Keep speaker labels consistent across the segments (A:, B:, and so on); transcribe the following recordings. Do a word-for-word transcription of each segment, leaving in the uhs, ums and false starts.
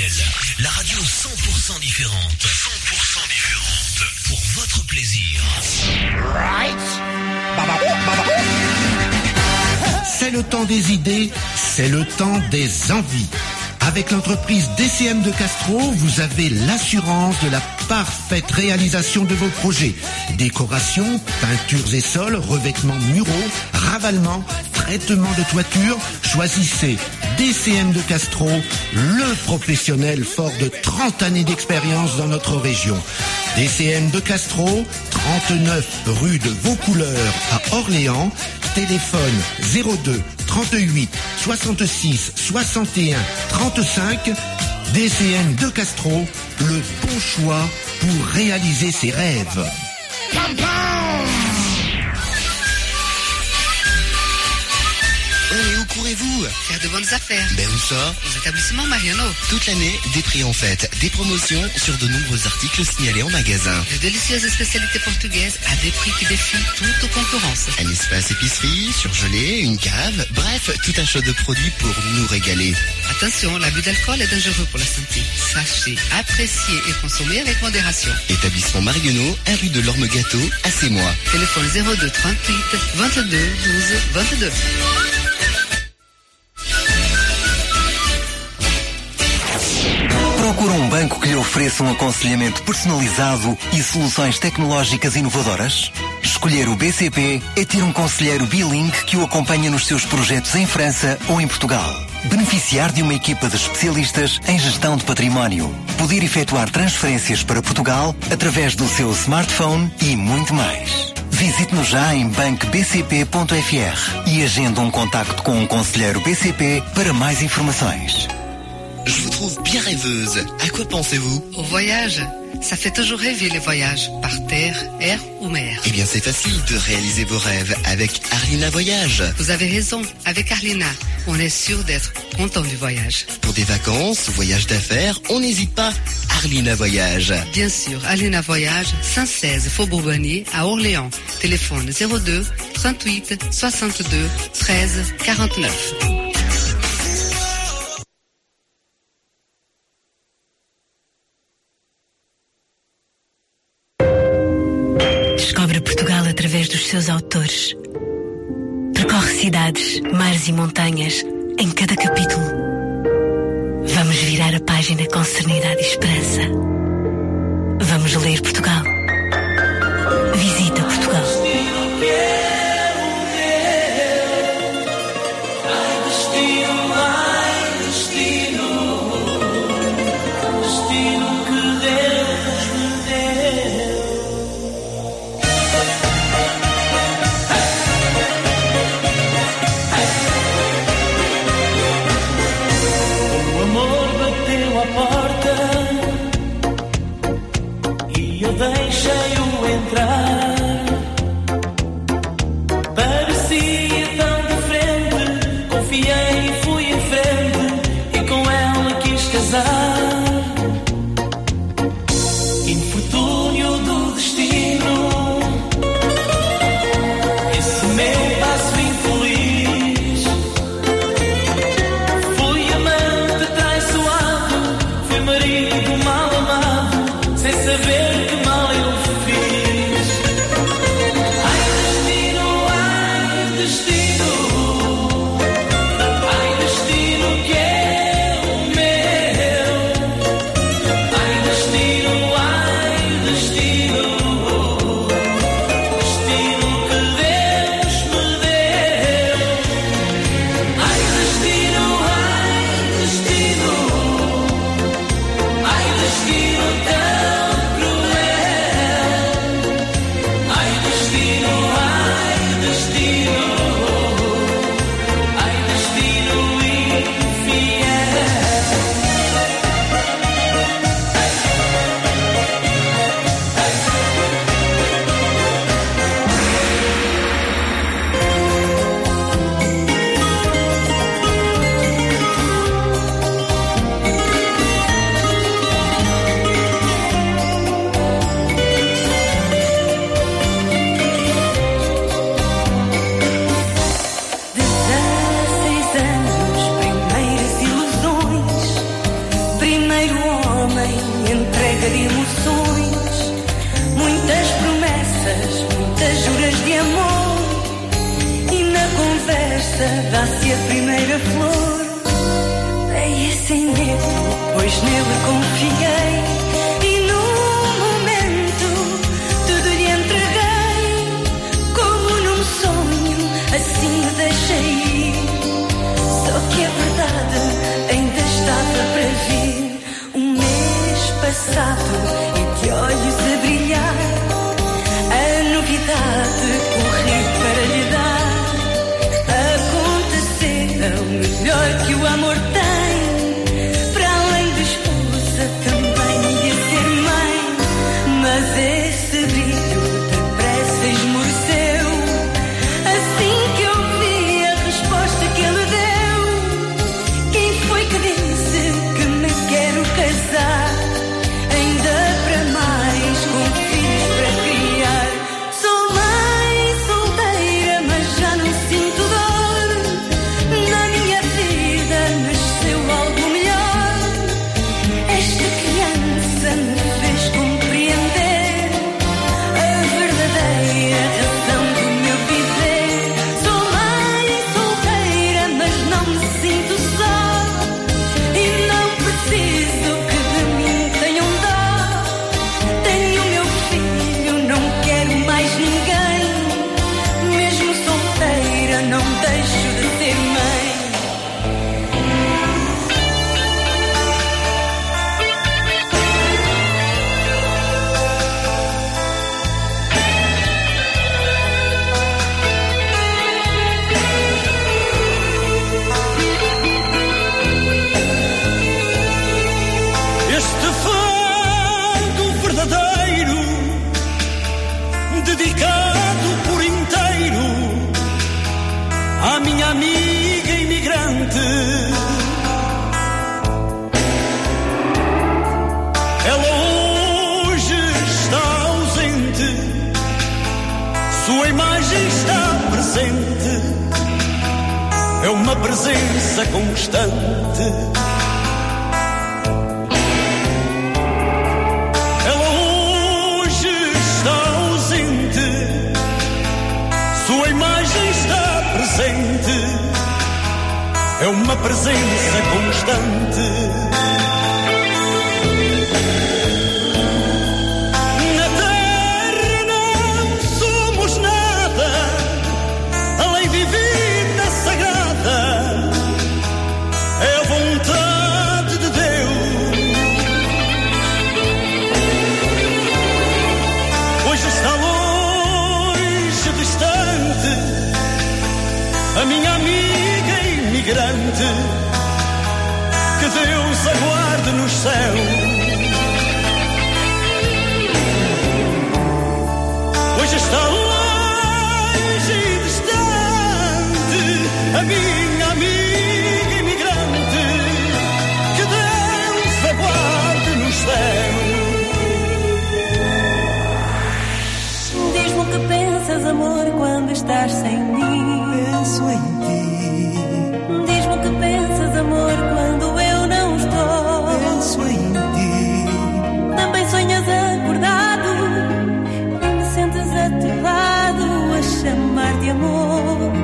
A: Rebelle, la radio cent pour cent différente. cent pour cent différente. Pour votre plaisir.
B: Right. C'est le temps des idées, c'est le temps des envies. Avec l'entreprise D C M de Castro, vous avez l'assurance de la parfaite réalisation de vos projets. Décoration, peintures et sols, revêtements muraux, ravalement, traitement de toiture. Choisissez D C M de Castro, le professionnel fort de trente années d'expérience dans notre région. D C M de Castro, trente-neuf rue de Vaucouleurs à Orléans. Téléphone zéro deux trente-huit soixante-six soixante et un trente-cinq. D C M de Castro, le bon choix pour réaliser ses rêves.
C: Oh, et où courez-vous?
D: Faire de bonnes affaires.
C: Ben où ça?
D: Aux établissements Mariano.
C: Toute l'année, des prix en fête, des promotions sur de nombreux articles signalés en magasin.
D: De délicieuses spécialités portugaises à des prix qui défient toute concurrence.
C: Un espace épicerie, surgelé, une cave, bref, tout un choix de produits pour nous régaler.
D: Attention, l'abus d'alcool est dangereux pour la santé. Sachez, apprécier et consommer avec modération.
C: Établissement Mariano, un rue de l'Orme Gâteau, à Sémois.
D: Téléphone zéro deux trente-huit vingt-deux douze vingt-deux.
E: Procura um banco que lhe ofereça um aconselhamento personalizado e soluções tecnológicas inovadoras? Escolher o B C P é ter um conselheiro bilingue que o acompanha nos seus projetos em França ou em Portugal. Beneficiar de uma equipa de especialistas em gestão de património. Poder efetuar transferências para Portugal através do seu smartphone e muito mais. Visite-nos já em banco b c p ponto f r e agende um contacto com um conselheiro B C P para mais informações.
C: Je vous trouve bien rêveuse. À quoi pensez-vous?
D: Au voyage. Ça fait toujours rêver les voyages, par terre, air ou mer.
C: Eh bien, c'est facile de réaliser vos rêves avec Arlina Voyage.
D: Vous avez raison. Avec Arlina, on est sûr d'être content du voyage.
C: Pour des vacances, voyages d'affaires, on n'hésite pas. Arlina Voyage.
D: Bien sûr, Arlina Voyage, cent seize Faubourg Bonnier à Orléans. Téléphone zéro deux trente-huit soixante-deux treize quarante-neuf.
F: Descobre Portugal através dos seus autores. Percorre cidades, mares e montanhas em cada capítulo. Vamos virar a página com serenidade e esperança. Vamos ler Portugal. Visita Portugal.
G: Deixei-o entrar. homem, entrega de emoções, muitas promessas, muitas juras de amor, e na conversa dá-se a primeira flor. Dei sem medo, pois nele confiei, e num momento tudo lhe entreguei, como num sonho, assim me deixei ir. Só que a verdade ainda estava para vir. Um mês passado e de olhos a brilhar, a novidade corri para lhe dar. Aconteceu o melhor que o amor tem, para além de esposa também ia ser mãe. Mas esse brilho depressa esmoreceu, assim que eu vi a resposta que ele deu. Quem foi que disse que me quero casar? Ainda para mais, com filhos para criar. Sou mãe solteira, mas já não sinto dor. Na minha vida nasceu algo melhor. Esta criança me fez compreender a verdadeira razão do meu viver. Sou mãe solteira, mas não me sinto só, e não preciso que de mim tenham dó. Tenho meu filho, não quero mais ninguém. Mesmo solteira, não deixo de ser mãe.
H: Este fado verdadeiro, dedicado por inteiro à minha amiga imigrante. Ela hoje está ausente, sua imagem está presente, é uma presença constante. Ela hoje está ausente, sua imagem está presente, é uma presença constante. Na terra não somos nada, a lei divina sagrada é a vontade de Deus. Hoje está longe, distante, a minha amiga imigrante, que Deus aguarde nos céus. Hoje está longe e distante, a minha amiga imigrante, que Deus aguarde nos céus.
G: Diz-me o que pensas, amor, quando estás sem mim.
H: Penso em ti,
G: Diz-me o que pensas, amor, quando eu não estou.
H: penso em ti.
G: Também sonhas acordado e me sentes a teu lado a chamar de amor.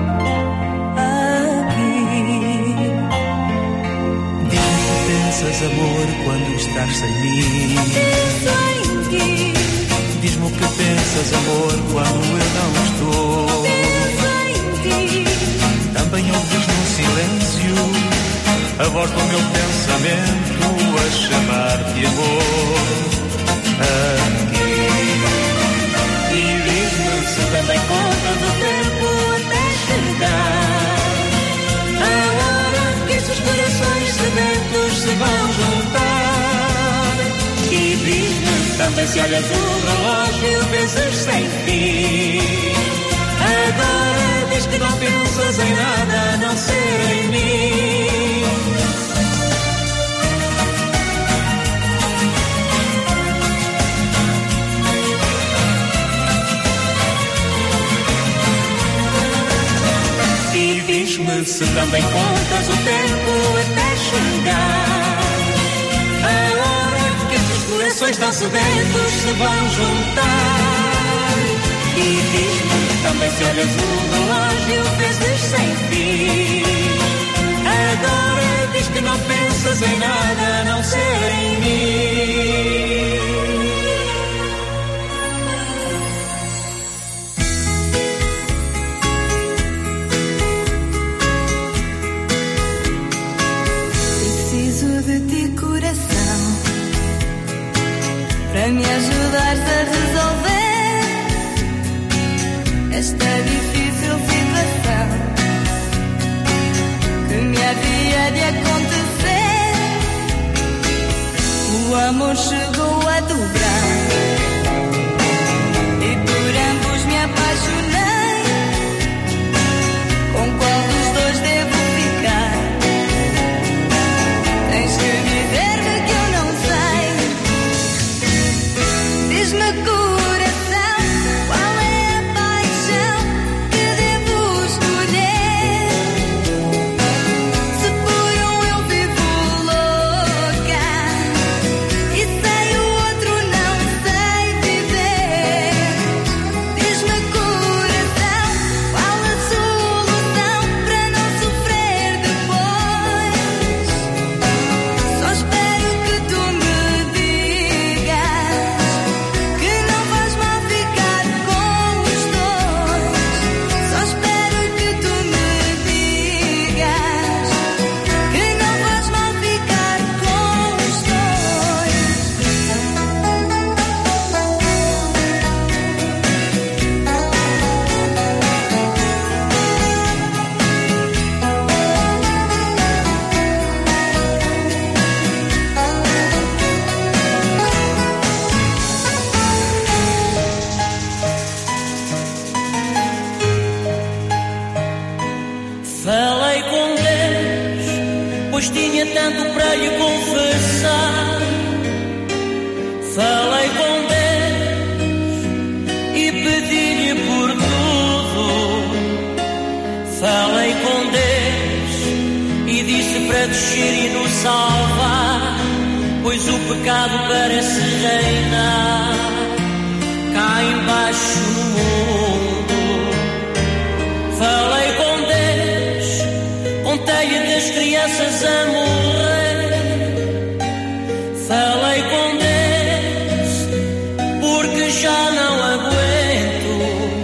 G: Aqui
H: Diz-me o que pensas, amor, quando estás sem mim.
G: penso em ti,
H: Diz-me o que pensas, amor, quando eu não estou.
G: penso em ti.
H: Também ouves no silêncio a voz do meu pensamento a chamar-te amor. Aqui.
G: E diz-me se também contas o tempo até chegar a hora que estes corações sedentos se vão juntar. E diz-me também se olhas o relógio vezes sem fim. Agora diz que não pensas em nada a não ser em mim. E diz-me se também contas o tempo até chegar a hora que corações tão sedentos se vão juntar. E diz-me também se olhas o relógio vezes sem fim. Agora diz que não pensas em nada a não ser em mim. Preciso de ti, coração, para me ajudares a resolver esta difícil situação que me havia de acontecer. O amor chegou a dobrar e por ambos me apaixonei. Com qual dos dois devo ficar? Tens que dizer-me que eu não sei. Diz-me, coração, qual é a paixão que devo escolher? Se por um eu vivo louca e sem o outro não sei viver. Diz-me, coração, qual a solução para não sofrer depois? Só espero que tu me digas que não faz mal ficar com os dois. Só espero que tu me digas que não faz mal ficar com os dois.
I: Falei com Deus, pois tinha tanto para lhe confessar. Falei com Deus e pedi-lhe por tudo. Falei com Deus e disse para descer e nos salvar, pois o pecado parece reinar cá embaixo no mundo. Falei com Deus, contei-lhe das crianças a morrer. Falei com Deus, porque já não aguento.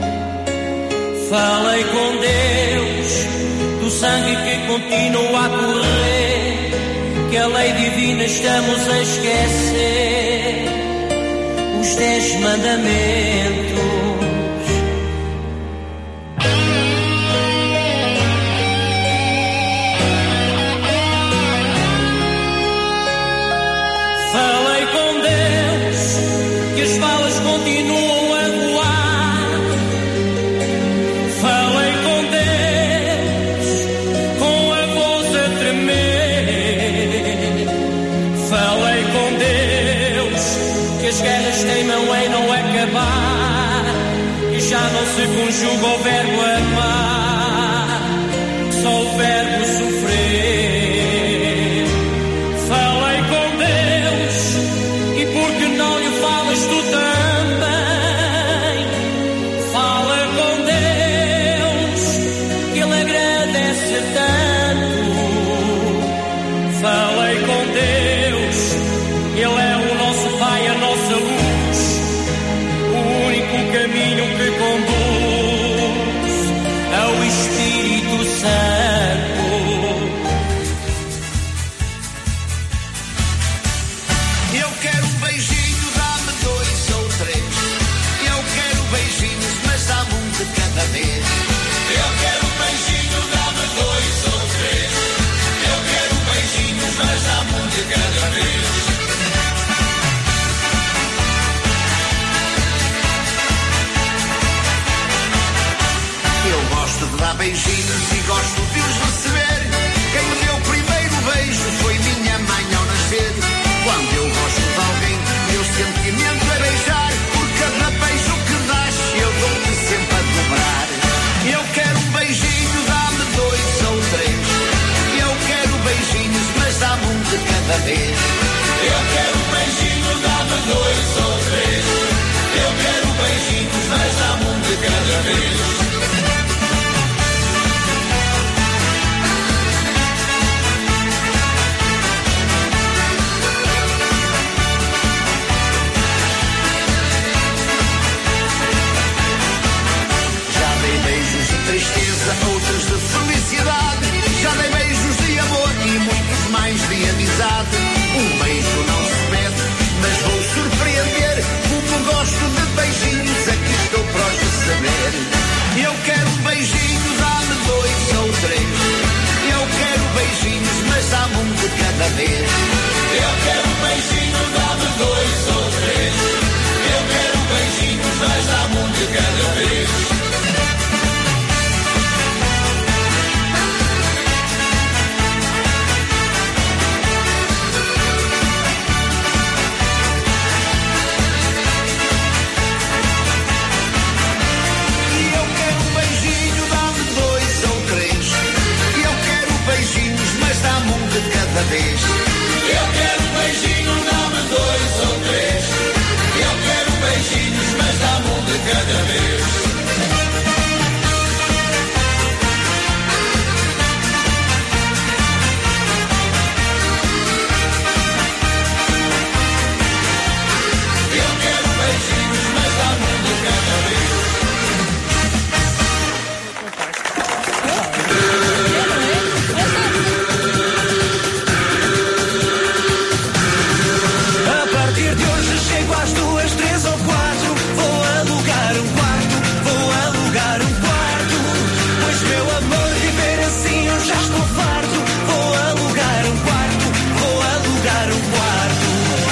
I: Falei com Deus, do sangue que continua a correr, que a lei divina estamos a esquecer, os dez mandamentos. Falei com Deus, que as balas continuam a voar. Falei com Deus, com a voz a tremer. Falei com Deus, que as guerras teimam em não acabar, que já não se conjuga o verbo amar, só o verbo sofrer. Falei com Deus, e porque não lhe falas tu também? Fala com Deus, que Ele agradece tanto. Falei com Deus, Ele é o nosso Pai, a nossa luz, o único caminho que conduz ao Espírito Santo.
J: Eu quero um beijinho, dá-me dois ou três. Eu quero beijinhos, mas dá-me um de cada vez. Eu quero um beijinho, dá-me dois ou três. Eu quero beijinhos, mas dá-me um de cada vez. Eu gosto de dar beijinhos e gosto de os receber. Quem me deu o primeiro beijo foi minha mãe ao nascer. Quando eu gosto de alguém, meu sentimento é beijar. Por cada beijo que dás, eu dou-te sempre a dobrar. Eu quero um beijinho, dá-me dois ou três. Eu quero beijinhos, mas dá-me um de cada vez. Eu quero um beijinho, dá-me cada vez.
I: Eu quero um beijinho, dá-me dois ou três. Eu quero um beijinho, mas dá-me um de cada vez.
J: Cada vez.
I: Eu quero um beijinho, dá-me dois ou três. Eu quero beijinhos, mas dá-me um de cada vez. Eu quero beijinhos, mas dá-me um de cada vez.
K: Às duas, três ou quatro, vou alugar um quarto, vou alugar um quarto. Pois meu amor, viver assim eu já estou farto. Vou alugar um quarto, vou alugar um quarto.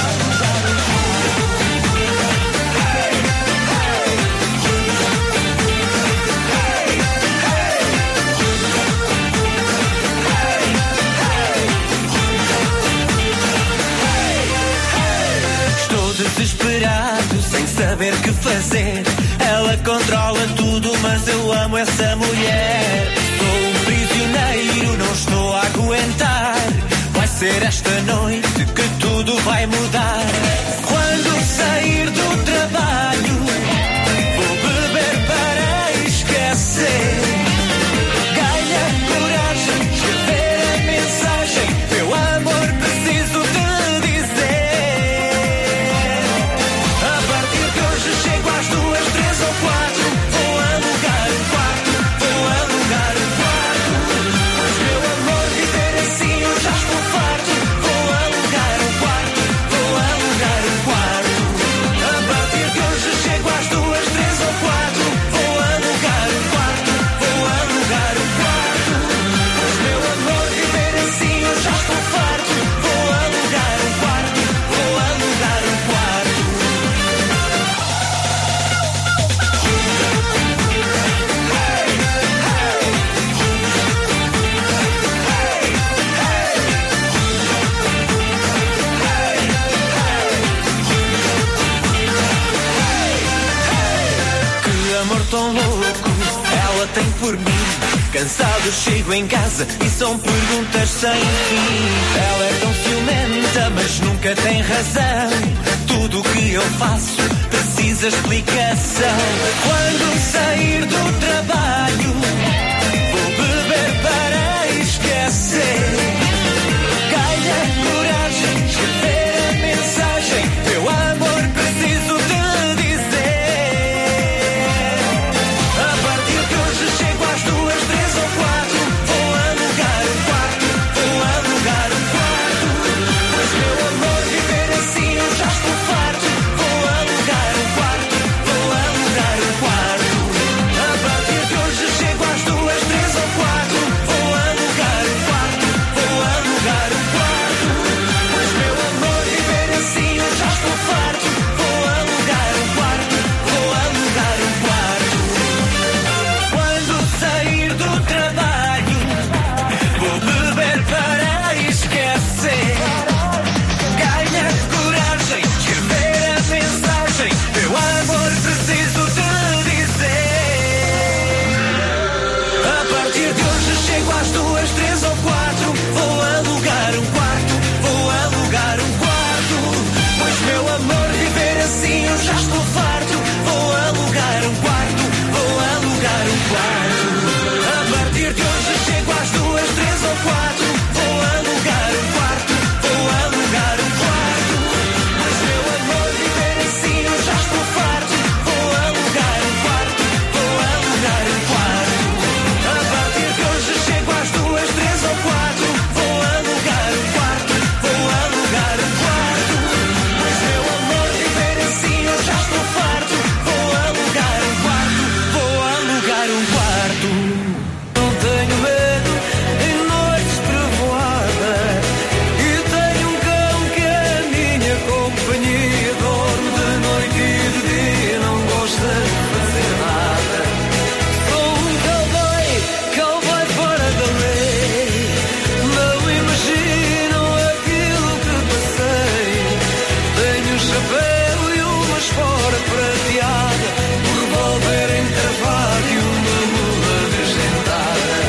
K: Estou desesperado, sem saber que fazer. Ela controla tudo, mas eu amo essa mulher. Sou um prisioneiro, não estou a aguentar. Vai ser esta noite que tudo vai mudar. Quando sair do trabalho, vou beber para esquecer. Ganha coragem, escrever a mensagem. Meu amor, preciso te às duas, três ou quatro, vou alugar um quarto, vou alugar um quarto. Pois meu amor, viver assim eu já estou farto. Vou alugar um quarto, vou alugar um quarto. A partir de hoje chego às duas, três ou quatro, vou alugar um quarto, vou alugar um quarto. Pois meu amor, viver assim eu já estou farto. Vou alugar um quarto, vou alugar um quarto. Amor tão louco, ela tem por mim. Cansado chego em casa e são perguntas sem fim. Ela é tão ciumenta, mas nunca tem razão. Tudo o que eu faço precisa explicação. Quando sair do trabalho, vou beber para esquecer. Ganha coragem, escrever a mensagem. Meu amor, preciso te às duas, três ou quatro, vou alugar um quarto, vou alugar um quarto. Pois meu amor, viver assim eu já estou farto. Vou alugar um quarto, vou alugar um quarto. A partir de hoje chego às duas, três ou quatro, vou alugar um quarto, vou chapéu e uma espora prateada, um revólver encravado e uma mula desdentada.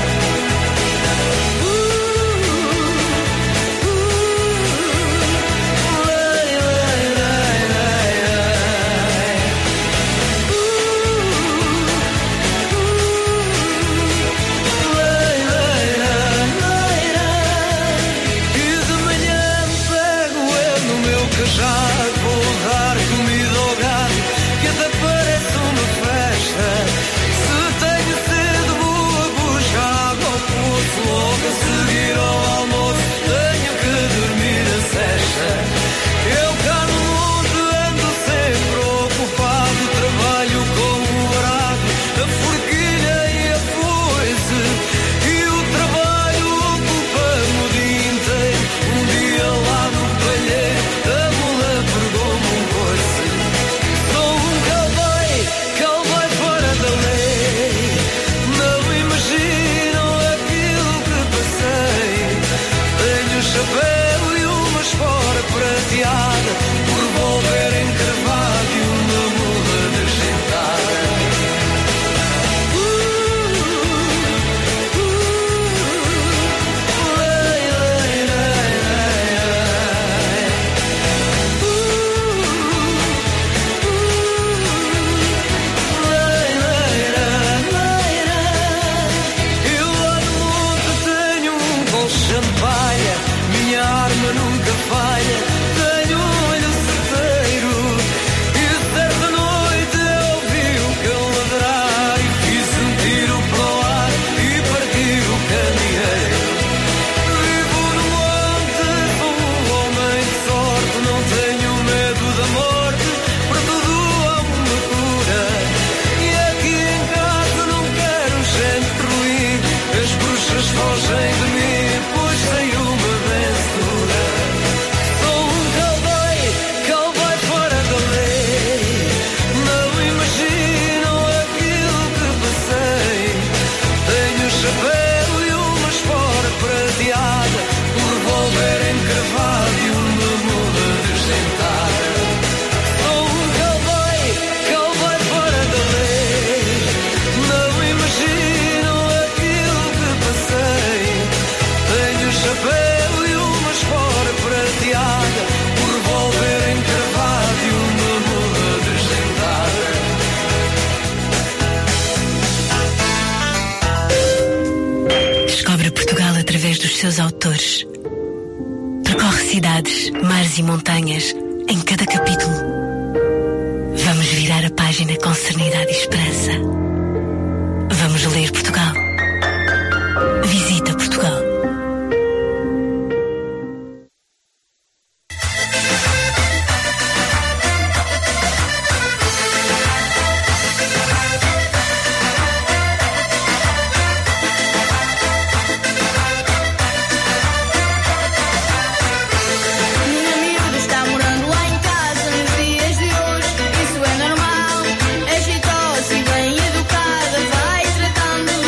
K: Já vou dar comida ao gado, que até parece uma festa. Se tenho sede vou a buscar água ao poço, logo a seguir ao almoço tenho que dormir a sesta. Eu cá no monte ando sempre ocupado, trabalho com o arado, a forquilha e a foice, e o trabalho ocupa-me o dia inteiro. Um dia lá no palheiro pegou-me um coice. Sou um cowboy, cowboy fora da lei. Não imaginam aquilo que passei. Tenho um chapéu e uma espora prateada, um revólver encravado e uma mula desdentada. Palha, minha arma nunca falha, tenho um olho certeiro, e certa noite eu vi o cão ladrar e fiz um tiro para o ar e parti o candeeiro. Vivo no monte, sou um homem de sorte, não tenho medo da morte, para tudo há uma cura. E aqui em casa não quero gente ruim, as bruxas fogem de mim, pois sei uma vencedora. Sou um cowboy, cowboy fora da lei. Não imaginam aquilo que passei. Tenho um chapéu e uma espora prateada, um revólver encravado e uma mula desdentada. Sou um cowboy, cowboy fora da lei. Não imaginam aquilo que passei. Tenho um chapéu e uma espora prateada, um revólver encravado e uma mula desdentada.
F: Descobre Portugal através dos seus autores. Percorre cidades, mares e montanhas em cada capítulo. Vamos virar a página com serenidade e esperança. Vamos ler Portugal. Visita Portugal.
G: Minha miúda está morando lá em casa nos dias de hoje. Isso é normal, é jeitosa e bem educada, vai tratando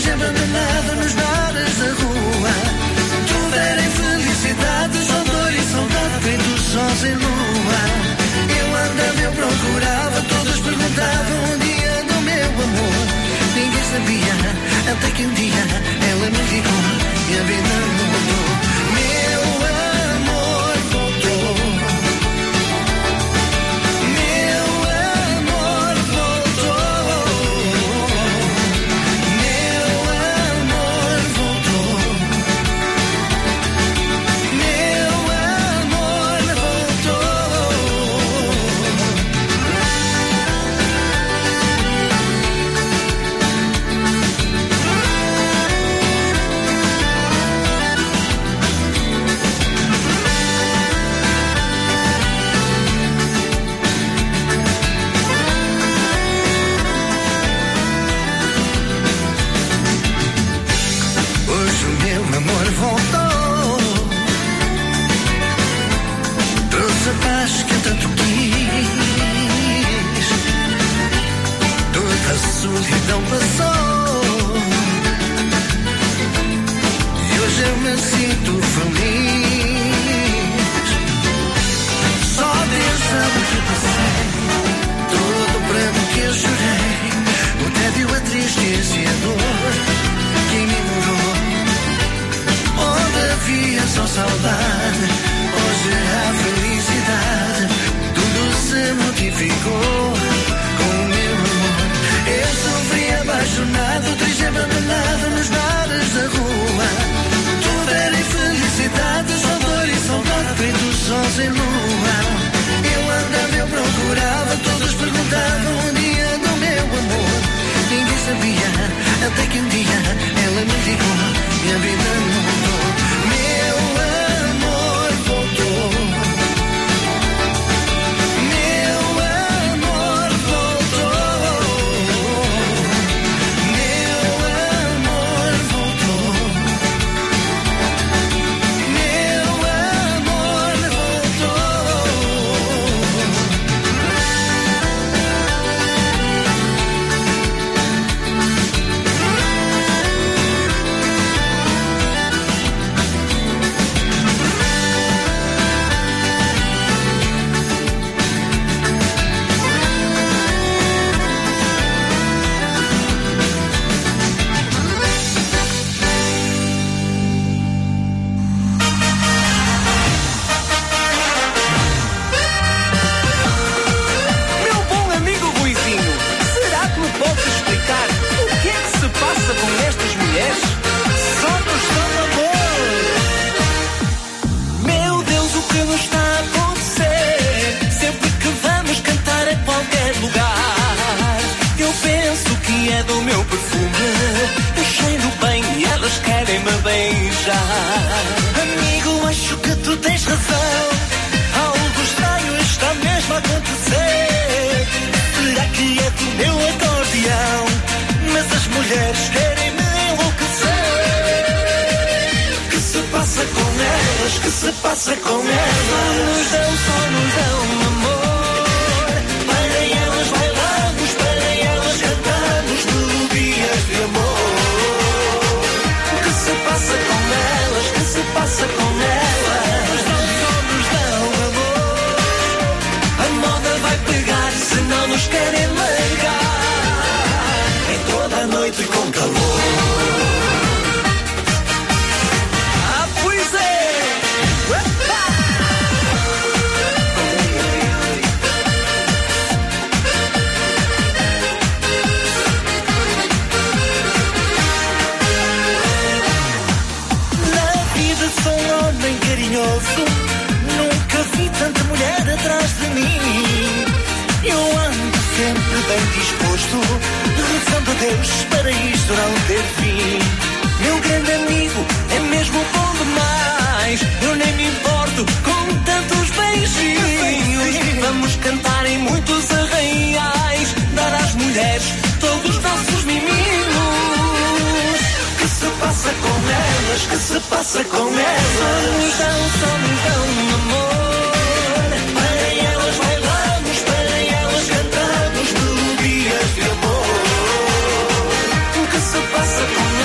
L: triste abandonado nos bares da rua. Tudo era infelicidade, só dor e saudade, feito sós em lua. Eu andava, eu procurava, todos perguntavam onde anda o meu amor. Ninguém sabia, até que um dia ela me ligou e a vida mudou. Meu amor voltou. Meu amor voltou. Meu amor voltou. Meu amor voltou. Hoje o meu amor voltou. Trouxe a paz que eu tanto quis. Toda a solidão passou. E hoje eu me sinto feliz. Só Deus sabe o que eu passei. Todo o pranto que eu chorei. O tédio, a tristeza e a dor que me mudou. Onde havia só saudade, hoje há felicidade. Tudo se modificou com o meu amor. Eu sofri apaixonado, triste abandonado nos bares da rua. Tudo era infelicidade, só dor e saudade, feito sós em lua. Eu andava, eu procurava, todos perguntavam onde anda o meu amor. Ninguém sabia, até que um dia ela me ligou e a vida mudou. Meu amor voltou. Meu amor voltou. Meu amor voltou. Meu amor
K: Meu bom amigo Ruizinho, será que me podes explicar o que é que se passa com estas mulheres? Só nos dão amor. Meu Deus, o que nos está a acontecer? Sempre que vamos cantar em qualquer lugar, eu penso que é do meu perfume. Eu cheiro bem e elas querem me beijar. Amigo, acho que tu tens razão. Algo estranho está mesmo a acontecer. Será que é do meu acordeão? Mas as mulheres querem me enlouquecer. Que se passa com elas? Que se passa com elas? Só nos dão, só nos dão amor. Para elas bailamos, para elas cantamos melodias de amor. Que se passa com elas? Que se passa com elas? Só nos dão amor. A moda vai pegar se não nos querem largar. Em toda a noite com calor. Ah, pois é! Uepa! Na vida sou um homem carinhoso. Nunca vi tanta mulher atrás de mim. Eu ando sempre bem disposto, rezando a Deus para isto não ter fim. Meu grande amigo é mesmo bom demais. Eu nem me importo com tantos beijinhos. Vamos cantar em muitos arraiais, dar às mulheres todos os nossos miminhos. Que se passa com elas? Que se passa com elas? Só nos dão, só nos dão amor. Para elas bailamos, para elas cantamos melodias de amor. Que se passa com elas?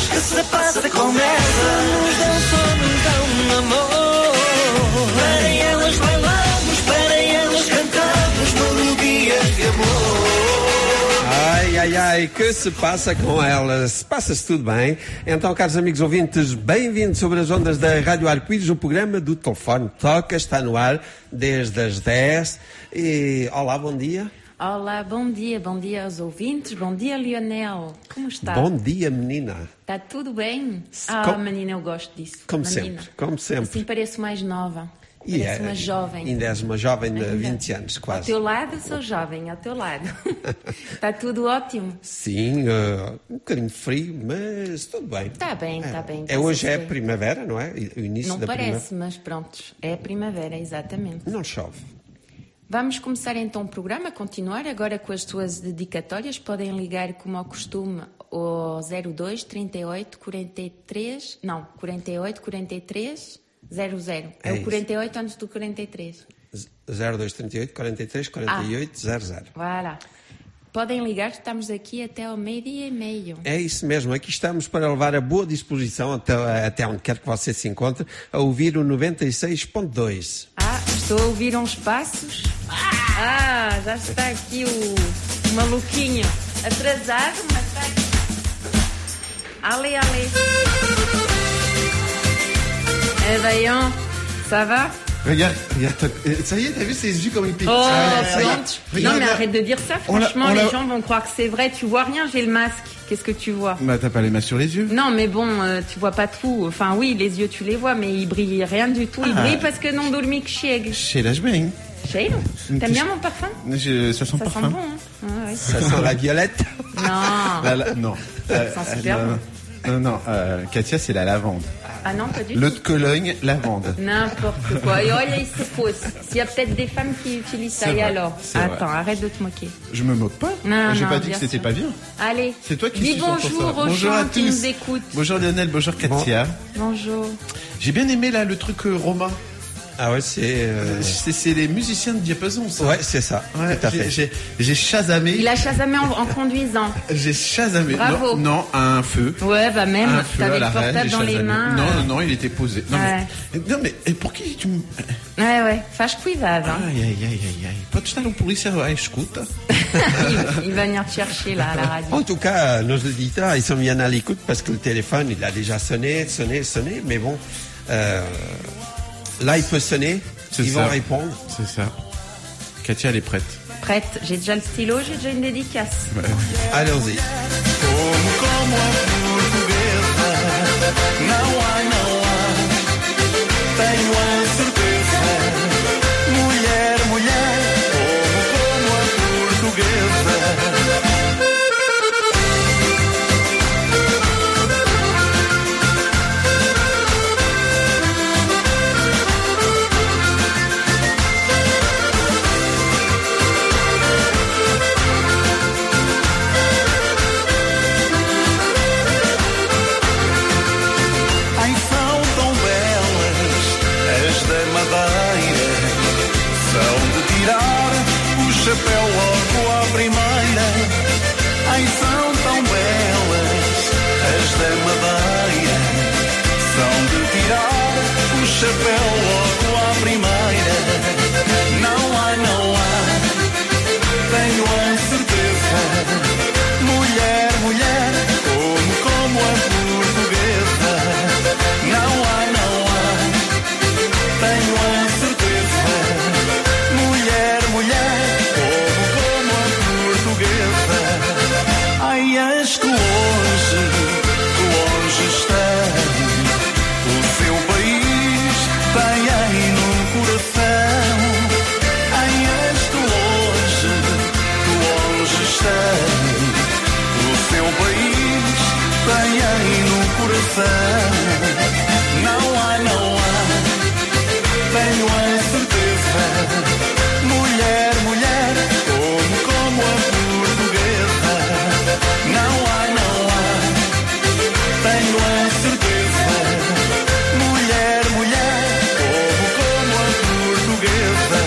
K: que se passa com elas? Nos dão só, nos dão amor. Para elas bailamos, para elas cantamos melodias de amor.
M: Ai, ai, ai, que se passa com elas? Passa-se tudo bem? Então, caros amigos ouvintes, bem-vindos sobre as ondas da Rádio Arco-Íris, o programa do Telefone Toca, está no ar desde as dez. E, olá, bom dia.
N: Olá, bom dia, bom dia aos ouvintes, bom dia, Lionel. Como está?
M: Bom dia, menina.
N: Está tudo bem? Ah,
M: Com...
N: menina, eu gosto disso.
M: Como
N: menina.
M: sempre, como sempre.
N: Assim pareço mais nova.
M: E
N: Parece
M: é,
N: uma jovem.
M: Ainda és uma jovem de
N: Ainda.
M: vinte anos, quase.
N: Ao teu lado sou jovem, ao teu lado. Está tudo ótimo.
M: Sim, uh, um bocadinho frio, mas tudo bem.
N: Está bem, está
M: é.
N: bem.
M: É, hoje é primavera, não é? O início
N: não
M: da
N: parece,
M: primavera.
N: mas pronto, é a primavera, exatamente.
M: Não chove.
N: Vamos começar então o programa, continuar agora com as suas dedicatórias. Podem ligar, como ao costume, ao zero dois, trinta e oito, quarenta e três, não, quarenta e oito, quarenta e três, zero zero. É, é o quarenta e oito antes do quarenta e três.
M: zero dois, trinta e oito, quarenta e três, quarenta e oito, zero zero.
N: Voilà. Podem ligar, estamos aqui até ao meio-dia e meio.
M: É isso mesmo, aqui estamos para levar a boa disposição até, até onde quer que você se encontre, a ouvir o noventa e seis ponto dois.
N: Ah, estou a ouvir uns passos. Ah, já está aqui o, o maluquinho atrasado, mas está aqui. Allez, allez. Eh, Dayan, ça va?
O: Regarde, regarde, ça y est, t'as vu ses yeux comme ils piquent?
N: Oh,
O: ah, ça y est.
N: non,
O: Regarde,
N: mais arrête de dire ça, franchement,
O: on l'a-
N: les gens vont croire que c'est vrai. Tu vois rien, j'ai le masque. Qu'est-ce que tu vois?
O: Bah t'as pas les mains sur les yeux.
N: Non, mais bon, euh, tu vois pas tout. Enfin, oui, les yeux, tu les vois, mais ils brillent rien du tout. Ils
O: Ah.
N: brillent parce que non dormi que chega.
O: Cheiras bem.
N: Cheio? T'aimes bien mon parfum?
O: Je- Ça sent
N: Ça
O: parfum.
N: sent bon, hein? Ah, ouais.
M: Ça sent la violette?
N: Non.
O: La- la- non. Euh,
N: Ça sent super
O: non,
N: bon.
O: Non, non, euh, Katia, c'est la lavande.
N: Ah non, pas du
O: L'eau
N: tout.
O: de Cologne, lavande.
N: N'importe quoi. Et olha, il se pose. S'il y a peut-être des femmes qui utilisent ça,
O: C'est
N: et
O: vrai,
N: alors?
O: c'est
N: Attends,
O: vrai.
N: arrête de te moquer.
O: Je me moque pas.
N: Non,
O: J'ai
N: non,
O: pas dit
N: bien
O: que c'était
N: sûr.
O: pas bien.
N: Allez.
O: C'est toi qui
N: Dis
O: suis sur ton
N: bonjour
O: ça.
N: aux
O: Bonjour
N: gens
O: à
N: qui
O: tous.
N: nous écoutent.
O: Bonjour Lionel, bonjour Katia.
N: Bonjour.
O: J'ai bien aimé là le truc euh, romain.
M: Ah ouais, c'est... euh,
O: C'est c'est les musiciens de diapason, ça.
M: Ouais, c'est ça,
O: Ouais,
M: tout à
O: j'ai-
M: fait.
O: J'ai j'ai chasamé.
N: Il a chasamé en, en conduisant.
O: J'ai chasamé.
N: Bravo.
O: Non, non, un feu.
N: Ouais, bah même,
O: Un feu
N: t'avais
O: à
N: le
O: l'arrêt,
N: portable
O: j'ai
N: dans les
O: chasamé.
N: mains.
O: Non,
N: euh.
O: non, non, il était posé. Non,
N: Ouais.
O: mais, non, mais et por que tu me...
N: Ouais, ouais, faz cuidado. Hein.
O: Ai, ai, ai, ai, ai. Pode estar um polícia à escuta.
N: il, il va venir te chercher là à la radio.
M: En tout cas, nos auditeurs, ils sont bien à l'écoute parce que le téléphone, il a déjà sonné, sonné, sonné, mais bon, euh, là, il peut sonner,
O: C'est
M: ils
O: ça.
M: vont répondre.
O: C'est ça. Katia, elle est prête.
N: Prête, j'ai déjà le stylo, j'ai déjà une dédicace.
O: Ouais.
M: Allons-y.
K: Como, como a portuguesa, não há, não há, tenho a certeza. Mulher, mulher, como, como a portuguesa. Ai, são tão belas as da Madeira, são de tirar o chapéu logo à primeira. Ai, são tão belas as da Madeira, são de tirar o chapéu logo à primeira. Não há, não há, tenho a certeza. Mulher, mulher, como, como a portuguesa. Não há, não há, tenho a certeza. Mulher, mulher, como, como a portuguesa. Ai, as que longe, que longe estão, o seu país tem aí no coração. Ai, as que longe, que longe estão, o seu país tem aí no coração. Não há, não há, tenho a certeza. Mulher, mulher, como, como a portuguesa. Não há, não há, tenho a certeza. Mulher, mulher, como, como a portuguesa.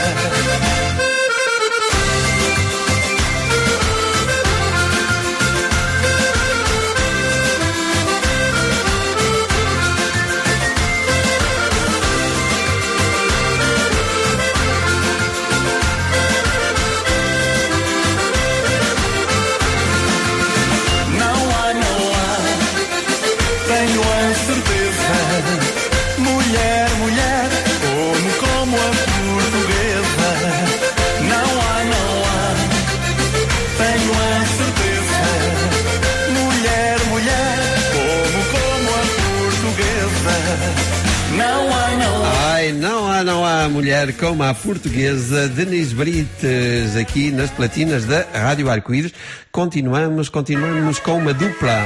M: Já não há mulher como a portuguesa Denise Brites aqui nas platinas da Rádio Arco-Íris. Continuamos, continuamos com uma dupla.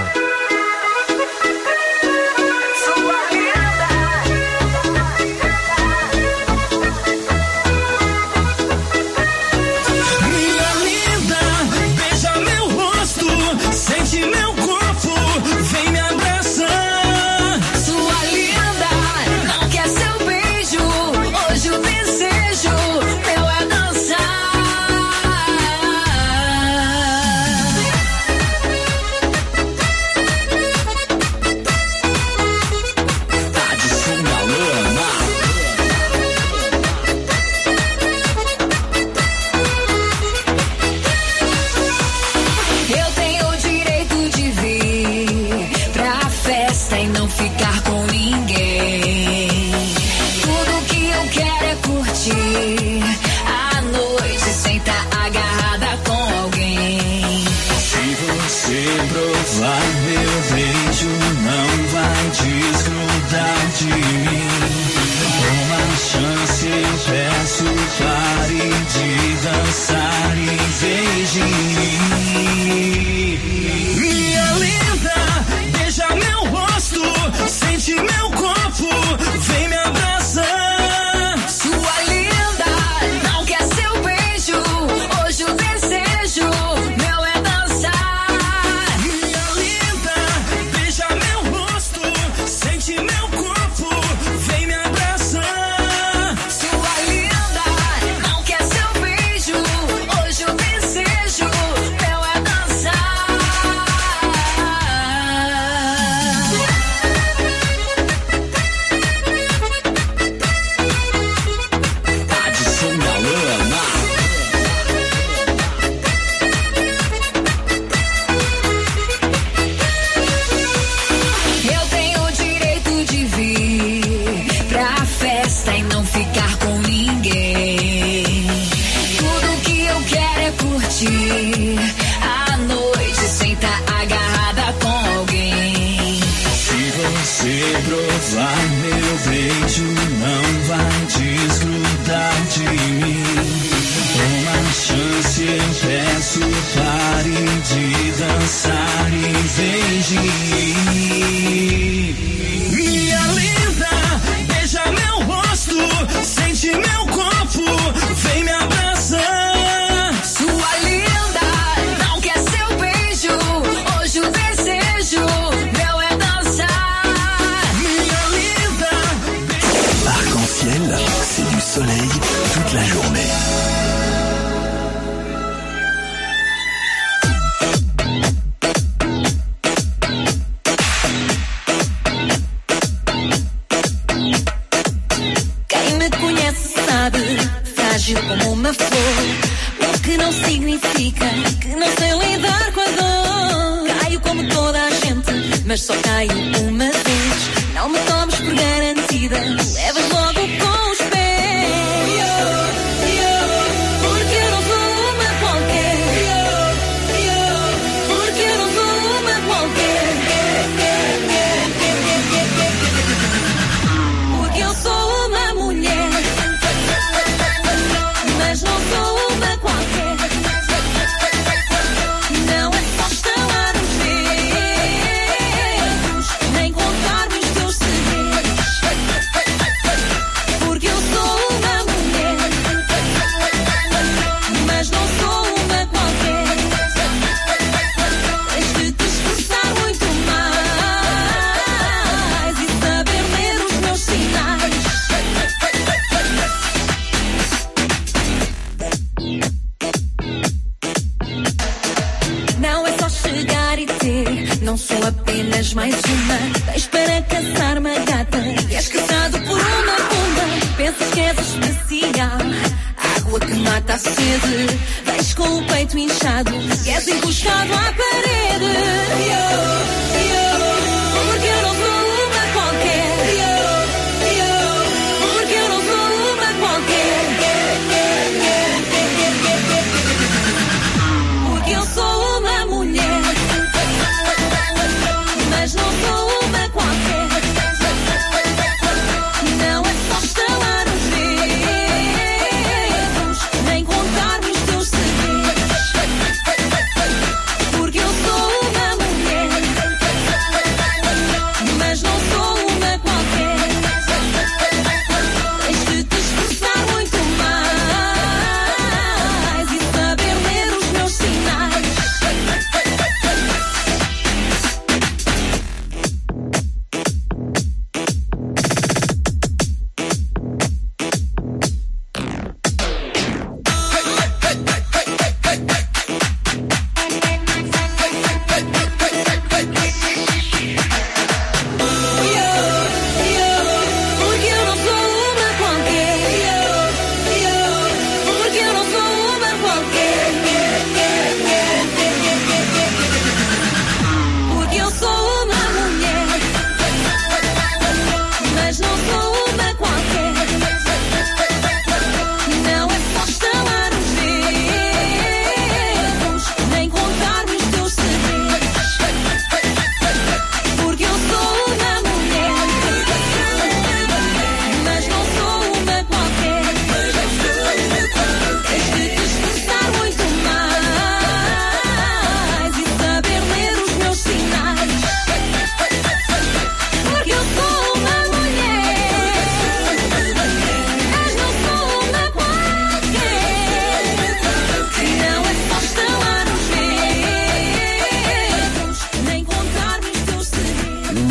G: Não é só estalar os dedos.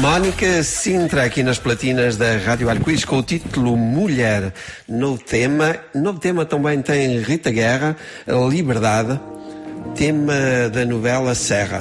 M: Mónica Sintra aqui nas platinas da Rádio Arco-Íris com o título Mulher. Novo tema. Novo tema também tem Rita Guerra, Liberdade, tema da novela Serra.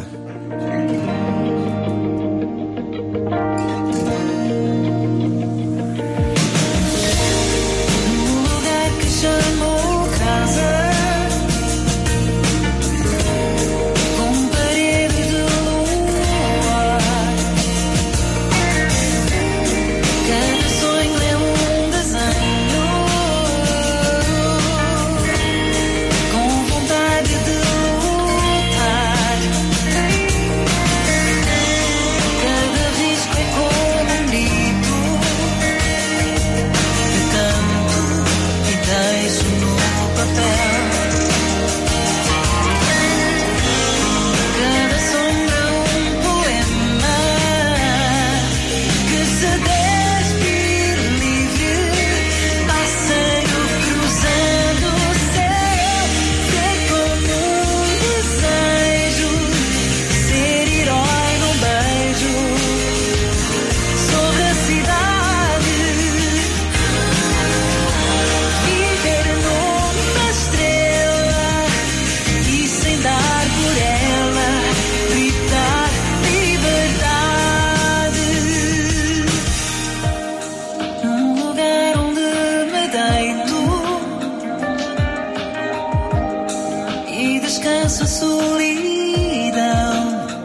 P: Descanso, solidão.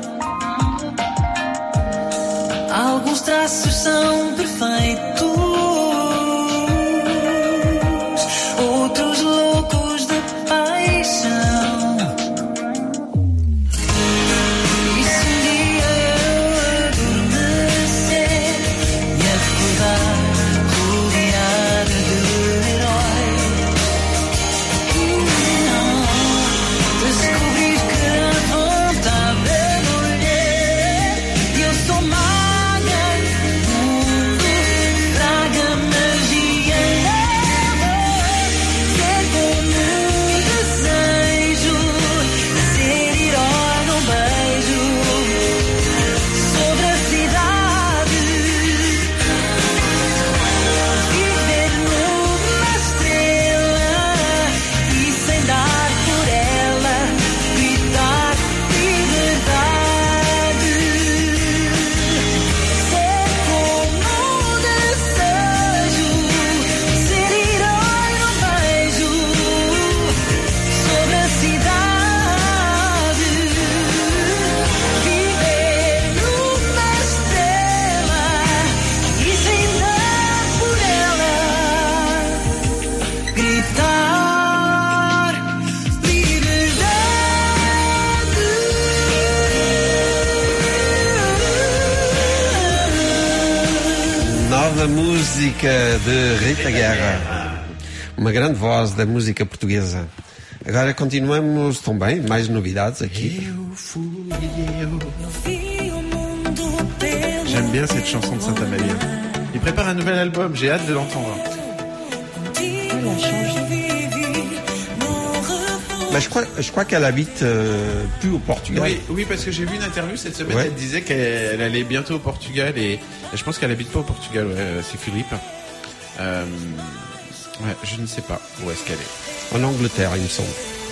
P: Alguns traços são perfeitos, outros loucos de paixão. E se um dia eu adormecer e acordar rodeada de heróis, descobrir que a vontade é mulher e eu sou maga, o mundo traga magia nova. Ser como um desejo, ser herói num beijo sobre a cidade, viver numa estrela e sem dar por ela gritar liberdade. Ser como um desejo, ser herói num beijo sobre a cidade, viver numa estrela e sem dar por ela gritar liberdade.
M: Nova música de Rita Guerra. Uma grande voz da música portuguesa. Agora continuamos também, mais novidades aqui.
O: Eu fui eu. J'aime bien cette chanson de Santa Maria. Il prépare un nouvel album, j'ai hâte de l'entendre.
M: Bah, je crois, je crois qu'elle habite euh, plus au Portugal.
O: Oui, oui, parce que j'ai vu une interview cette semaine,
M: Ouais.
O: elle disait qu'elle allait bientôt au Portugal et je pense qu'elle habite pas au Portugal, ouais, c'est Philippe. Euh, ouais, je ne sais pas où est-ce qu'elle est.
M: En Angleterre, il me semble.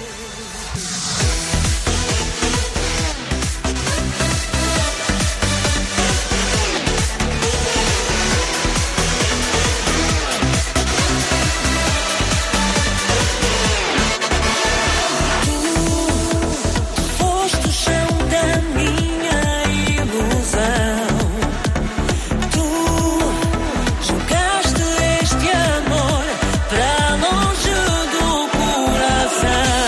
P: Foste o chão da minha ilusão. Tu jogaste este amor pra longe do coração.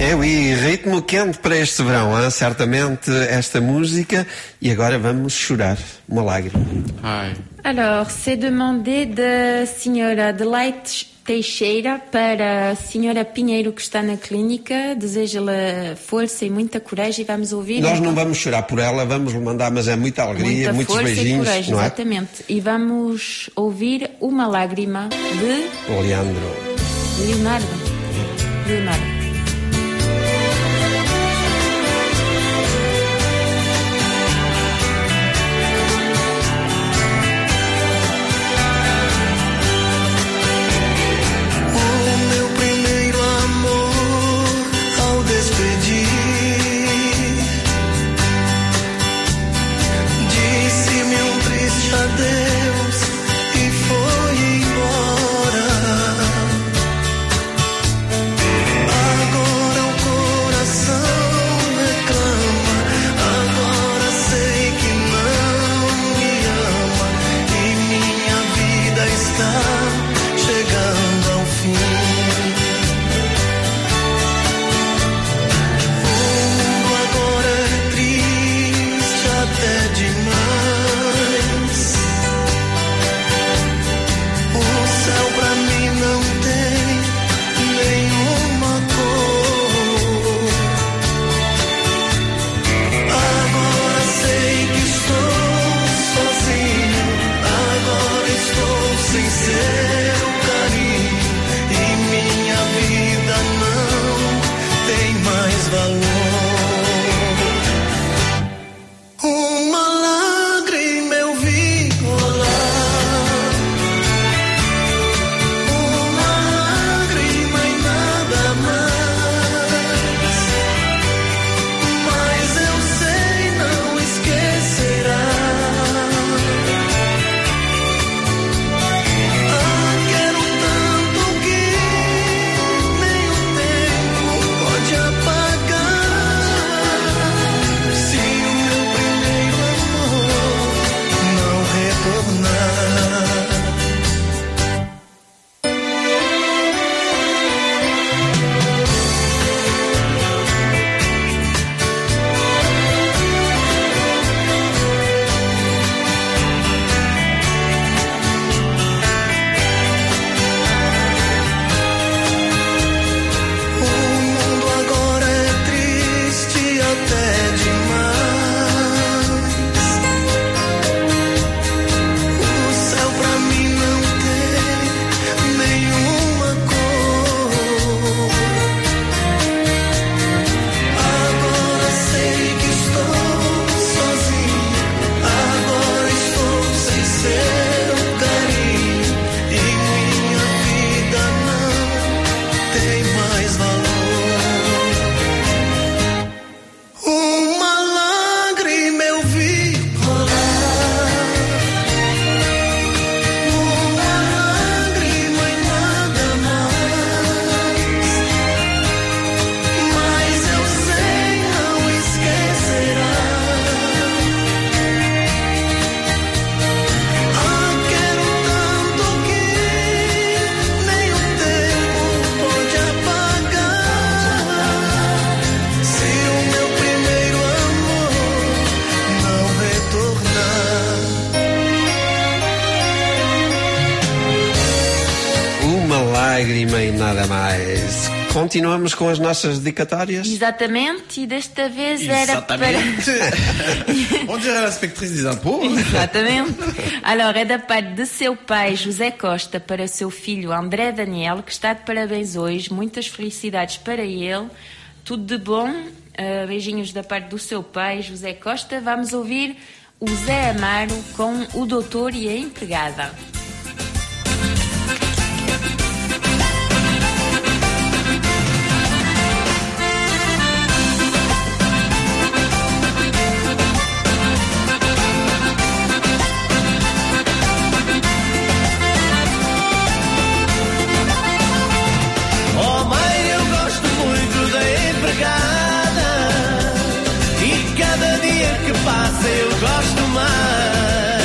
M: É, oui, ritmo quente para este verão, hein? Certamente esta música. E agora vamos chorar uma lágrima.
O: Ai.
N: Alors, c'est demandé da senhora Adelaide Teixeira para a senhora Pinheiro, que está na clínica. Deseja-lhe força e muita coragem e vamos ouvir.
M: Nós não vamos chorar por ela, vamos lhe mandar, mas é muita alegria,
N: muita
M: muitos
N: força
M: beijinhos,
N: e coragem,
M: não é?
N: exatamente. E vamos ouvir Uma Lágrima de
M: Leandro.
N: Leonardo. Leonardo.
L: Adeus e foi embora. Agora o coração reclama. Agora sei que não me ama e minha vida está chegando ao fim. O mundo agora é triste até demais.
M: lágrima e nada mais. Continuamos com as nossas dedicatórias?
N: Exatamente, e desta vez era
O: Exatamente.
N: para...
O: On dirait la spectrice des impôts.
N: Exatamente. Alors, é da parte de seu pai, José Costa, para seu filho André Daniel, que está de parabéns hoje. Muitas felicidades para ele. Tudo de bom. Uh, beijinhos da parte do seu pai, José Costa. Vamos ouvir o Zé Amaro com o doutor e a empregada.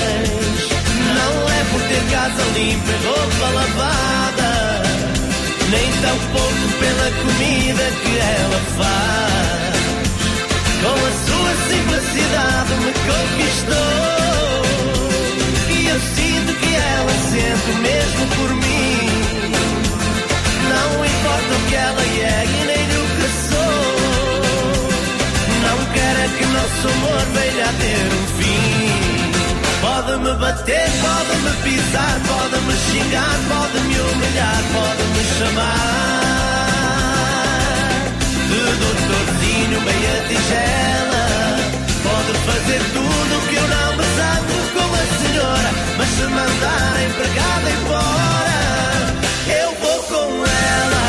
K: Limpa, roupa lavada, nem tampouco pela comida que ela faz. Com a sua simplicidade me conquistou, e eu sinto que ela sente o mesmo por mim. Não importa o que ela é e nem o que sou, não quero que nosso amor venha a ter um fim. Pode-me bater, pode-me pisar, pode-me xingar, pode-me humilhar, pode-me chamar de doutorzinho, meia tigela. Pode fazer tudo que eu não me zango com a senhora, mas se mandar a empregada embora, eu vou com ela.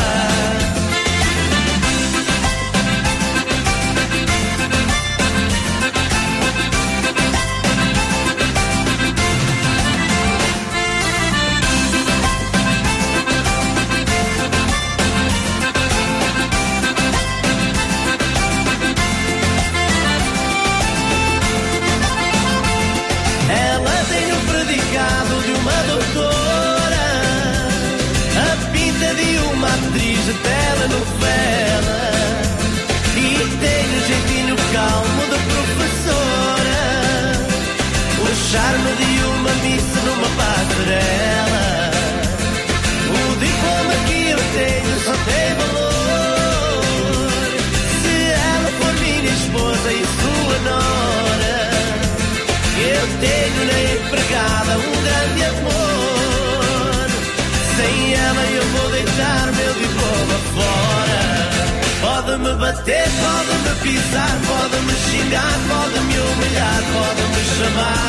K: De uma doutora, a pinta de uma atriz de telenovela, e tem o jeitinho calmo da professora, o charme de uma missa numa passarela. O diploma que eu tenho só tem valor se ela for minha esposa e sua nora. Eu tenho na empregada um grande amor, sem ela eu vou deitar meu diploma fora. Pode-me bater, pode-me pisar, pode-me xingar, pode-me humilhar, pode-me chamar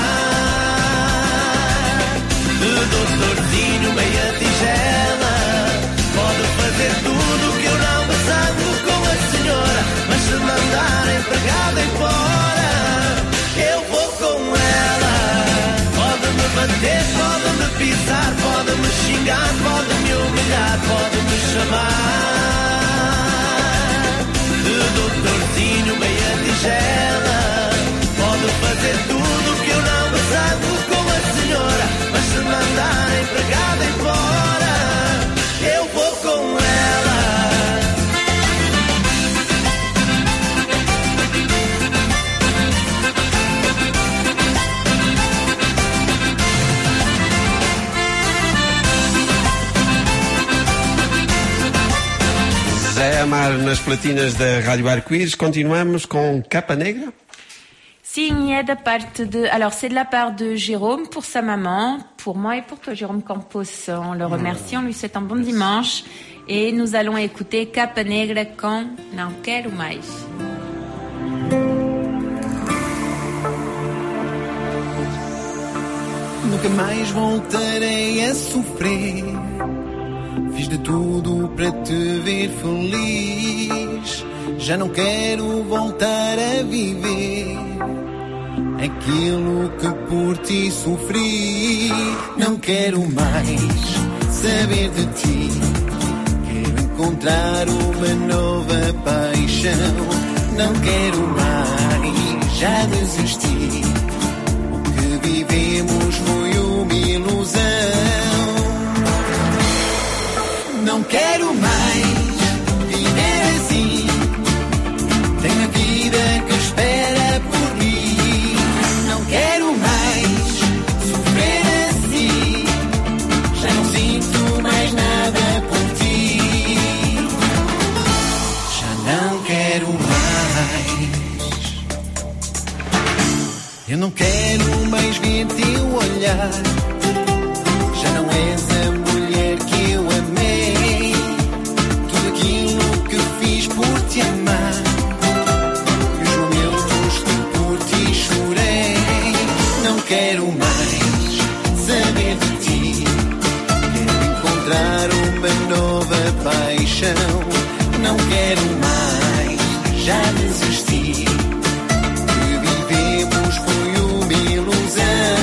K: de doutorzinho, meia tigela. Pode fazer tudo que eu não me zango com a senhora, mas se mandar a empregada embora, eu vou com ela. Pode-me bater, pode-me pisar, pode-me xingar, pode-me humilhar, pode-me chamar de doutorzinho, meia tigela. Pode fazer tudo que eu não me zango com a senhora, mas se mandar a empregada embora, eu vou com ela.
M: Zé Amar nas platinas da Rádio Arco-Íris. Continuamos com Capa Negra.
N: Sim, é da parte de... Alors, c'est de la part de Jérôme pour sa maman, pour moi et pour toi, Jérôme Campos. On le remercie, on lui souhaite un bon dimanche. Et nous allons écouter Capa Negra com Não Quero Mais.
Q: Nunca mais voltarei a sofrer. Fiz de tudo para te ver feliz. Já não quero voltar a viver aquilo que por ti sofri. Não quero mais saber de ti. Quero encontrar uma nova paixão. Não quero mais, já desisti. O que vivemos foi uma ilusão. Não quero mais viver assim. Tenho a vida que espera por mim. Não quero mais sofrer assim. Já não sinto mais nada por ti. Já não quero mais. Eu não quero mais ver teu olhar. Já não és a mulher que eu amei. Tudo aquilo que fiz por te amar, e os momentos que por ti chorei. Não quero mais saber de ti. Quero encontrar uma nova paixão. Não quero mais, já desisti. O que vivemos foi uma ilusão.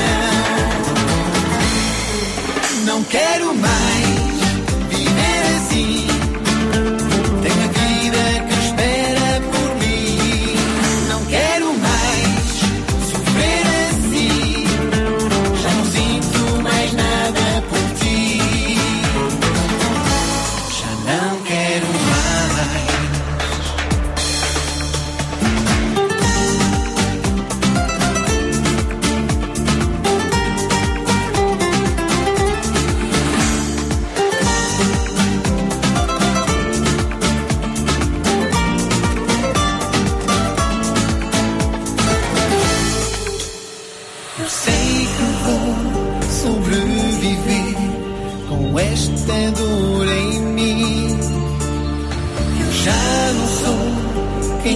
Q: Não quero mais viver assim. Tenho a vida que espera por mim. Não quero mais sofrer assim. Já não sinto mais nada por ti. Já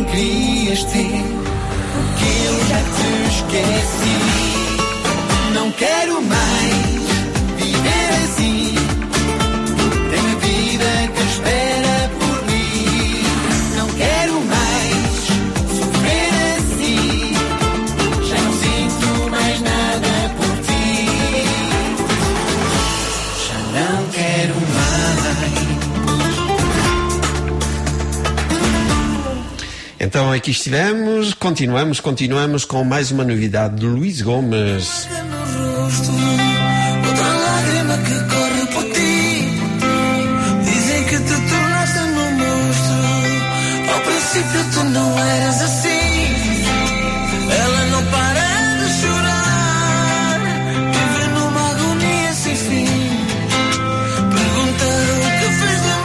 Q: querias ter, porque eu já te esqueci. Não quero mais viver assim. Tenho a vida que espera por mim. Não quero mais sofrer assim. Já não sinto mais nada por ti. Já não quero mais.
M: Então aqui estivemos, continuamos, continuamos com mais uma novidade de Luís Gomes.
P: Outra lágrima que corre por ti. Dizem que te tornaste num monstro. Ao princípio tu não eras assim. Ela não para de chorar. Vive numa agonia sem fim. Pergunta o que fez de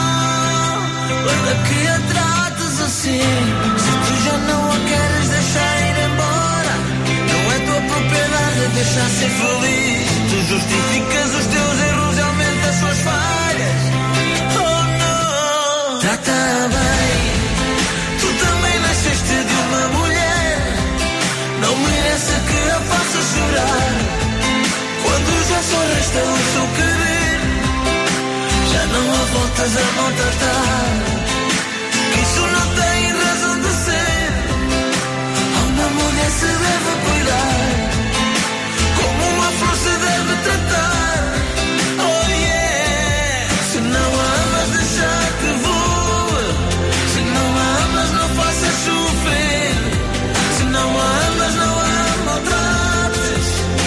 P: mal para que a trates assim. Se tu já não a queres deixar ir embora, não é tua propriedade deixar ser feliz. Tu justificas os teus erros e aumentas as suas falhas. Oh não, trata bem. Tu também nasceste de uma mulher. Não merece que a faça chorar. Quando já só resta o seu querer, já não a voltas a maltratar. Isso não tem razão de ser. A uma mulher se deve cuidar, como uma flor se deve tratar. Oh yeah. Se não a amas, deixa que voe. Se não a amas, não faças sofrer. Se não a amas, não a maltrates.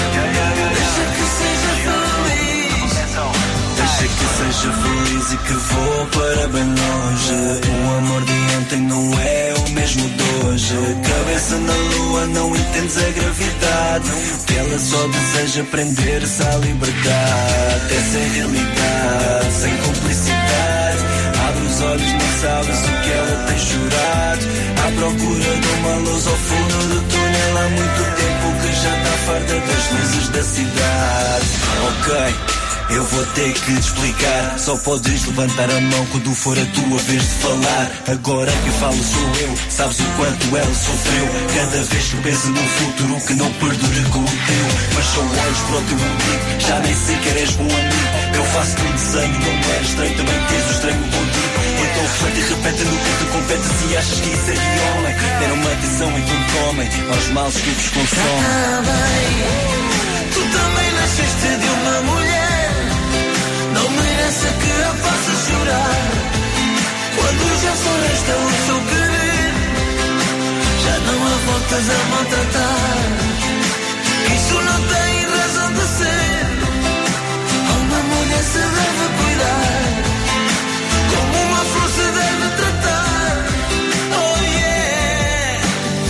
P: Deixa que seja feliz.
K: Deixa que seja feliz e que voe para bem longe. O amor de ontem não é o mesmo de hoje. Cabeça na lua, não entendes a gravidade. Que ela só deseja prender-se à liberdade. Essa é a realidade, sem cumplicidade. Abre os olhos, não sabes o que ela tem chorado. À procura de uma luz ao fundo do túnel. Há muito tempo que já está farta das luzes da cidade. Ok, eu vou ter que te explicar. Só podes levantar a mão quando for a tua vez de falar. Agora que falo sou eu. Sabes o quanto ela sofreu. Cada vez que penso num futuro que não perdure com o teu. Mas só olhos para o teu umbigo, já nem sequer és bom amigo. Eu faço-te um desenho, não é estranho. Também tens o estranho contigo. Então reflete e repete no que tu competes. E achas que isso é de homem. Deram uma atenção então comem aos males que vos consomem.
P: Ah, bem, tu também nasceste de uma mulher. Não merece que a faça chorar. Quando já só resta o seu querer, já não há voltas a maltratar. Isso não tem razão de ser. A uma mulher se deve cuidar, como uma flor se deve tratar. Oh yeah.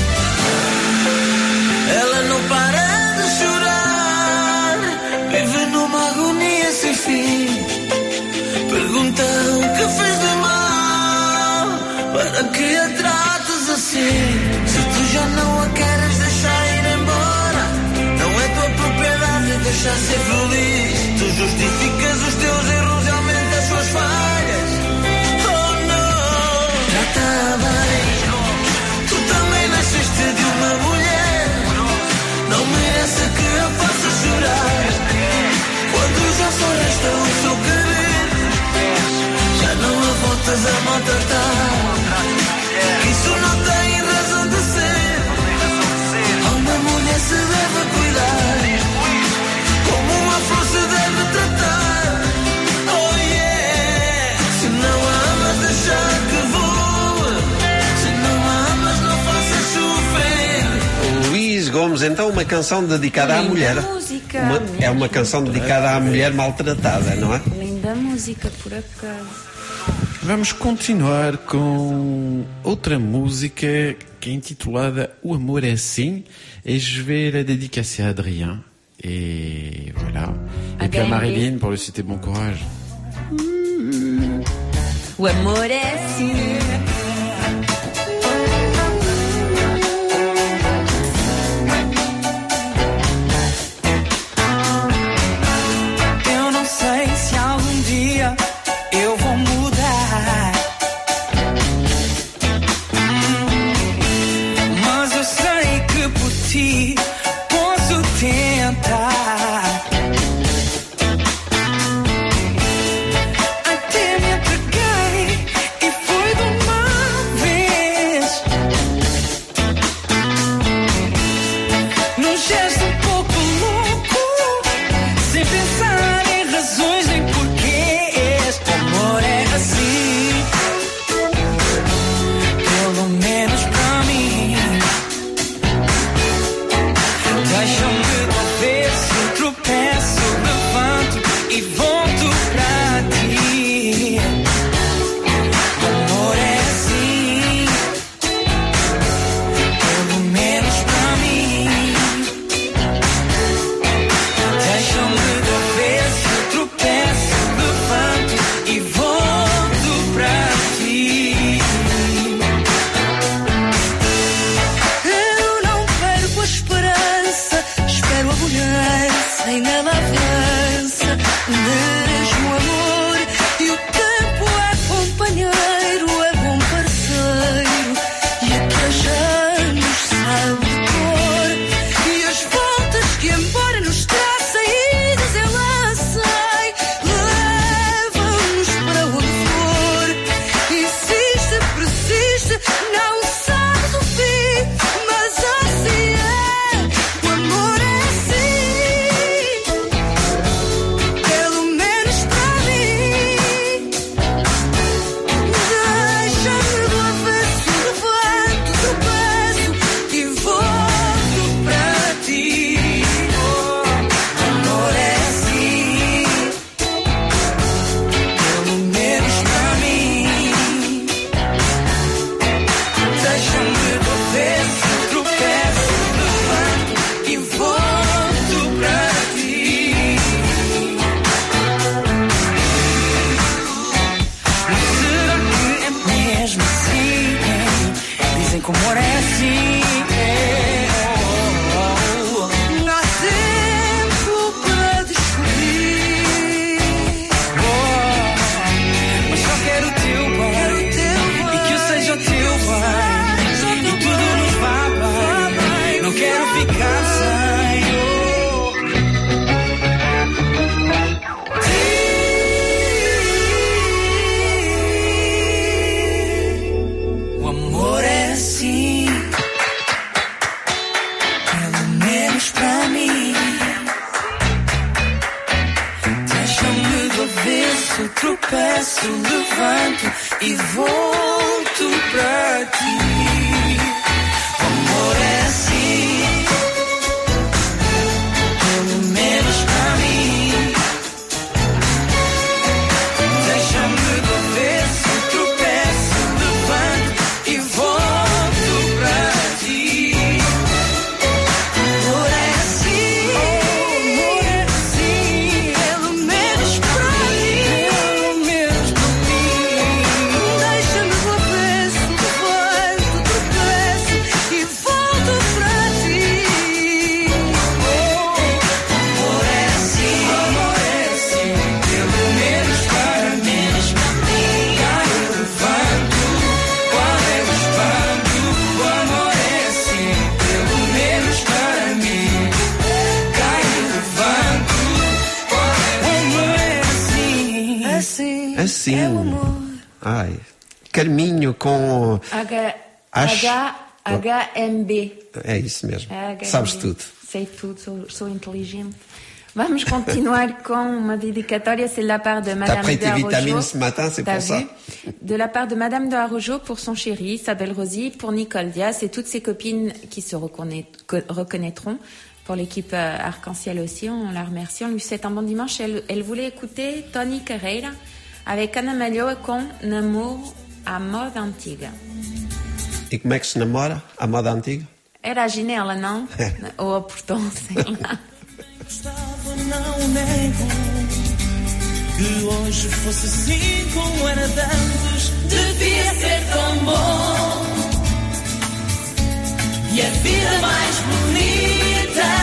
P: Ela não para de chorar. Vive numa agonia sem fim. Pergunta o que fez de mal para que a trates assim. Se tu já não a queres deixar ir embora, não é tua propriedade deixar ser feliz. Tu justificas os teus erros e aumentas as suas falhas. Oh não, trata bem. Tu também nasceste de uma mulher. Não merece que a faça chorar. Quando já só resta o seu querer, já não há voltas a maltratar. Isso não tem razão de ser. A uma mulher se deve cuidar, como uma flor se deve tratar. Oh yeah. Se não a amas, deixa que voe. Se não a amas, não faças sofrer.
M: Luís Gomes, então uma canção dedicada à mulher.
N: Música,
M: Uma-
N: mulher.
M: é uma canção dedicada à mulher maltratada, não é?
N: Linda música, por acaso.
O: Vamos continuar com outra música que é intitulada O Amor é Assim. Et je vais la dédicacer à Adrien. Et voilà. Et puis à Marilyn pour lui souhaiter bon courage.
N: O amor é assim.
P: Eu não sei se algum dia eu vou mudar. Hum,
G: que o amor é assim. É, oh, oh, oh. Há tempo para descobrir. Oh, mas só quero o teu bem. E que eu seja o teu bem. E tudo nos vá bem. Não quero ficar sem. O amor é assim, pelo menos para mim. Deixa-me do avesso, tropeço, levanto e volto para ti. O amor é assim, pelo menos para mim. Deixa-me do avesso, tropeço, levanto e volto para ti. Amor é assim, amor é assim, pelo menos para mim, pelo menos para mim. Deixa-me do avesso, levanto, tropeço e volto para ti. Amor é assim, amor é assim, pelo menos para menos para mim. Cai e levanto, qual é o espanto? O amor é assim, pelo menos para mim. Cai e levanto, qual é o amor é assim, assim,
M: Assim.
G: é o amor.
M: Ai. Carminho com.
N: H,
M: Acho-
N: H, H M B.
M: É isso mesmo.
N: H M B.
M: Sabes tudo.
N: Sei tudo, sou, sou inteligente. Vamos continuar com uma dedicatória, c'est de la part de Madame
M: pris
N: de
M: tes vitamines
N: Arrojo.
M: ce matin, c'est
N: T'as
M: pour ça.
N: vu? De la part de Madame de Arrojo pour son chéri, sa belle Rosie, pour Nicole Diaz et toutes ses copines qui se reconnait- co- reconnaîtront. Pour l'équipe euh, Arc-en-Ciel aussi, on la remercie. On lui souhaite un bon dimanche. Elle, elle voulait écouter Tony Carreira avec Ana Malhoa com Namor à moda antiga.
M: E como é que se namora? À moda antiga?
N: Era a Ginela, não? Ou a Portão, sei lá.
K: Gostava, não nego, que hoje fosse assim como era de antes.
G: Devia ser tão bom e a vida mais bonita.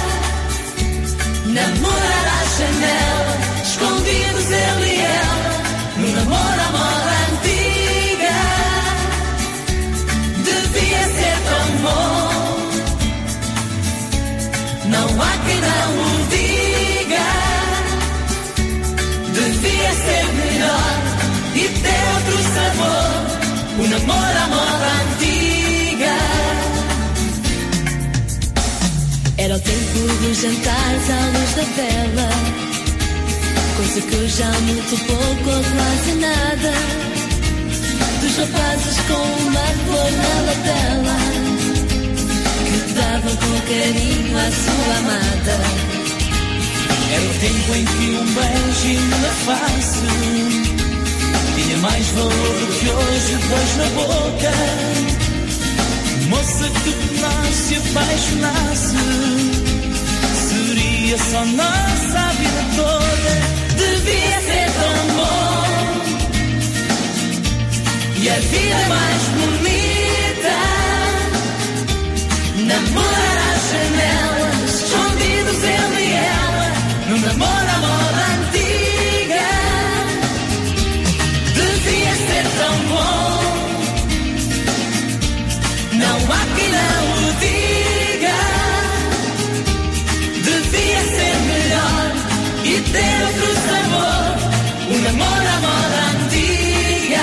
G: Namorar à janela, escondidos ele e ela, no namoro à moda antiga. Devia ser tão bom, não há quem não o diga. Devia ser melhor e ter outro sabor, o namoro à moda antiga.
R: Era o tempo dos jantares à luz da vela, coisa que hoje há muito pouco ou quase nada. Dos rapazes com uma flor na lapela, que davam com carinho à sua amada.
K: Era o tempo em que um beijinho na face tinha mais valor do que hoje dois na boca. Moça que por nós se apaixonasse, seria só nossa a vida toda.
G: Devia ser tão bom e a vida mais bonita. Namorar à janela, escondidos ele e ela, no namoro à moda antiga. Devia ser tão bom, não há quem não o diga. Devia ser melhor e ter outro sabor, o namoro à moda antiga.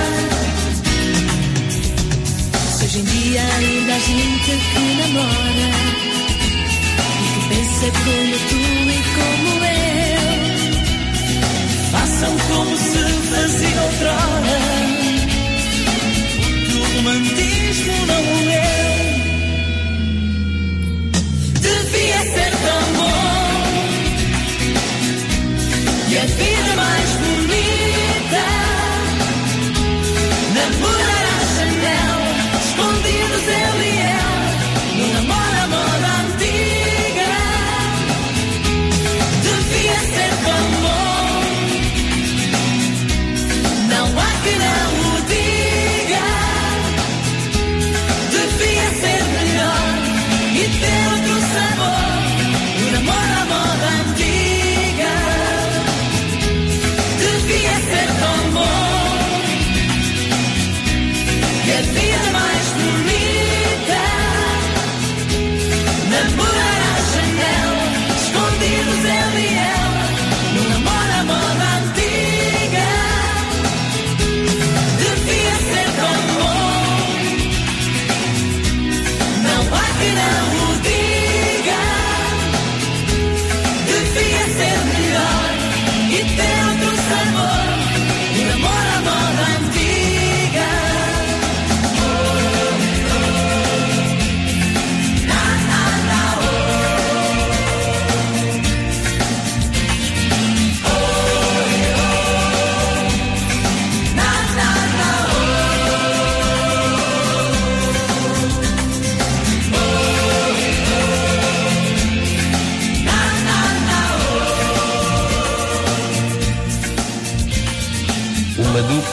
R: Se hoje em dia ainda há gente que namora e que pensa como tu e como eu,
K: Façam como se fazia outrora, que o romantismo não morreu.
G: Devia ser tão bom e a vida mais bonita. Namorar à janela, escondidos ele e ela, no namoro à moda antiga. Devia ser tão bom, não há que não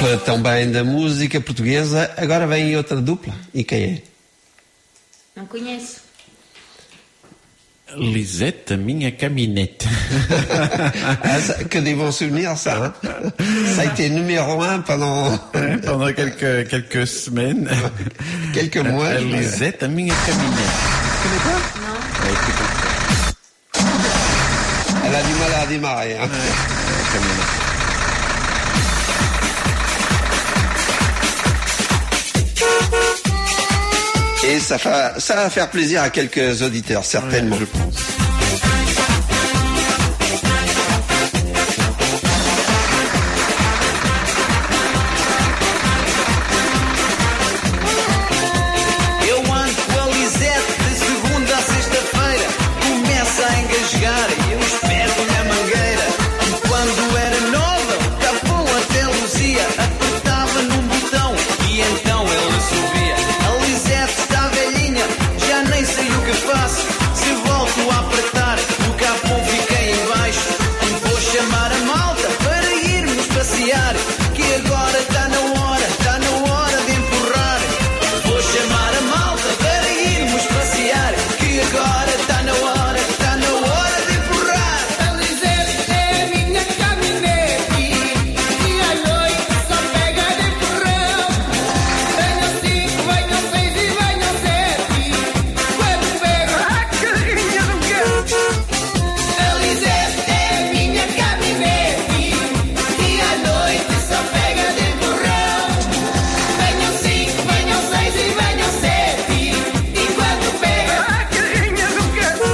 M: Gosta também da música portuguesa. Agora vem outra dupla. E quem é?
N: Não conheço.
O: Lisette, a minha caminhette.
M: Que des bons souvenirs, ça. Hein? Ça a été numéro un pendant...
O: pendant quelques, quelques semaines.
M: Quelques mois.
O: Euh, Lisette, a minha caminette.
M: Tu connais pas?
N: Non.
O: Bah, écoute,
M: elle a du mal à démarrer. Hein?
O: Ouais, caminette.
M: Et ça, fa... ça va faire plaisir à quelques auditeurs, certainement.
O: Ouais, je pense.
K: Eu ando com a Lisette de segunda a sexta-feira. Começa a engasgar e eu espero-lhe a mangueira. E quando era nova, o capão até luzia. Apertava num botão e então ele subia. A Lisette está velhinha, já nem sei o que faço. Se volto a apertar, o capão fica em baixo. E vou chamar a malta para irmos passear. Que agora está na hora, está na hora de empurrar. Vou chamar a malta para irmos passear. Que agora está na hora, está na hora de empurrar.
G: A Lisette é a minha caminhonete e à noite só pega de empurrão. Venham cinco, venham seis e venham sete. Quando pega a carrinha do gato. A Lisette é a minha caminhonete e à noite só pega de empurrão. Venham cinco, venham seis e venham sete. E quando pega a carrinha do gato.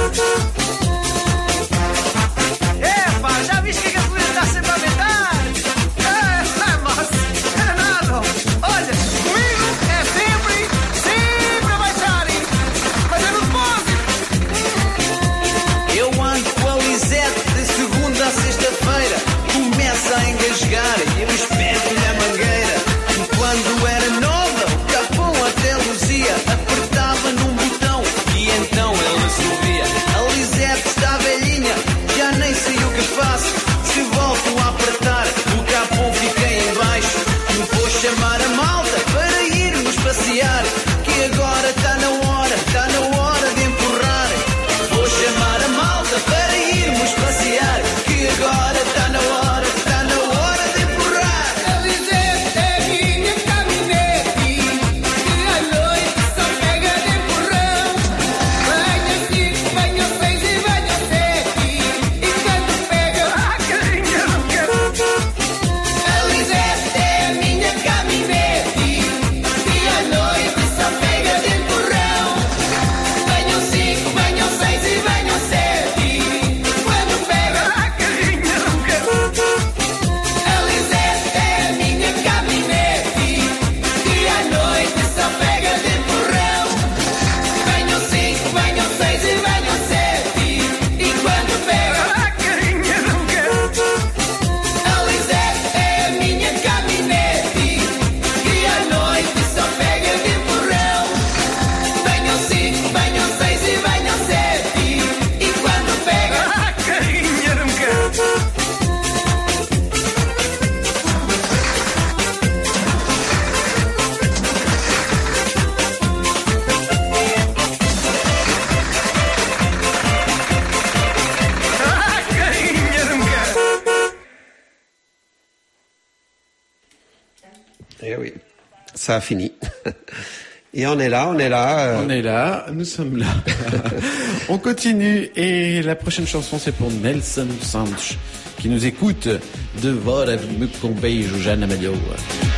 S: Epa, já viste que a gasolina está sempre a aumentar? É, é, mas é nada. Olha, comigo é sempre, sempre a baixar. Fazer o depósito.
K: Eu ando com a Lisette de segunda a sexta-feira. Começa a engasgar e eu espero-lhe a mangueira. E quando era nova, o capão até luzia. Apertava num botão e então ele subia. A Lisette está velhinha, já nem sei o que faço. Se volto a apertar, o capão fica em baixo. E vou chamar a malta para irmos passear. Que agora está na hora, está na hora de empurrar. Vou chamar a malta para irmos passear. Que agora está na hora, está na hora de empurrar.
G: A Lisette é a minha caminhonete e à noite só pega de empurrão. Venham cinco, venham seis e venham sete. E quando pega a carrinha do gato. A Lisette é a minha caminhonete e à noite só pega de empurrão. Venham cinco, venham seis e venham sete. Quando pega a carrinha do gato. A Lisette é a minha caminhonete e à noite só pega de empurrão. Venham cinco, venham seis e venham sete. E quando pega a carrinha do gato. A Lisette é a minha caminhonete e à noite só pega de empurrão. Venham cinco, venham seis e venham sete. E quando pega a carrinha do gato.
S: Ah, carrinha do gato.
M: Eh oui, ça a fini. Et on est là, on est là. euh,
O: On est là, nous sommes là. On continue et la prochaine chanson c'est pour Nelson Santos qui nous écoute Devora-me com beijo já na malhoa.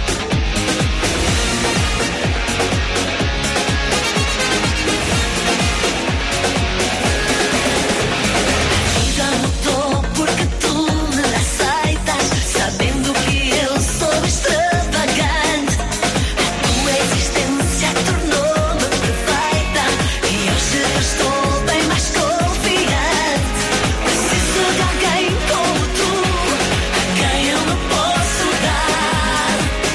R: Já mudou porque tu me aceitas, sabendo que eu sou extravagante. A tua existência tornou-me perfeita e hoje eu estou bem mais confiante. Preciso de alguém como tu, a quem eu me posso dar.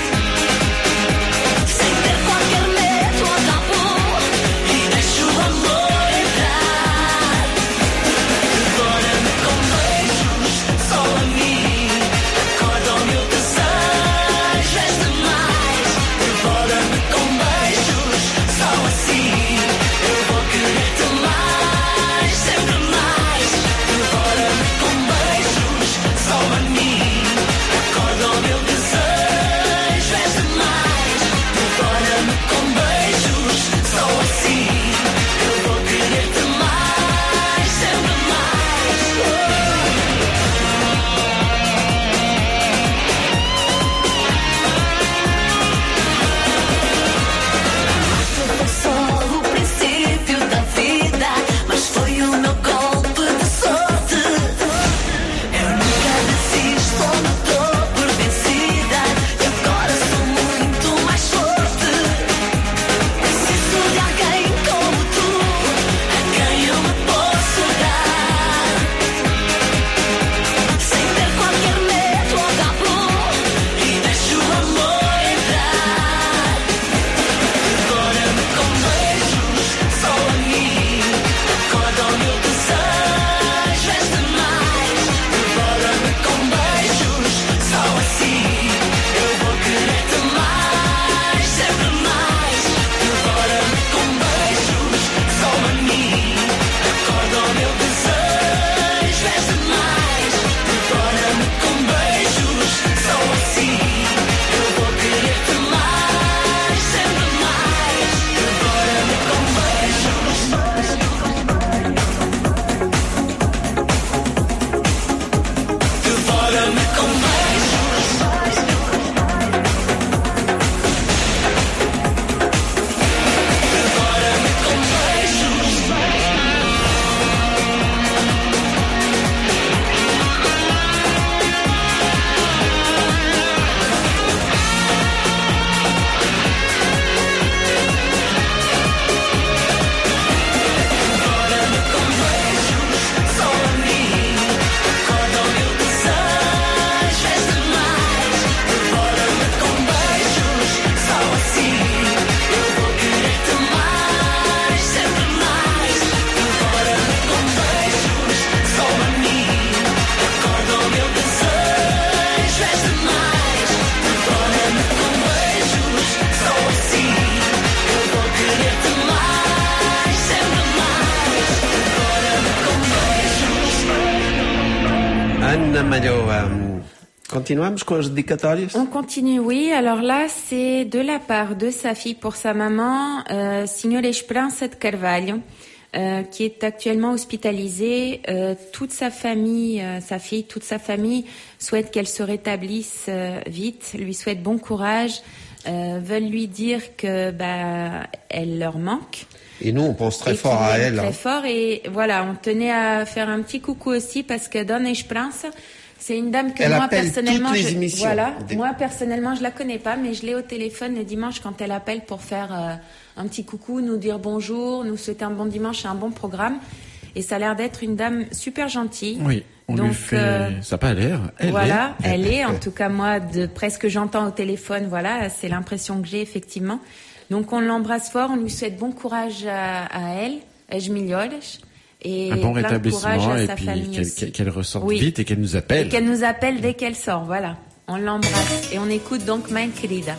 M: Ana Malhoa, continuamos com as dedicatórias?
N: On continue, oui. Alors là, c'est de la part de sa fille pour sa maman, euh, Signora Esperança de Carvalho, euh, qui est actuellement hospitalisée. Euh, toute sa famille, euh, sa fille, toute sa famille souhaite qu'elle se rétablisse euh, vite, lui souhaite bon courage, euh, veulent lui dire que bah, elle leur manque.
M: Et nous, on pense très
N: Et
M: fort
N: qu'il
M: à
N: l'aime
M: elle.
N: Très
M: hein.
N: fort. Et voilà, on tenait à faire un petit coucou aussi parce que Dona Esperança, c'est une dame que
M: Elle
N: moi
M: appelle
N: personnellement,
M: toutes les
N: je,
M: émissions.
N: voilà,
M: Des-
N: moi personnellement, je la connais pas, mais je l'ai au téléphone le dimanche quand elle appelle pour faire euh, un petit coucou, nous dire bonjour, nous souhaiter un bon dimanche et un bon programme. Et ça a l'air d'être une dame super gentille.
O: Oui, on
N: Donc,
O: lui fait...
N: euh,
O: Ça n'a pas l'air. Elle
N: voilà,
O: est.
N: elle est, en tout cas moi, de presque que j'entends au téléphone, voilà, c'est l'impression que j'ai effectivement. Donc on l'embrasse fort, on lui souhaite bon courage à, à elle, as melhoras, et
O: Un bon
N: plein de courage
O: rétablissement
N: à
O: et
N: sa
O: puis
N: famille
O: qu'elle,
N: aussi.
O: qu'elle- qu'elle ressorte
N: Oui.
O: vite et qu'elle nous
N: Et
O: appelle.
N: qu'elle nous appelle dès qu'elle sort, voilà. On l'embrasse et on écoute donc Mãe Querida.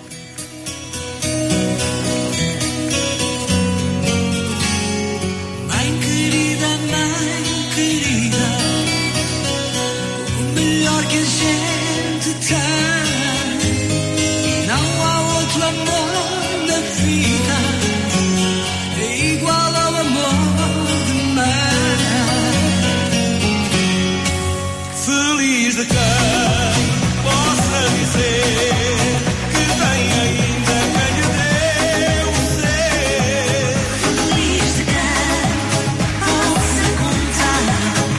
K: Mãe querida, mãe querida, o melhor que a gente tem, não há outro amor na vida igual ao amor de mãe. Feliz de quem possa dizer que tem ainda quem lhe deu ser. Feliz de quem possa contar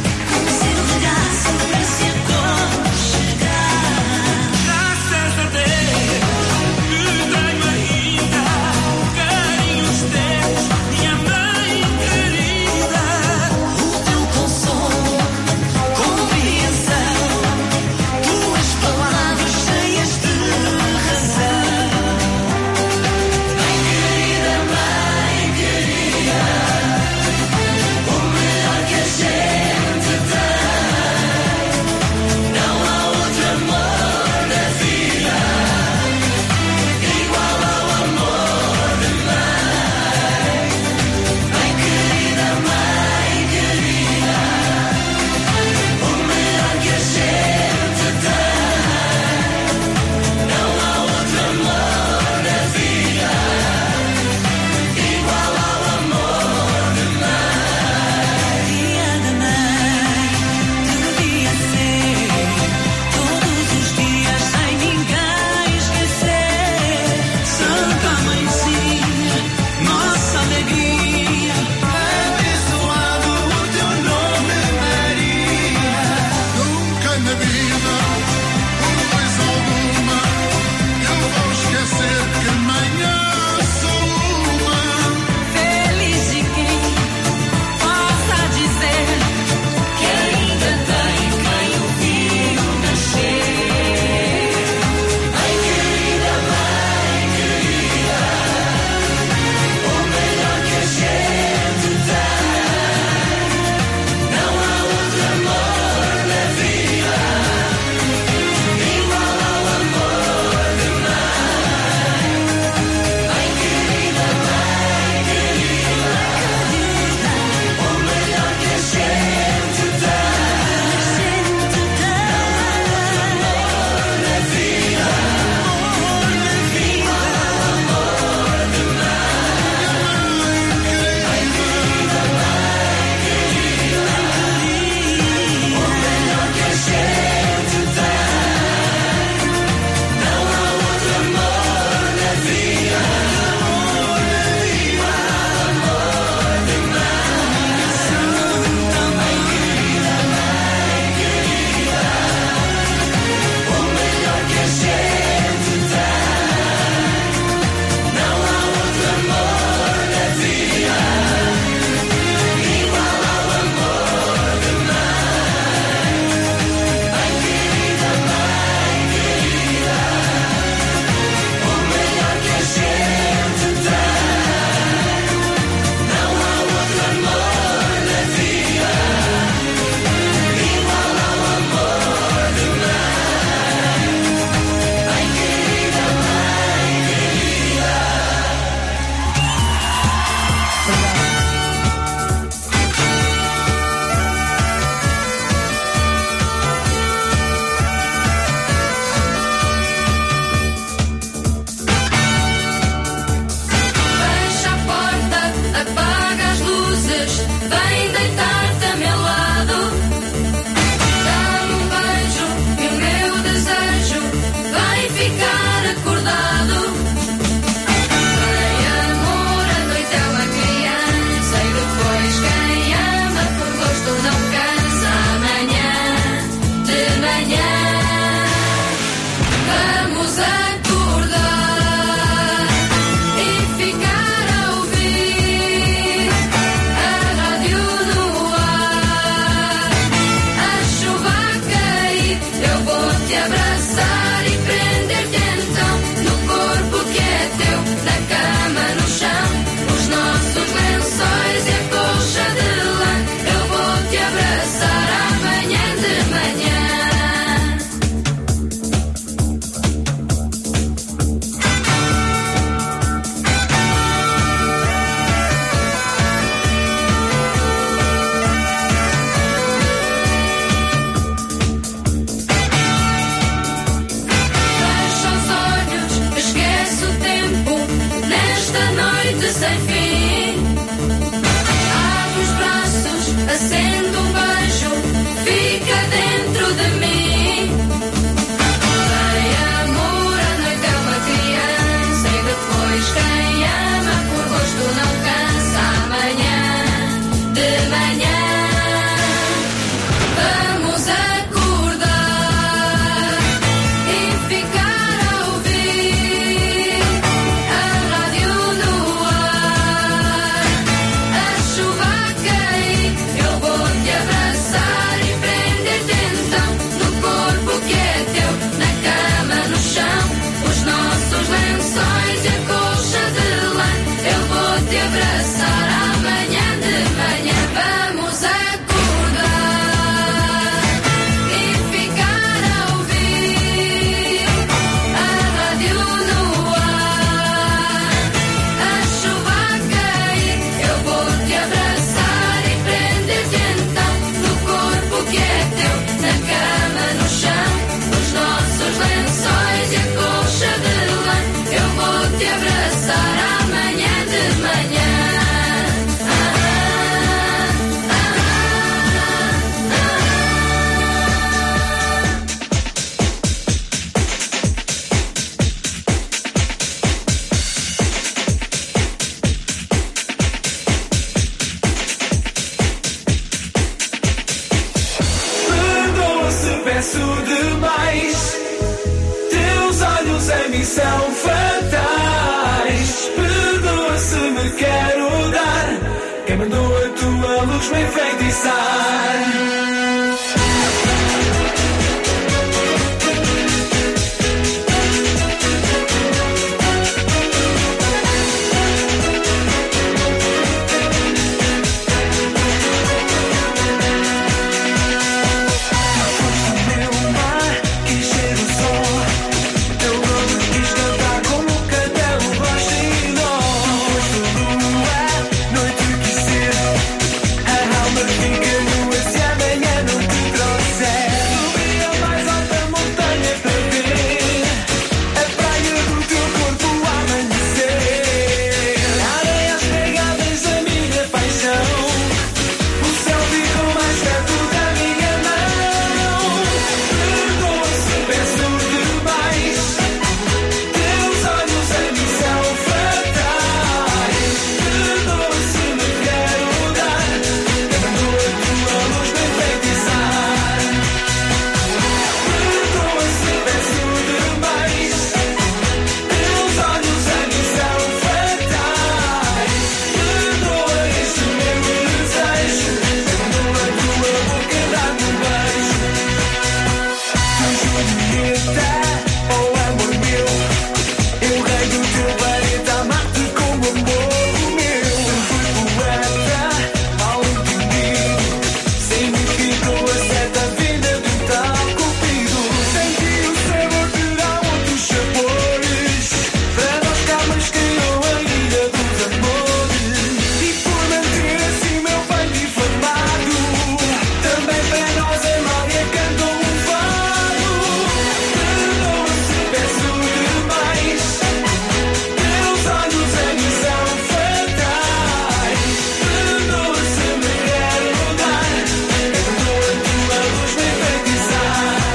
K: teu planeta amar-te como amor o meu. Fui poeta, mal entendido, sem me quebrou a certa vida de um tal cupido. Senti o sabor de dar outros sabores, para nós camas criou a ilha dos amores. E por manter assim meu pai difamado, também para nós a Mária cantou um fado. Perdoa se peço demais, teus olhos a mim são fatais. Perdoa se me quero mudar, perdoa tua luz me enfeitiçar.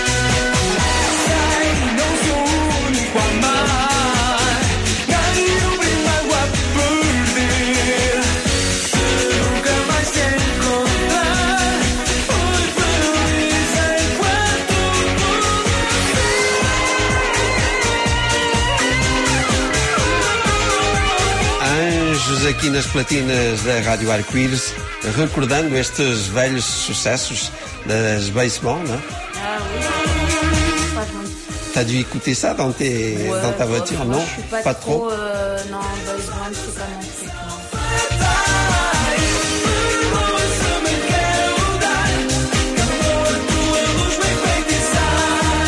K: Sei, não sou o único a amar, nem o primeiro a perder. Se nunca mais te encontrar, fui feliz enquanto
M: Anjos aqui nas platinas da Rádio Arco-Íris, recordando estes velhos sucessos das baseball, non?
N: Ah oui, pas vraiment.
M: T'as dû écouter ça dans, tes,
N: Ouais,
M: dans ta
N: ouais,
M: voiture,
N: moi,
M: non?
N: je suis pas,
M: Pas
N: trop.
M: trop.
N: euh, non, boys band, c'est pas mon truc. Non.
K: perdoa se me quero mudar, perdoa tua luz me enfeitiçar.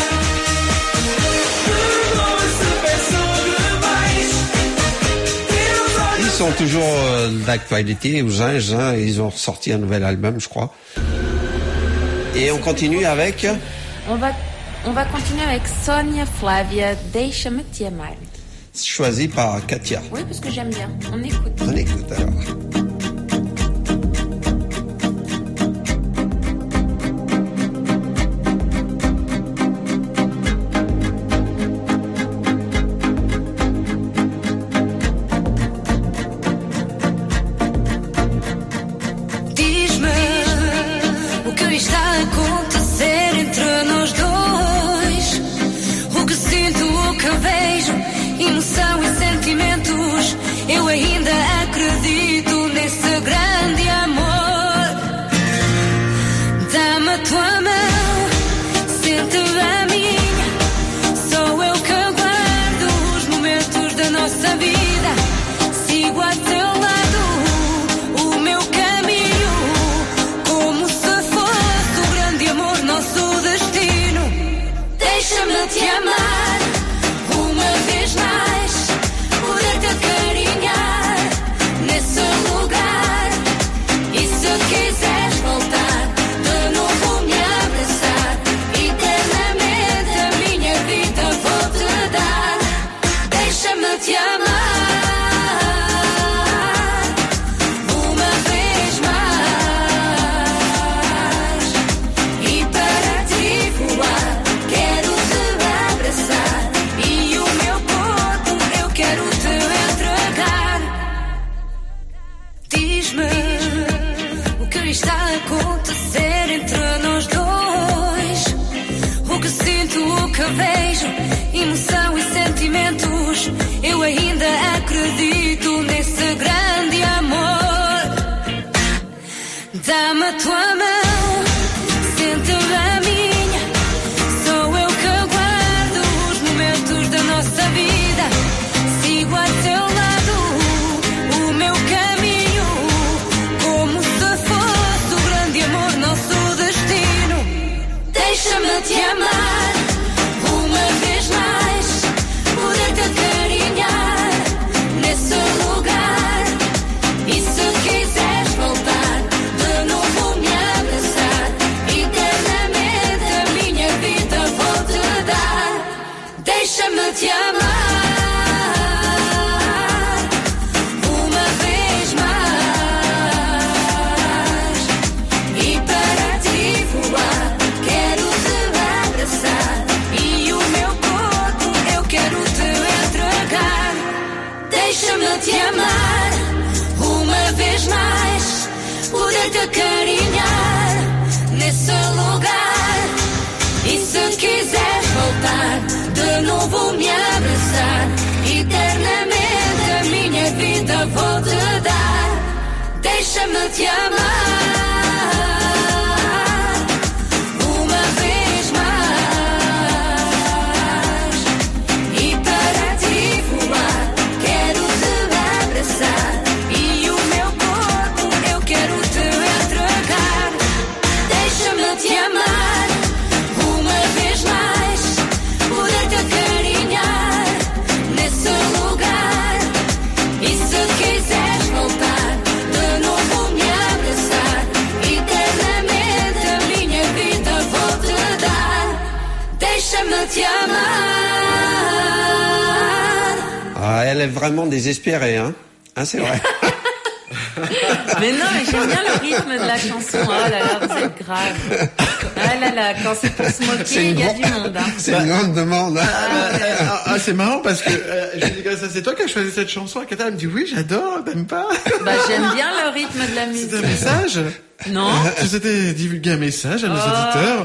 K: Perdoa se peço demais, teus olhos.
M: Ils sont toujours euh, d'actualité, aux Anges, hein, ils ont sorti un nouvel album, je crois. Et on continue avec...
N: On va, on va continuer avec Sonia Flavia, Deixa-me te amar.
M: choisi par Katia.
N: Oui, parce que j'aime bien. On écoute.
M: On écoute alors.
R: Diz-me o que está a acontecer entre nós dois. O que sinto, o que vejo, emoção e sentimentos. Eu ainda acredito nesse grande amor. Dá-me a tua mão, sente a minha. Sou eu que guardo os momentos da nossa vida. Sigo a teu lado o meu caminho, como se fosse o grande amor nosso destino. Deixa-me te amar uma vez mais, poder-te acarinhar nesse lugar. E se quiseres voltar, de novo me abraçar, eternamente a minha vida vou-te dar. Deixa-me te amar uma vez mais, e para ti voar quero te abraçar, e o meu corpo eu quero te entregar. Diz-me o que está a acontecer entre nós dois. O que sinto, o que vejo, emoção e sentimentos. Eu ainda acredito nesse grande amor. Dá-me a tua mão, sente a minha. Sou eu que guardo os momentos da nossa vida. Sigo a teu lado o meu caminho, como se fosse o grande amor nosso destino. Deixa-me te amar uma vez mais, poder-te acarinhar nesse lugar. E se quiseres voltar, de novo me abraçar, eternamente a minha vida vou-te dar. Deixa-me te amar uma vez mais, e para ti voar quero te abraçar, e o meu corpo eu quero te entregar. Deixa-me te amar uma vez mais, poder-te acarinhar nesse lugar. E se quiseres voltar, de novo me abraçar, eternamente a minha vida vou-te dar. Deixa-me te amar uma vez mais, e para ti voar
M: elle est vraiment désespérée, hein. Hein, c'est vrai.
N: Mais non, mais j'aime bien le rythme de la chanson. Oh là là, vous êtes grave. Ah là là, quand c'est pour se moquer, il y a du monde. Hein.
M: C'est une grande demande. Hein.
O: Ah, ah, ah, c'est marrant parce que euh, je lui dis comme ça, c'est toi qui as choisi cette chanson. Catherine elle me dit oui, j'adore, t'aimes pas?
N: Bah j'aime bien le rythme de la musique.
O: C'est un message?
N: Non.
O: C'était divulguer un message à nos oh. auditeurs.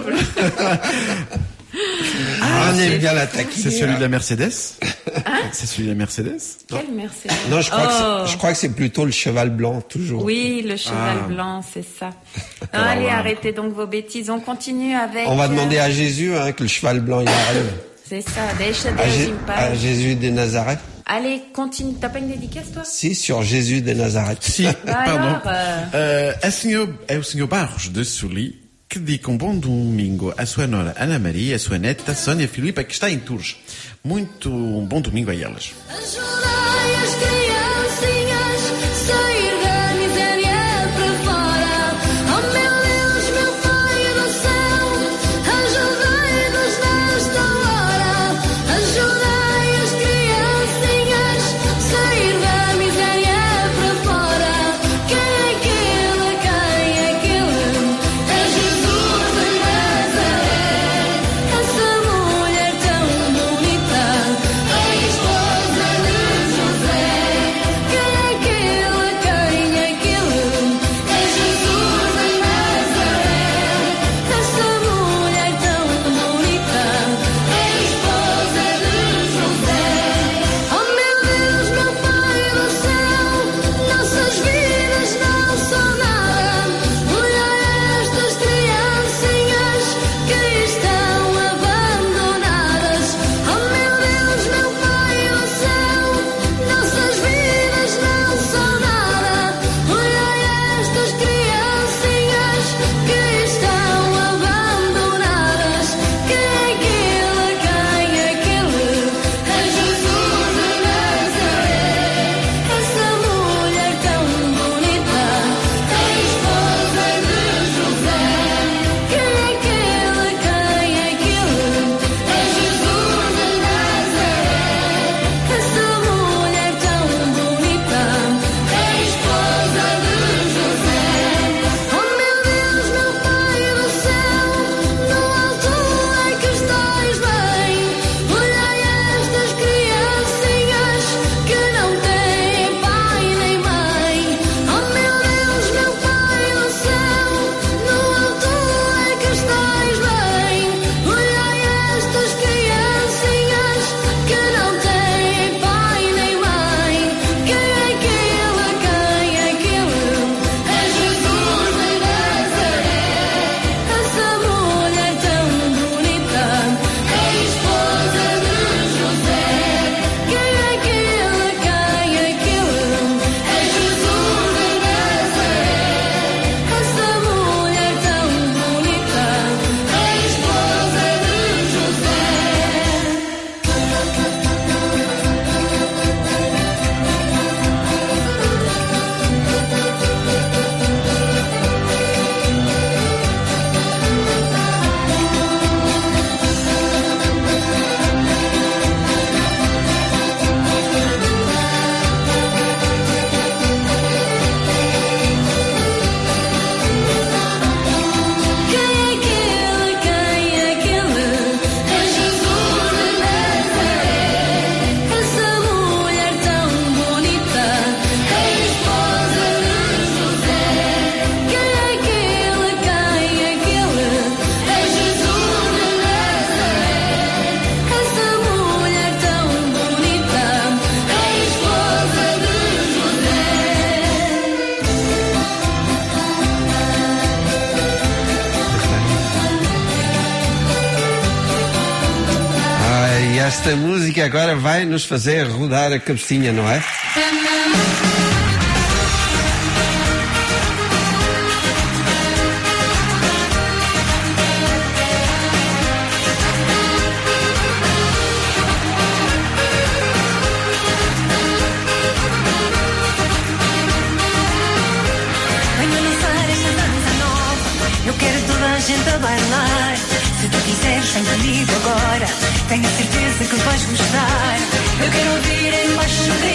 M: Ah, on aime bien l'attaque.
O: C'est celui de la Mercedes.
N: Hein?
O: C'est celui de la Mercedes.
N: Quelle Mercedes?
M: Non, je crois,
N: oh.
M: que c'est, je crois que c'est plutôt le cheval blanc, toujours.
N: Oui, le cheval ah. blanc, c'est ça. Non, allez, voilà. Arrêtez donc vos bêtises. On continue avec...
M: On va demander à Jésus hein, que le cheval blanc il arrive.
N: C'est ça, Deixa
M: à, Gé- à Jésus de Nazareth.
N: Allez, continue. T'as pas une dédicace, toi?
M: Si, sur Jésus de Nazareth.
O: Si,
N: bah
O: pardon.
N: Alors, euh...
O: Uh, é, senhor, é o senhor Barros de Sully que dedica um bom domingo à sua nora Ana Maria, à sua neta Sónia Filipa, que está em Tours. Muito um bom domingo a elas.
R: Ajudai as criancinhas sair da miséria para fora. Oh meu Deus, meu Pai do céu, ajudai-nos nesta hora. Ajudai as criancinhas sair da miséria para fora. Quem é aquele, quem é aquele? É Jesus de Nazaré. Essa mulher tão bonita, a esposa de José. Quem é aquele, quem é aquele? É Jesus de Nazaré. Essa mulher tão bonita, a esposa de José. Oh meu Deus, meu Pai do céu, nossas vidas não são nada. Olha estas criancinhas que estão abandonadas. Oh meu Deus, meu Pai do céu, nossas vidas não são nada. Olha estas criancinhas que estão abandonadas. Quem é aquele, quem é aquele? É Jesus de Nazaré. Essa mulher tão bonita, a esposa de José. Quem é aquele, quem é aquele? É Jesus de Nazaré. Essa mulher tão bonita, a esposa de José. Oh meu Deus, meu Pai do céu, no alto é que estás bem. Olhai estas criancinhas que não têm pai nem mãe. Oh meu Deus, meu Pai do céu, no alto é que estás bem. Olhai estas criancinhas que não têm pai nem mãe. Quem é aquele, quem é aquele? É Jesus de Nazaré. Essa mulher tão bonita, a esposa de José. Quem é aquele, quem é aquele? É Jesus de Nazaré. Essa mulher tão bonita, a esposa de José. Quem é aquele, quem é aquele? É Jesus de Nazaré. Essa mulher tão bonita, a esposa de José. Quem é aquele, quem é aquele? É Jesus de Nazaré. Essa mulher tão bonita, a esposa de José.
M: Ai, esta música agora vai nos fazer rodar a cabecinha, não é?
G: Venho lançar esta dança nova. Eu quero toda a gente a bailar. Se tu quiseres, vem comigo agora. Tenho certeza que vais gostar. Eu quero ouvir embaixo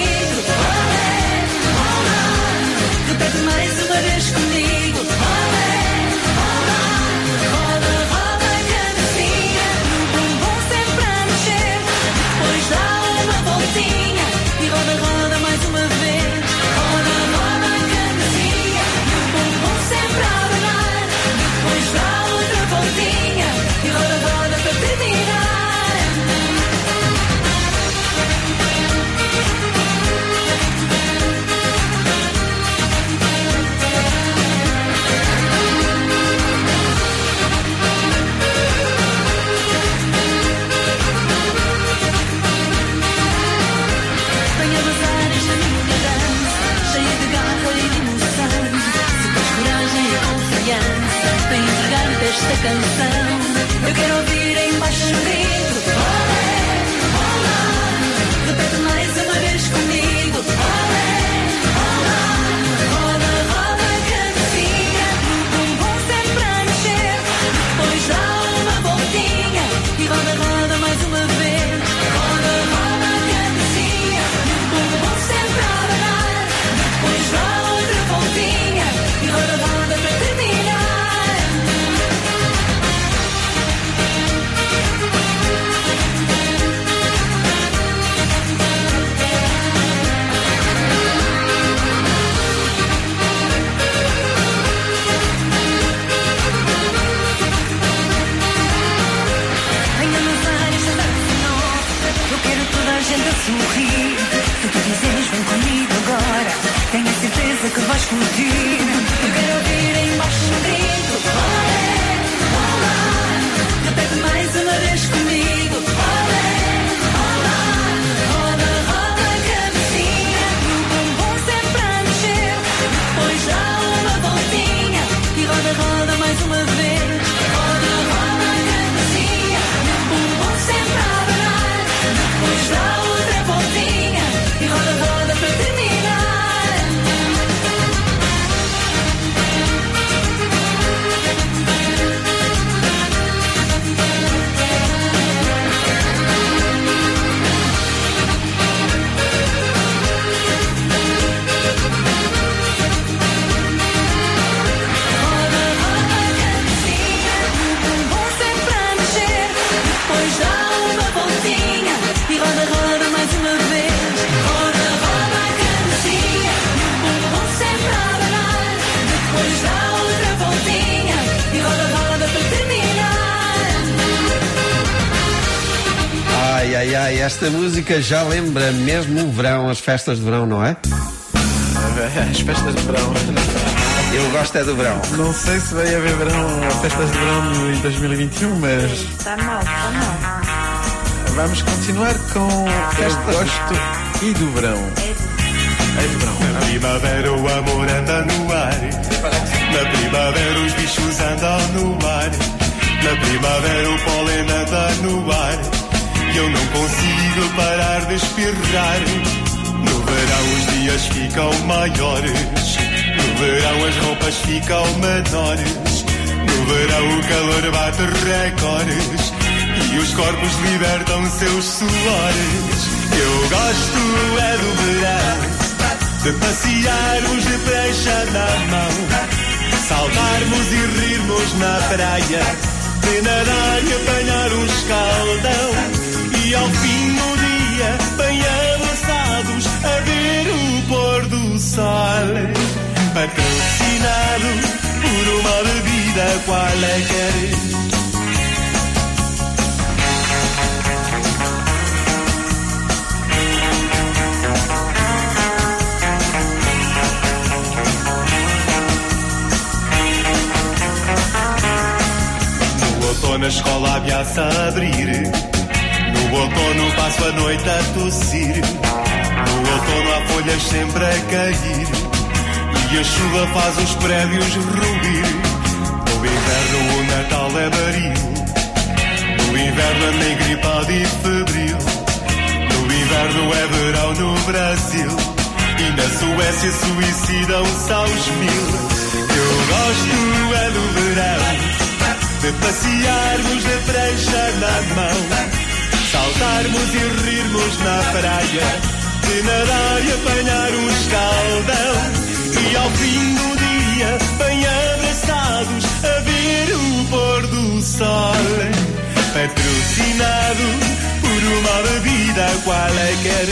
M: esta música já lembra mesmo o verão, as festas de verão, não é?
O: As festas de verão.
M: Eu gosto é do verão.
O: Não sei se vai haver verão, festas de verão em dois mil e vinte e um, mas
N: Está mal, está mal.
O: vamos continuar com
M: Festas.
O: Eu Gosto e do verão. É do verão.
K: Na primavera o amor anda no ar. Na primavera os bichos andam no ar. Na primavera o pólen anda no ar. E eu não consigo parar de espirrar. No verão os dias ficam maiores. No verão as roupas ficam menores. No verão o calor bate recordes. E os corpos libertam seus suores. Eu gosto é do verão, de passearmos de prancha na mão, saltarmos e rirmos na praia, de nadar e apanhar um escaldão. E ao fim do dia, bem abraçados, a ver o pôr do sol. Patrocinado por uma bebida qualquer. Na escola havia-se a abrir. No outono passo a noite a tossir. No outono há folhas sempre a cair. E a chuva faz os prédios ruir. No inverno o Natal é baril. No inverno ando engripado e febril. No inverno é verão no Brasil. E na Suécia suicidam-se aos mil. Eu gosto é do verão, de passearmos de prancha na mão, saltarmos e rirmos na praia, de nadar e apanhar um escaldão. E ao fim do dia, bem abraçados, a ver o pôr do sol. Patrocinado por uma bebida qualquer.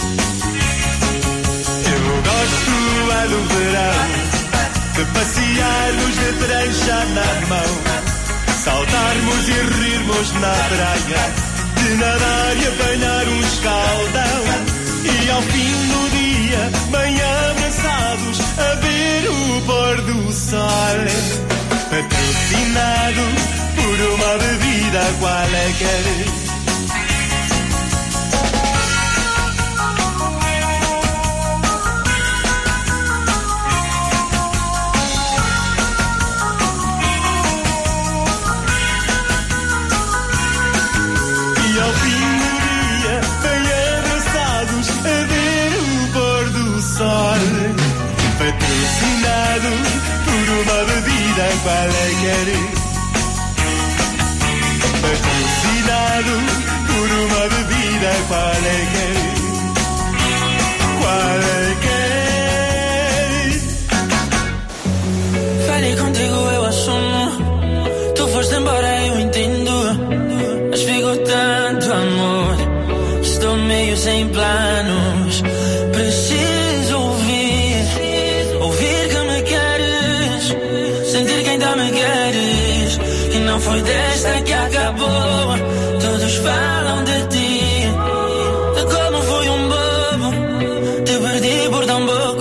K: Eu gosto é do verão, de passearmos de prancha na mão, saltarmos e rirmos na praia, de nadar e apanhar um escaldão. E ao fim do dia, bem abraçados, a ver o pôr do sol. Patrocinado por uma bebida qualquer. Patrocinado por uma bebida qualquer. Patrocinado por uma bebida qualquer. Qualquer.
P: Falei contigo, eu assumo. Tu foste embora, eu entendo. Mas ficou tanto amor. Estou meio sem planos. Preciso ouvir, ouvir que me queres, sentir que ainda me queres. E não foi desta que acabou. Todos falam de ti, de como fui um bobo. Te perdi por tão pouco.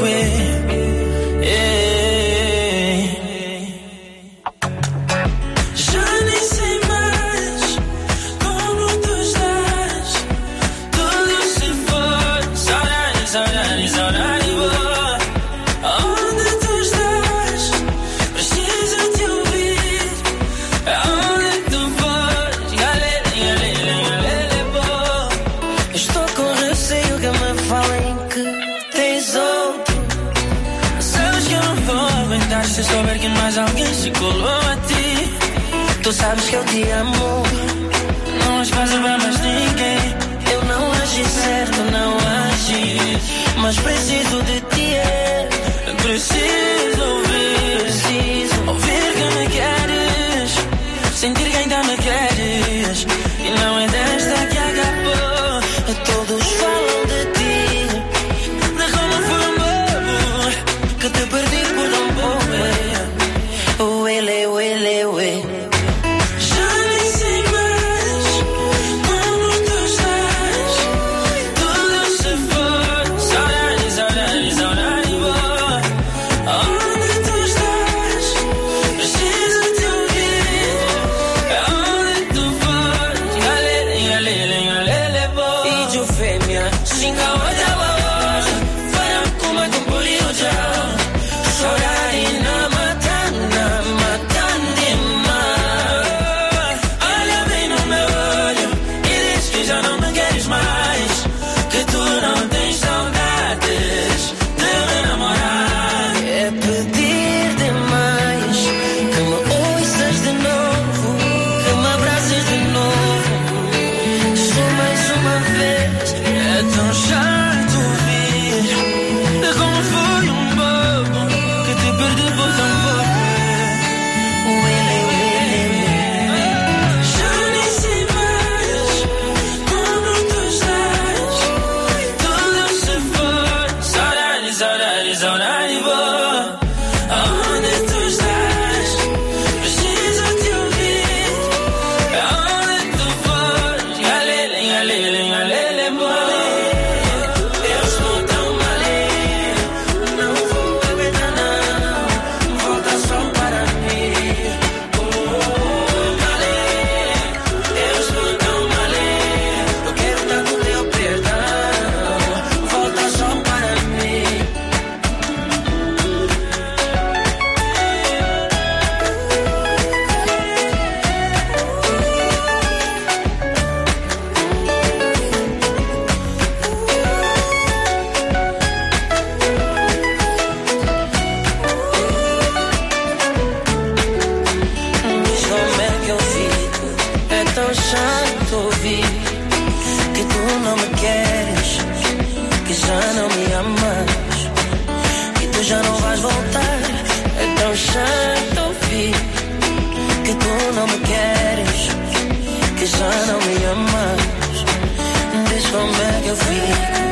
P: Se souber que mais alguém se colou a ti, tu sabes que eu te amo. Não espaço para mais ninguém. Eu não agi certo, não agi, mas preciso de ti. Preciso ouvir, preciso ouvir que me queres, sentir que ainda me queres. E não é desta que acabou. Todos falam de ti, de como fui um bobo, que te perdi por um pouco. Uele, uele, uele. Já nem sei mais como tu estás. que já não me amas e tu já não vais voltar. É tão chato ouvir que tu não me queres, que já não me amas. Diz como é que eu fico.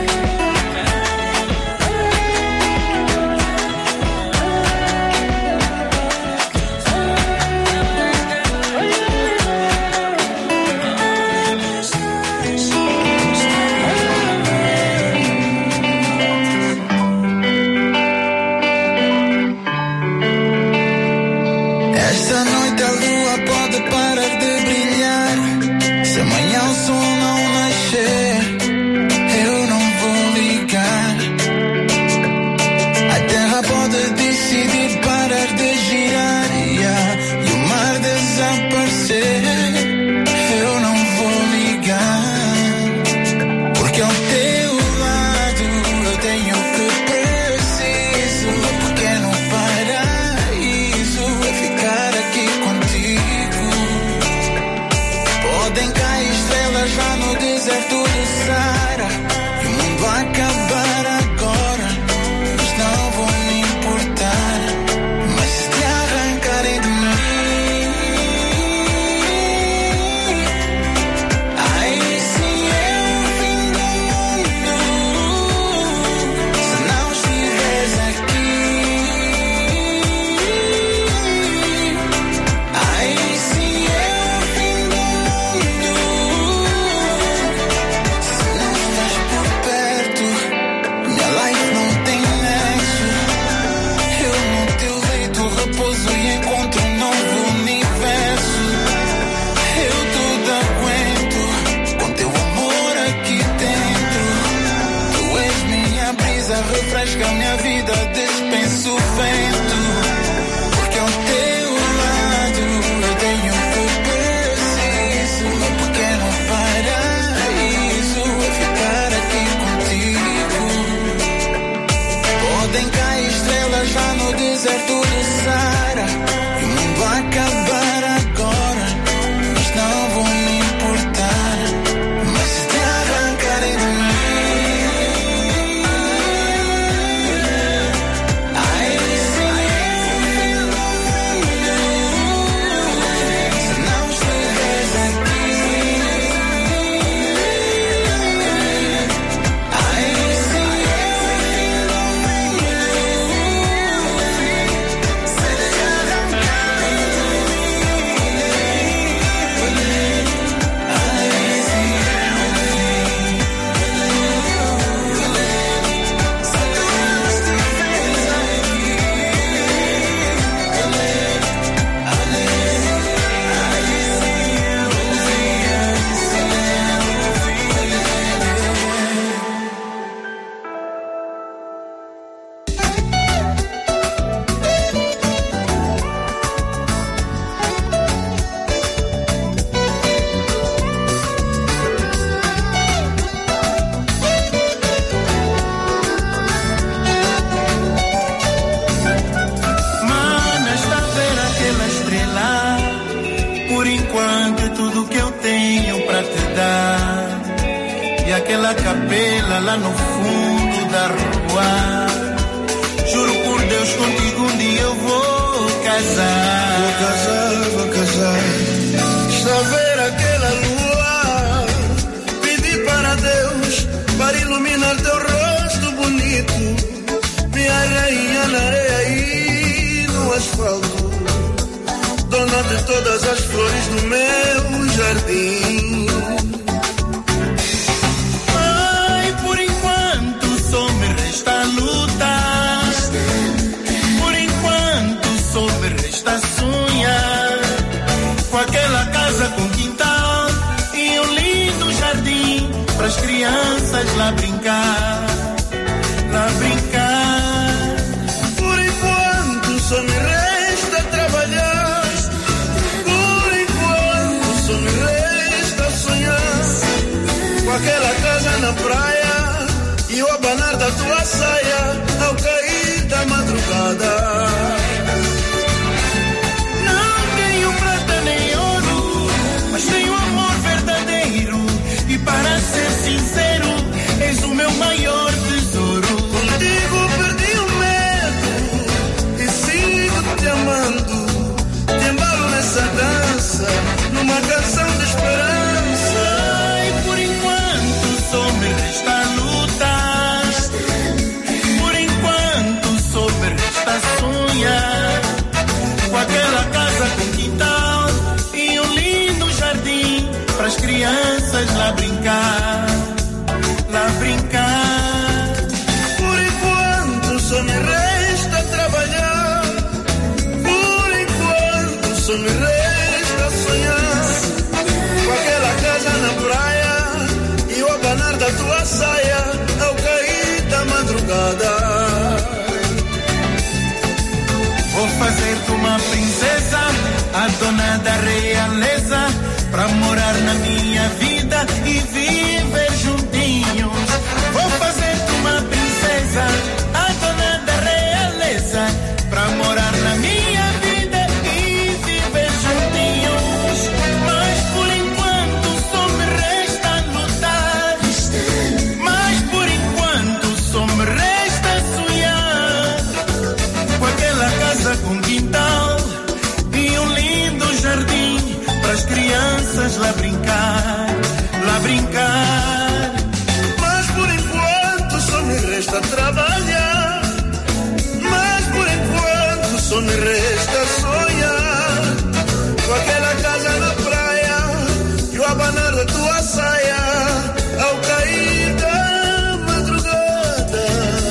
T: Refresca minha vida, dispenso o vento. Porque ao teu lado eu tenho o que preciso. Meu pequeno paraíso é ficar aqui contigo. Podem cair estrelas lá no deserto do Saara e o mundo acabar agora, mas não vou me importar. Mas se te arrancarem de mim, capela lá no fundo da rua. Juro por Deus, contigo um dia eu vou casar.
L: Vou casar, vou casar. Está a ver aquela lua? Pedi para Deus para iluminar teu rosto bonito. Minha rainha na areia e no asfalto, dona de todas as flores do meu jardim.
P: Com quintal e um lindo jardim para as crianças lá brincar, lá brincar.
L: Por enquanto só me resta trabalhar, por enquanto só me resta sonhar com aquela casa na praia e o abanar da tua saia ao cair da madrugada.
P: Para ser sincero, és o meu maior
T: lá brincar, lá brincar. Por enquanto só me resta trabalhar, por enquanto só me resta sonhar. Com aquela casa na praia e o abanar da tua saia ao cair da madrugada. Vou fazer-te uma princesa, a dona da realeza, pra morar na minha vida e viver juntinhos. Vou fazer-te uma princesa, a dona da realeza, pra morar na minha vida e viver juntinhos. Mas por enquanto só me resta lutar, mas por enquanto só me resta sonhar. Com aquela casa com quintal e um lindo jardim para as crianças lá brincar, lá brincar. Mas por enquanto só me resta trabalhar, mas por enquanto só me resta sonhar. Com aquela casa na praia e o abanar da tua saia ao cair da madrugada.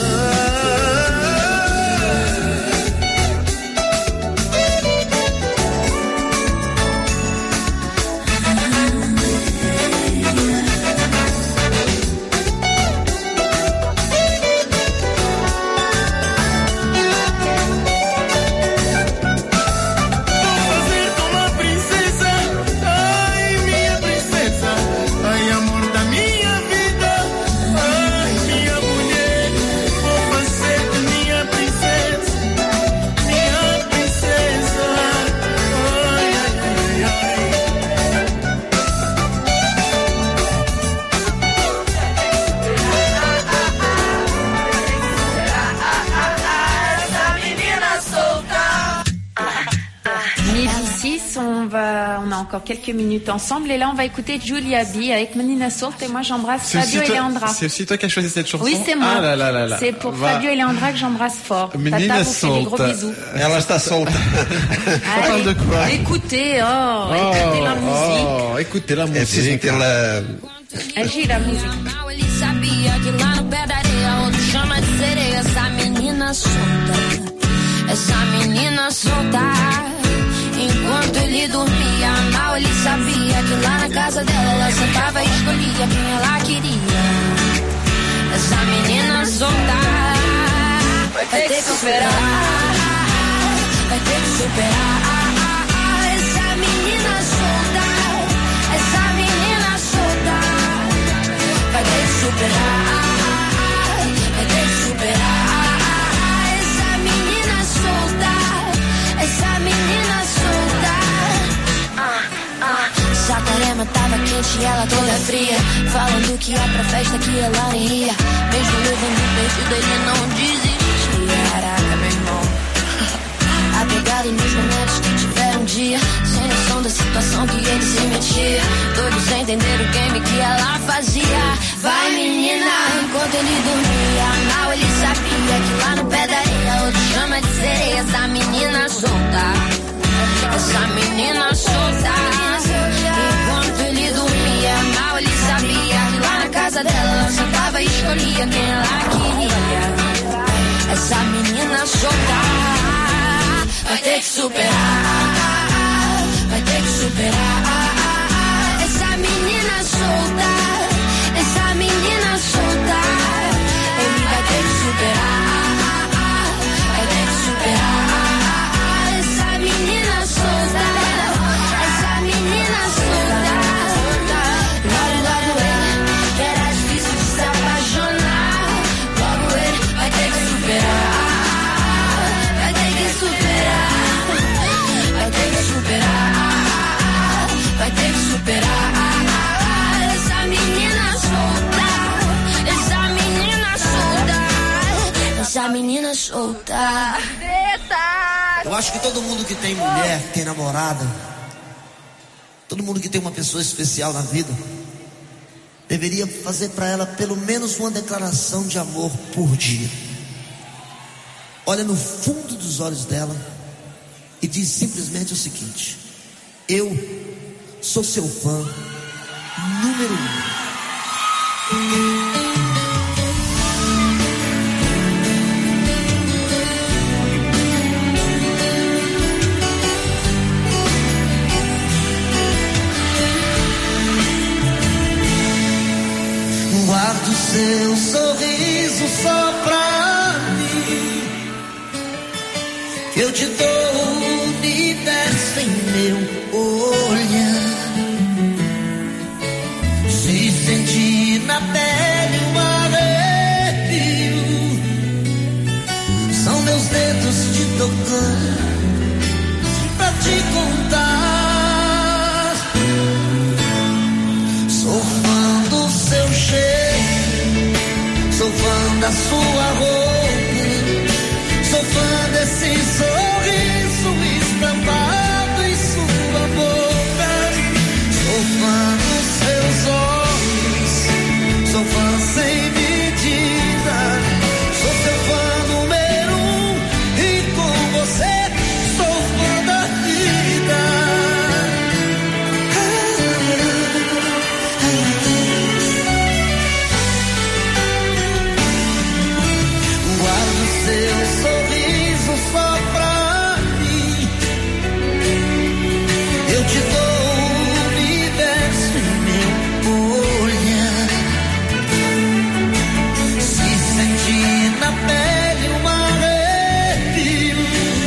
N: On va, on a encore quelques minutes ensemble et là on va écouter Julia B avec Menina Solta et moi j'embrasse Fabio et Leandra.
O: C'est aussi toi qui as choisi cette chanson?
N: Oui, c'est moi.
O: Ah là là là là.
N: C'est pour
O: Va.
N: Fabio et Leandra que j'embrasse fort.
O: Menina
N: Tata vous fait des gros
O: Solta.
N: bisous.
M: Ela está solta.
O: On parle de quoi?
N: Écoutez, oh, écoutez la musique.
O: Oh, écoutez la
M: É preciso
O: musique.
M: meter la...
N: É gira a música.
U: Ele sabia que lá no pé da areia outro chama de sereia. Essa menina solta, essa menina solta. Enquanto ele dormia, mal ele sabia que lá na casa dela ela sentava e escolhia quem ela queria. Essa menina solta vai ter que superar, vai ter que superar. Essa menina solta, essa menina solta vai ter que superar, vai ter que superar. Essa menina solta, essa menina solta. Sacarema tava quente e ela toda fria, falando que ia pra festa, que ela nem ia. Mesmo levando perdido, ele não desistia. Caraca, meu irmão. Apegado nos momentos que tiveram um dia, sem noção da situação que ele se metia. Todos sem entender o game que ela fazia. Vai menina, enquanto ele dormia, mal ele sabia que lá no pé da areia outro chama de sereia. Essa menina solta, essa menina solta. Enquanto ele dormia, mal ele sabia que lá na casa dela ela sentava e escolhia quem ela queria. Essa menina solta vai ter que superar, vai ter que superar. Essa menina solta, essa menina solta. Ele vai ter que superar, vai ter que superar. Essa menina solta, essa menina solta. Logo, logo ele, que era difícil de se apaixonar. Logo ele vai ter que superar, vai ter que superar, vai ter que superar, vai ter que superar. Essa menina solta, essa menina solta, essa menina solta.
V: Eu acho que todo mundo que tem mulher, que tem namorada, todo mundo que tem uma pessoa especial na vida, deveria fazer para ela pelo menos uma declaração de amor por dia. Olha no fundo dos olhos dela e diz simplesmente o seguinte: eu sou seu fã, número um.
L: Guardo seu sorriso só pra mim. Eu te dou o universo em meu olhar. Se sentir na pele um arrepio, são meus dedos te tocando pra te contar. Sou fã do seu cheiro, sou fã da sua roupa, sou fã desse sorriso estampado em sua boca. Sou fã dos seus olhos, sou fã sem medida. Sou seu fã número um e com você sou fã da vida. Guardo seu sorriso só pra mim. Eu te dou o universo em meu olhar. Se sentir na pele um arrepio,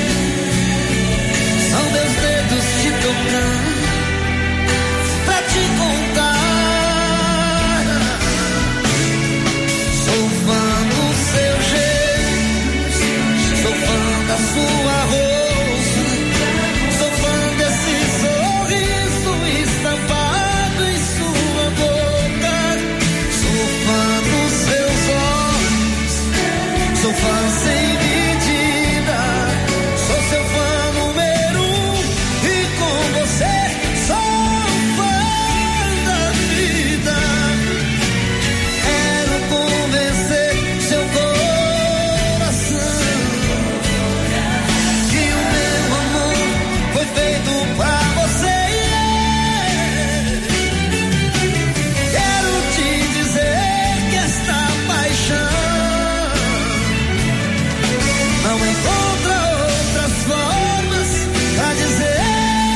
L: são meus dedos te tocando pra te contar. Sou fã do seu jeito, sou fã da sua rosa, sou fã desse sorriso estampado em sua boca. Sou fã dos seus olhos, sou fã sem medida. Sou seu fã número um e com você sou fã da vida. Quero convencer seu coração que o meu amor foi feito pra você. Quero te dizer que esta paixão não encontra outras formas pra dizer.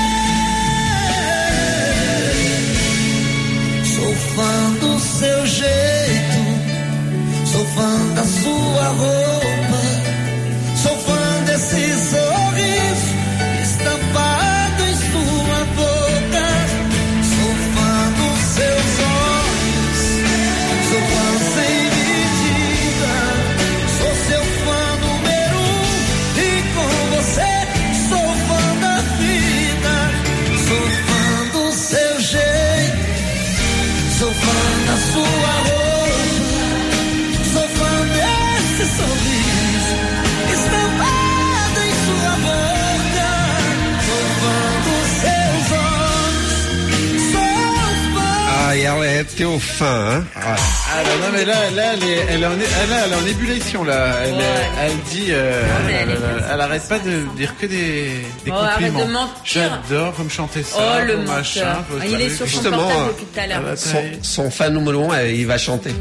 L: Sou fã do seu jeito, sou fã da sua roupa, sou fã desse sorriso estampado em sua boca. Sou fã dos seus olhos, sou fã sem medida. Sou seu fã número um e com você sou fã da vida. Sou fã do seu jeito, sou fã da sua roupa, sou fã desse sorriso estampado em sua boca. Sou fã dos seus olhos, sou fã.
M: Ah, et elle est teu fã. Ah.
O: Ah là, non mais là, là elle, est, elle, est en, elle, elle est en ébullition là. Elle,
A: Ouais.
O: elle dit, euh,
A: Non, mais
O: elle,
A: elle est
O: elle, elle arrête pas de dire que des, des
A: Oh, arrête
O: compliments.
A: de mentir.
O: J'adore, faut me chanter ça.
A: Oh, le
O: faut machin,
A: menteur.
O: faut
A: Ah, il est
O: ça.
A: sur son
M: Justement,
A: portable
M: euh,
A: depuis tout à l'heure.
O: Ah,
M: Son, son fan numéro un, il va chanter.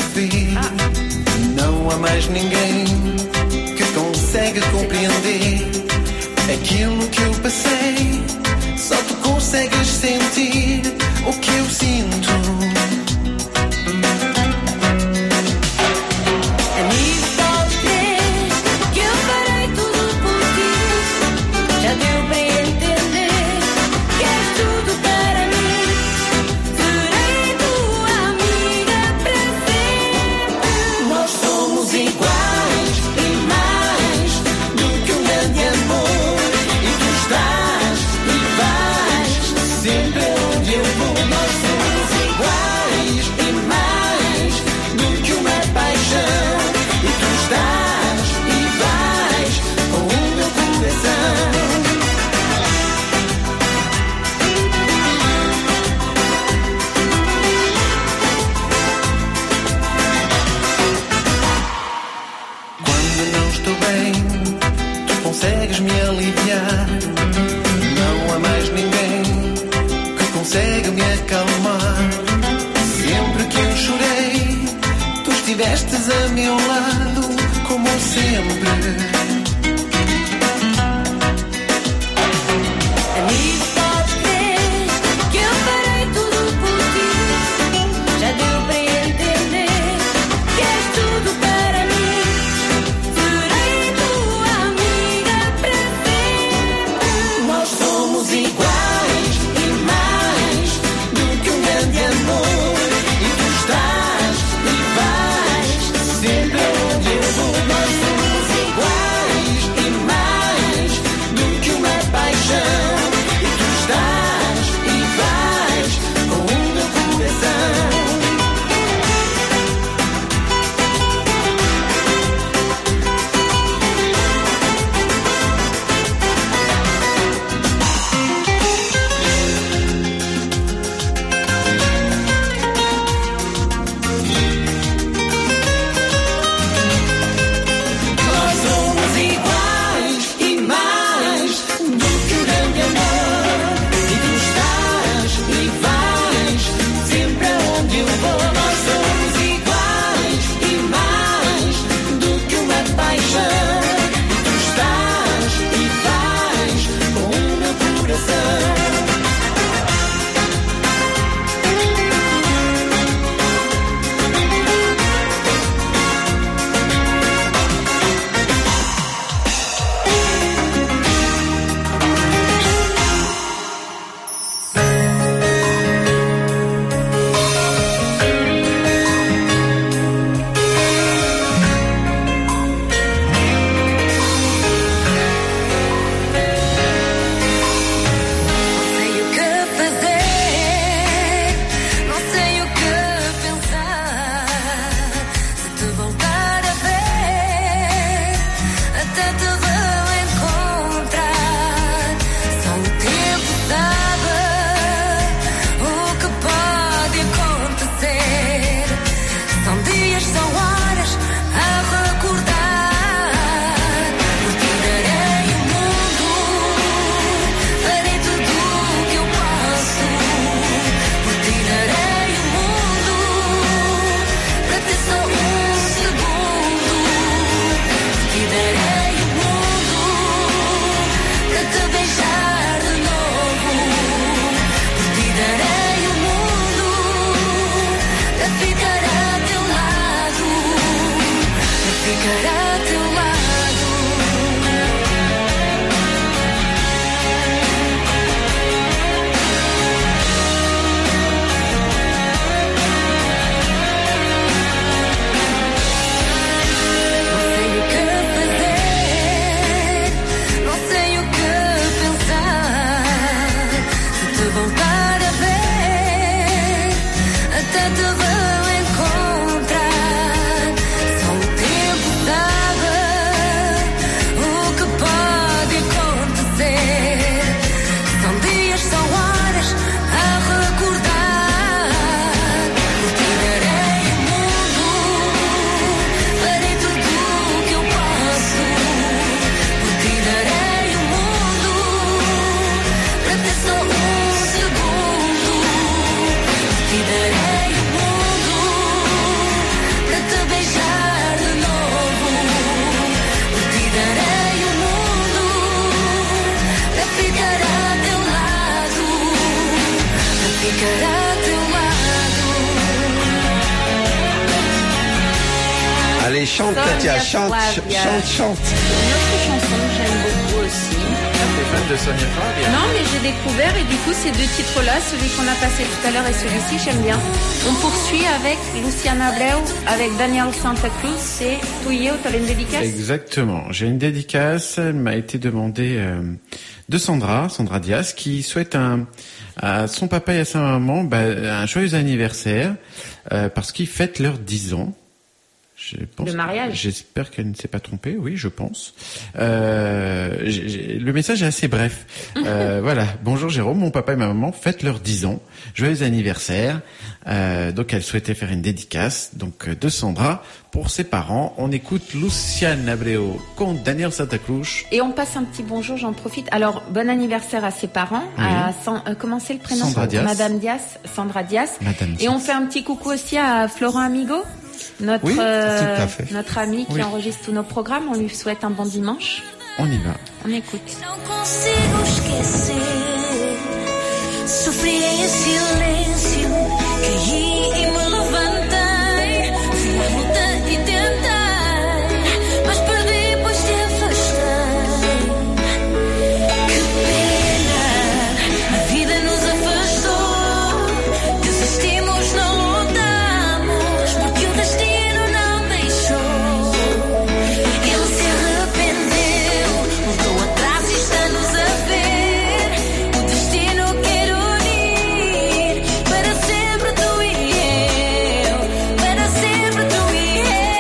Q: Não há mais ninguém que consegue compreender aquilo que eu passei. Só tu consegues sentir o que eu sinto.
G: Amigo, pode crer que eu farei tudo por ti. Já deu pra entender que és tudo para mim. Serei tua amiga para sempre.
L: Nós somos iguais e mais do que um grande amor. E tu estás e vais sempre onde eu vou. Nós somos iguais e mais do que uma paixão. E tu estás e vais com o meu coração.
Q: Quando não estou bem, tu consegues me aliviar. Não há mais ninguém que consegue me acalmar.
T: não chorei. Tu estiveste a meu lado, como sempre.
G: Amigo, pode crer que eu farei tudo por ti. Já deu para entender que és tudo para mim. Serei tua amiga para sempre.
T: Nós somos iguais e mais do que um grande amor. E tu estás e vais sempre onde eu vou. Nós somos iguais e mais do que uma paixão. E tu estás e vais com o meu coração. Nós somos iguais e mais do que o grande amor. E tu estás e vais sempre aonde eu vou. Nós somos iguais e mais do que uma paixão. E tu estás e vais com o meu coração.
G: Não sei o que fazer, não sei o que pensar. Se te voltar a ver, até te reencontrar. Só o tempo sabe o que pode acontecer. São dias, são horas a recordar. Por ti darei o mundo, farei tudo o que eu posso. Por ti darei o mundo, para ter só um segundo. Por ti darei o mundo, para te beijar de novo. Por ti darei o mundo, para ficar a teu lado. Para ficar a teu lado. Não sei o que fazer, não sei o que pensar. Se te voltar a ver, até te reencontrar. Só o tempo sabe o que pode acontecer. São dias, são horas a recordar. Por ti darei o mundo, farei tudo o que eu posso. Por ti darei o mundo, para ter só um segundo. Por ti darei o mundo, para te beijar de novo. Por ti darei o mundo, para ficar a teu lado. Para ficar a teu lado.
M: Allez, chante, Katia, chante, chante, chante.
N: Une autre chanson que j'aime beaucoup aussi.
O: T'es fan de Sonia Fabia?
N: Non, mais j'ai découvert et du coup ces deux titres-là, celui qu'on a passé tout à l'heure et celui-ci, j'aime bien. On poursuit avec Luciana Abreu, avec Daniel Santa Cruz, c'est Tuyo, t'as une dédicace?
O: Exactement. J'ai une dédicace. Elle m'a été demandée euh, de Sandra, Sandra Diaz, qui souhaite un, à son papa et à sa maman bah, un joyeux anniversaire euh, parce qu'ils fêtent leurs dix ans. Je pense
N: Le mariage.
O: que- J'espère qu'elle ne s'est pas trompée. Oui, je pense. Euh, j'ai- j'ai- le message est assez bref. Euh, voilà. Bonjour Jérôme, mon papa et ma maman fêtent leurs dix ans. Joyeux anniversaire. Euh, donc elle souhaitait faire une dédicace donc euh, de Sandra pour ses parents. On écoute Luciane Abreu contre Daniel Santa Cruz.
N: Et on passe un petit bonjour, j'en profite. Alors, bon anniversaire à ses parents.
O: Oui.
N: À San- euh, comment c'est le prénom?
O: Sandra Dias.
N: Madame Dias, Sandra Dias.
O: Madame
N: Et on fait un petit coucou aussi à Florent Amigo, notre,
O: Oui,
N: euh,
O: tout à fait.
N: notre ami qui
O: Oui.
N: enregistre tous nos programmes. On lui souhaite un bon dimanche.
O: On y va.
N: On écoute.
U: Consigo esquecer. Sofri em silêncio, caí e me levantei. Fui à luta e tentei, mas perdi pois te afastei. Que pena, a vida nos afastou. Desistimos, não lutamos, porque o destino não deixou. Ele se arrependeu, voltou atrás e está-nos a ver. O destino quer unir para sempre tu e eu, para sempre tu e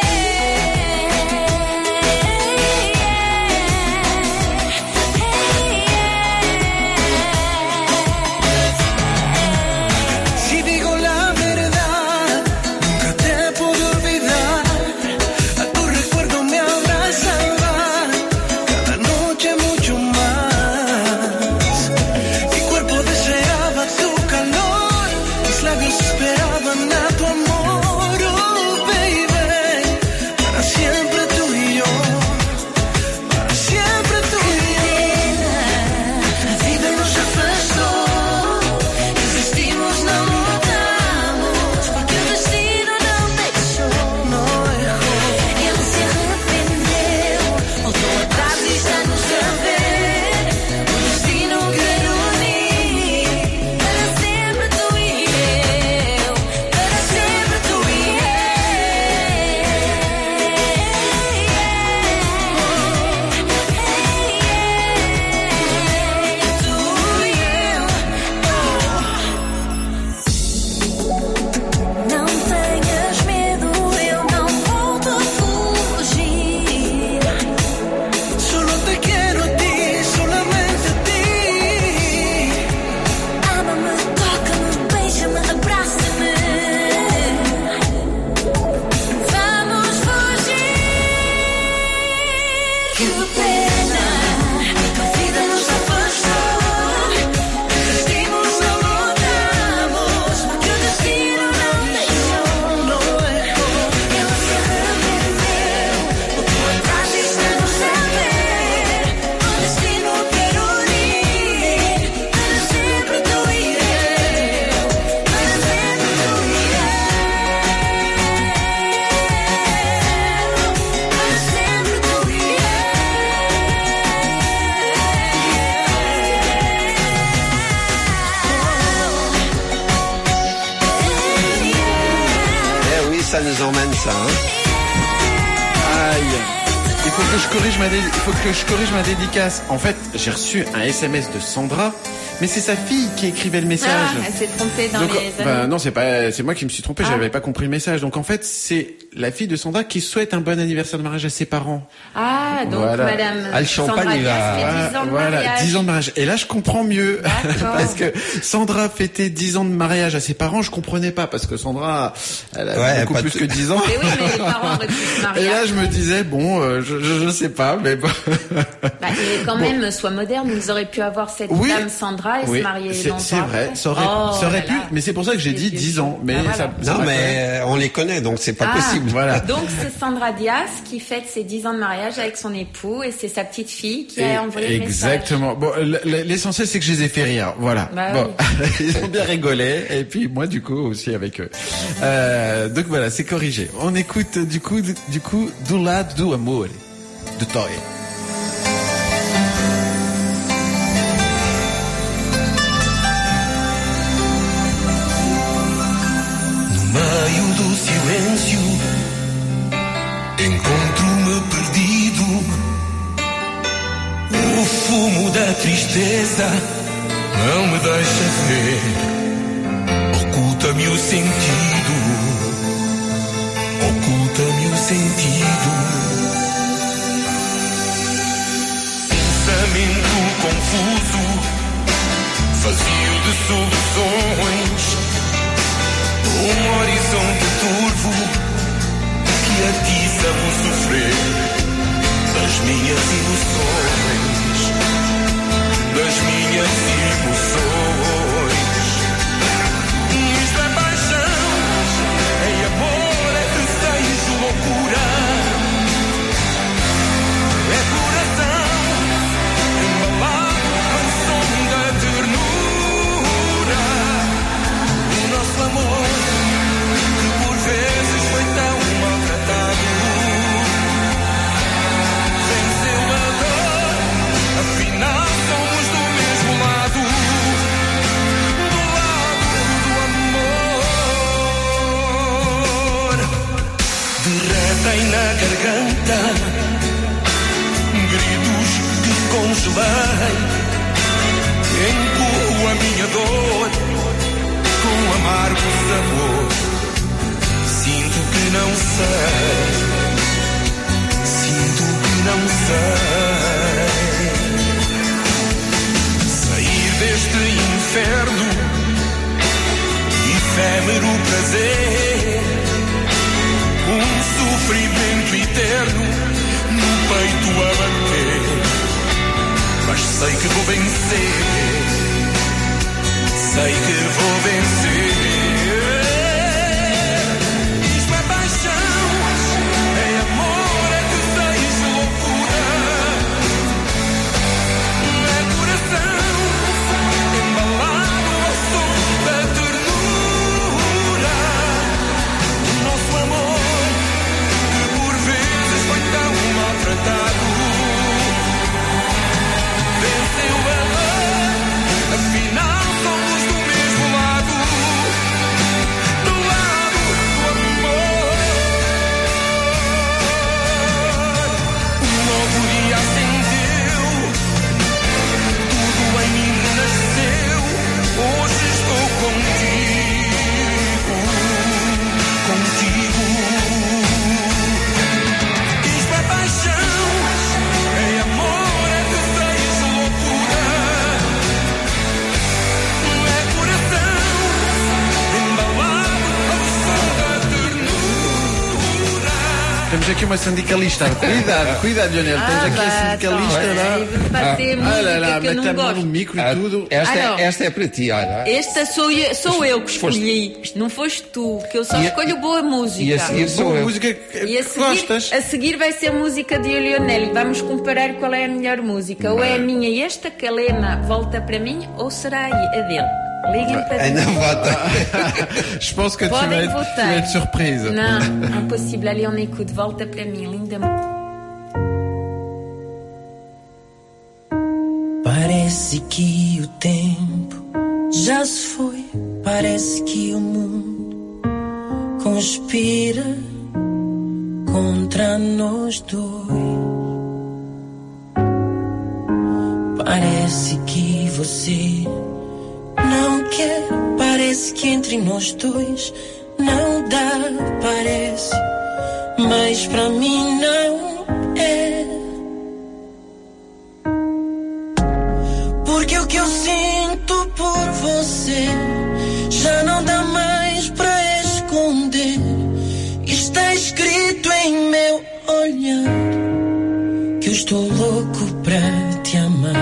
T: Si digo la verdad, nunca te pude olvidar. A tu recuerdo me abrazaba, cada noche mucho más. Mi cuerpo deseaba tu calor, mis labios esperaban a tu amor, oh baby. Para siempre tú y yo, para siempre tú y yo.
U: a vida nos afastou. Desistimos, não lutamos, porque o destino não deixou.
T: Não errou.
U: Ele se arrependeu, voltou atrás e está-nos a ver. O destino quer unir para sempre tu e eu, para sempre tu e Não tenhas medo, eu não volto a fugir.
T: Solo te quiero a ti, solamente a ti.
U: Ama-me, toca-me, beija-me, abraça-me. Vamos fugir. Que pena, a vida nos afastou. Desistimos, não lutamos, porque o destino não deixou.
T: Não errou.
U: Ele se arrependeu, voltou atrás e está-nos a ver. O destino quer unir para sempre tu e eu, para sempre tu e eu, para sempre tu e
M: Eh oui, ça nous emmène ça. Hein.
O: Aïe. Il faut que je corrige ma dé- il faut que je corrige ma dédicace. En fait, j'ai reçu un S M S de Sandra, mais c'est sa fille qui écrivait le message.
N: Ah, elle s'est trompée dans
O: Donc,
N: les
O: bah,
N: années.
O: non, c'est pas, c'est moi qui me suis trompé,
N: Ah.
O: j'avais pas compris le message. Donc en fait, c'est la fille de Sandra qui souhaite un bon anniversaire de mariage à ses parents.
N: Ah, donc
O: Voilà.
N: madame
O: Ah, le
N: Sandra
O: champagne, il
N: Dias
O: va-
N: fait dix ans de
O: Voilà,
N: mariage.
O: dix ans de mariage. Et là, je comprends mieux. Parce que Sandra fêtait dix ans de mariage à ses parents, je comprenais pas, parce que Sandra, elle a
M: Ouais,
O: beaucoup
M: pas
O: plus
M: tout-
O: que dix ans.
N: Mais oui, mais les parents auraient pu se marier.
O: Et là, je me disais, bon, euh, je, je, je sais pas, mais bon.
N: Bah, et quand même, sois moderne, ils auraient pu avoir cette
O: Oui.
N: dame Sandra et
O: Oui,
N: se marier
O: c'est
N: longtemps
O: c'est vrai,
N: après.
O: ça aurait,
N: Oh
O: ça aurait
N: là
O: pu,
N: là.
O: mais c'est pour ça que j'ai dit dix ans, mais
N: Ah,
O: ça,
N: voilà.
O: ça
M: Non,
O: m'a
M: mais
O: fait-
M: euh, on les connaît, donc c'est pas
N: Ah,
M: possible.
O: Voilà.
N: Donc c'est Sandra Dias qui fête ses dix ans de mariage avec son époux et c'est sa petite fille qui
O: Et-
N: a envoyé le message.
O: Exactement. Bon, l- l- l'essentiel c'est que je les ai fait rire. Voilà.
N: Bah
O: bon, ils ont bien rigolé et puis moi du coup aussi avec eux. Euh, donc voilà, c'est corrigé. On écoute du coup du, du coup Do Lado do Amor de Toy.
T: No meio do silêncio, encontro-me perdido. O fumo da tristeza não me deixa ver, oculta-me o sentido. oculta-me o sentido. Pensamento confuso, vazio de soluções, um horizonte turvo que atiça o sofrer das minhas ilusões, das minhas emoções. Isto é paixão, é amor, é desejo, loucura, é coração embalado ao som da ternura. O nosso amor, que por vezes foi tão maltratado, venceu a dor, afinal somos do mesmo lado, do lado do amor. Derretem na garganta gritos que congelei, empurro a minha dor com amargo sabor. Sinto que não sei, sinto que não sei sair deste inferno, efêmero prazer, um sofrimento eterno no peito a bater. Mas sei que vou vencer, sei que vou vencer. Isto é paixão, é amor, é desejo, loucura, é coração embalado ao som da ternura. O nosso amor, que por vezes foi tão maltratado, venceu a dor, afinal somos do mesmo lado, do lado do amor. Um novo dia acendeu, tudo em mim renasceu. Hoje estou contigo, contigo. Isto é paixão, é amor, é desejo, loucura, é coração embalado ao som da ternura.
O: Temos aqui uma sindicalista. Cuidado, cuidado, Lionel. Temos
N: Ah,
O: aqui a
N: vá,
O: sindicalista.
N: então,
O: lá.
N: vai bater música
O: olha lá,
N: que eu não
O: mete a mão
N: gosto.
O: no micro e tudo.
M: Esta,
N: Ah,
M: é,
N: não.
M: esta é para ti, olha.
N: Esta sou eu, sou eu que
M: Foste-
N: escolhi, não foste tu, que eu só
M: E a-
N: escolho boa música.
M: e a seguir sou
O: Boa
M: eu.
O: música que
N: E a
O: que
N: seguir,
O: gostas.
N: a seguir vai ser música de Lionel. Vamos comparar qual é a melhor música. Ou é a minha e esta, que a Lena volta para mim, ou será a dele. Liguem para
M: Ainda
N: mim.
M: vota.
O: Je pense que tu
N: Podem
O: vas être, tu
N: votar.
O: vas être surprise.
N: Não, impossível. Allez, on écoute. Volta para mim, linda.
A: Parece que o tempo já se foi. Parece que o mundo conspira contra nós dois. Parece que você não quer. Parece que entre nós dois não dá. Parece, mas pra mim não é. Porque o que eu sinto por você já não dá mais pra esconder. Está escrito em meu olhar que eu estou louco pra te amar.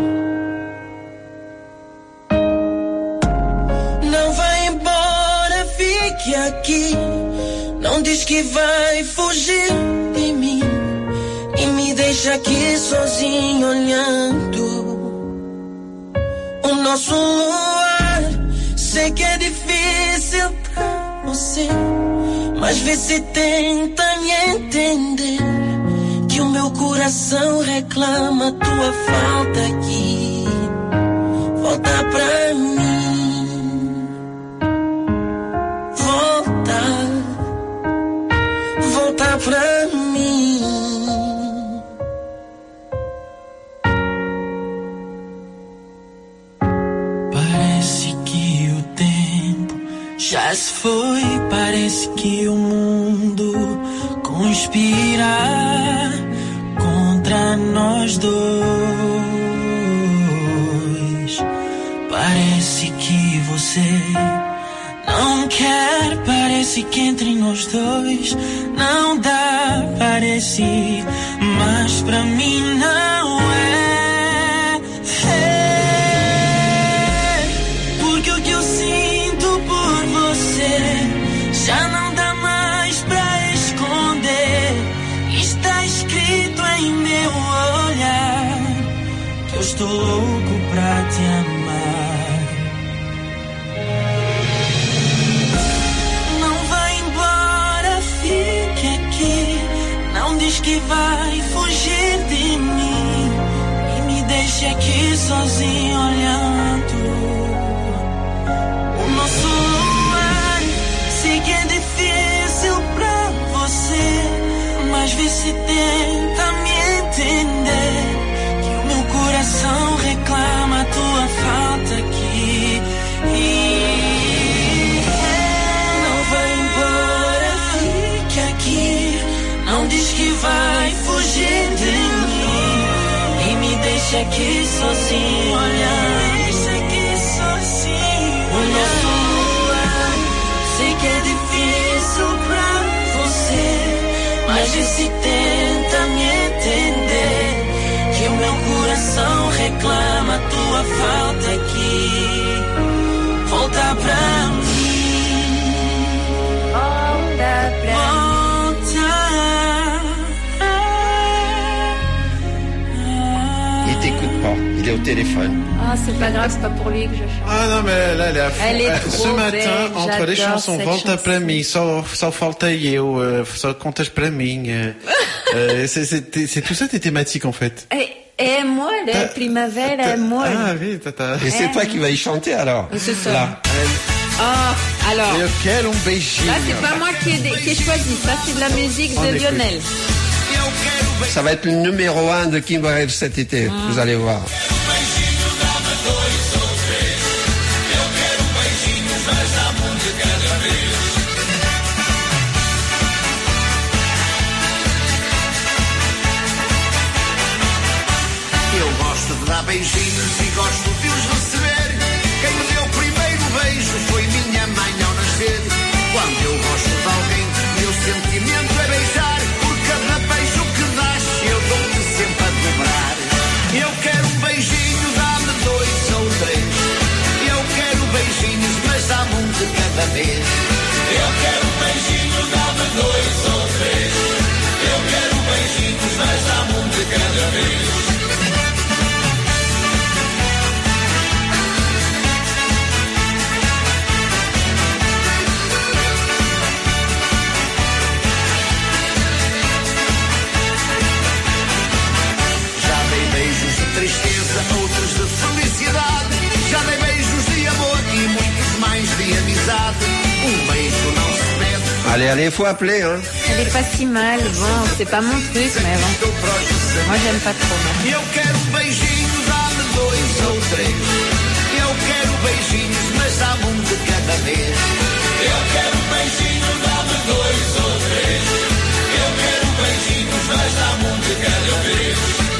A: Não vai embora, fique aqui. Não diz que vai fugir de mim e me deixa aqui sozinho olhando o nosso luar. Sei que é difícil pra você, mas vê se tenta me entender, que o meu coração reclama tua falta aqui. Volta pra mim, volta, volta pra mim. Parece que o tempo já se foi, parece que o mundo
K: conspira contra nós dois. Parece que você não quer, parece que entre nós dois não dá, parece, mas pra mim não é. É, porque o que eu sinto por você já não dá mais pra esconder. Está escrito em meu olhar que eu estou louco pra te amar. Não vai embora, fique aqui. Não diz que vai fugir de mim e me deixe aqui sozinho olhando o nosso luar. Sei que é difícil pra você, mas vê se tenta me entender, que o meu coração reclama a tua falta aqui. E não vai embora, fique aqui. Não diz que vai fugir de mim e me deixa aqui sozinho olhando. Deixa aqui sozinho o nosso luar. Sei que é difícil pra você, mas vê se tenta me entender, que o meu coração reclama a tua falta aqui. Volta pra mim. Volta pra mim.
M: Il t'écoute pas, il est au téléphone.
N: Ah, c'est pas grave, c'est pas pour lui que je chante.
O: Ah não, mas ela, ela,
N: Elle est
O: euh,
N: trop
O: ce matin,
N: belle,
O: entre les
N: j'adore
O: chansons,
N: cette
O: volta
N: chanson.
O: para mim, só, só falta eu, euh, só contas para mim. euh, euh, c'est, c'est, c'est tout ça tes thématiques en fait.
N: Et, et moi, la primavera, moi.
O: Ah oui, tata.
M: Et c'est toi qui vas y chanter alors.
N: C'est ça.
M: Là.
N: Oh, alors.
O: Eu quero um beijinho.
N: Là, c'est pas moi qui ai, qui ai choisi. Ça, c'est de la musique
M: On
N: de
M: écoute.
N: Lionel.
M: Ça va être le numéro un de Kim Brave cet été, vous allez voir.
J: Eu gosto de dar beijinhos e gosto de os receber. Quem me deu o primeiro beijo foi minha mãe ao nascer. Quando eu gosto de alguém, meu sentimento é beijar. Por cada beijo que dás, eu dou-te sempre a dobrar. Eu quero um beijinho, dá-me dois ou três. Eu quero beijinhos, mas dá-me um de cada vez. Eu quero um beijinho, dá-me dois ou três. Eu quero beijinhos, mas dá-me um de cada vez. Tristeza, outros de felicidade. Já dei beijos de amor e muitos mais de amizade. Um beijo não se pede.
M: Allez, allez, il faut appeler, hein.
N: Elle est pas si mal. Bon, c'est pas mon truc, mais bon. Moi, j'aime pas trop. mais-
J: Eu quero beijinhos, dá-me dois ou três. Eu quero beijinhos, mas dá-me um de cada vez. Eu quero beijinhos, dá-me dois ou três. Eu quero beijinhos, mas dá-me um de cada vez.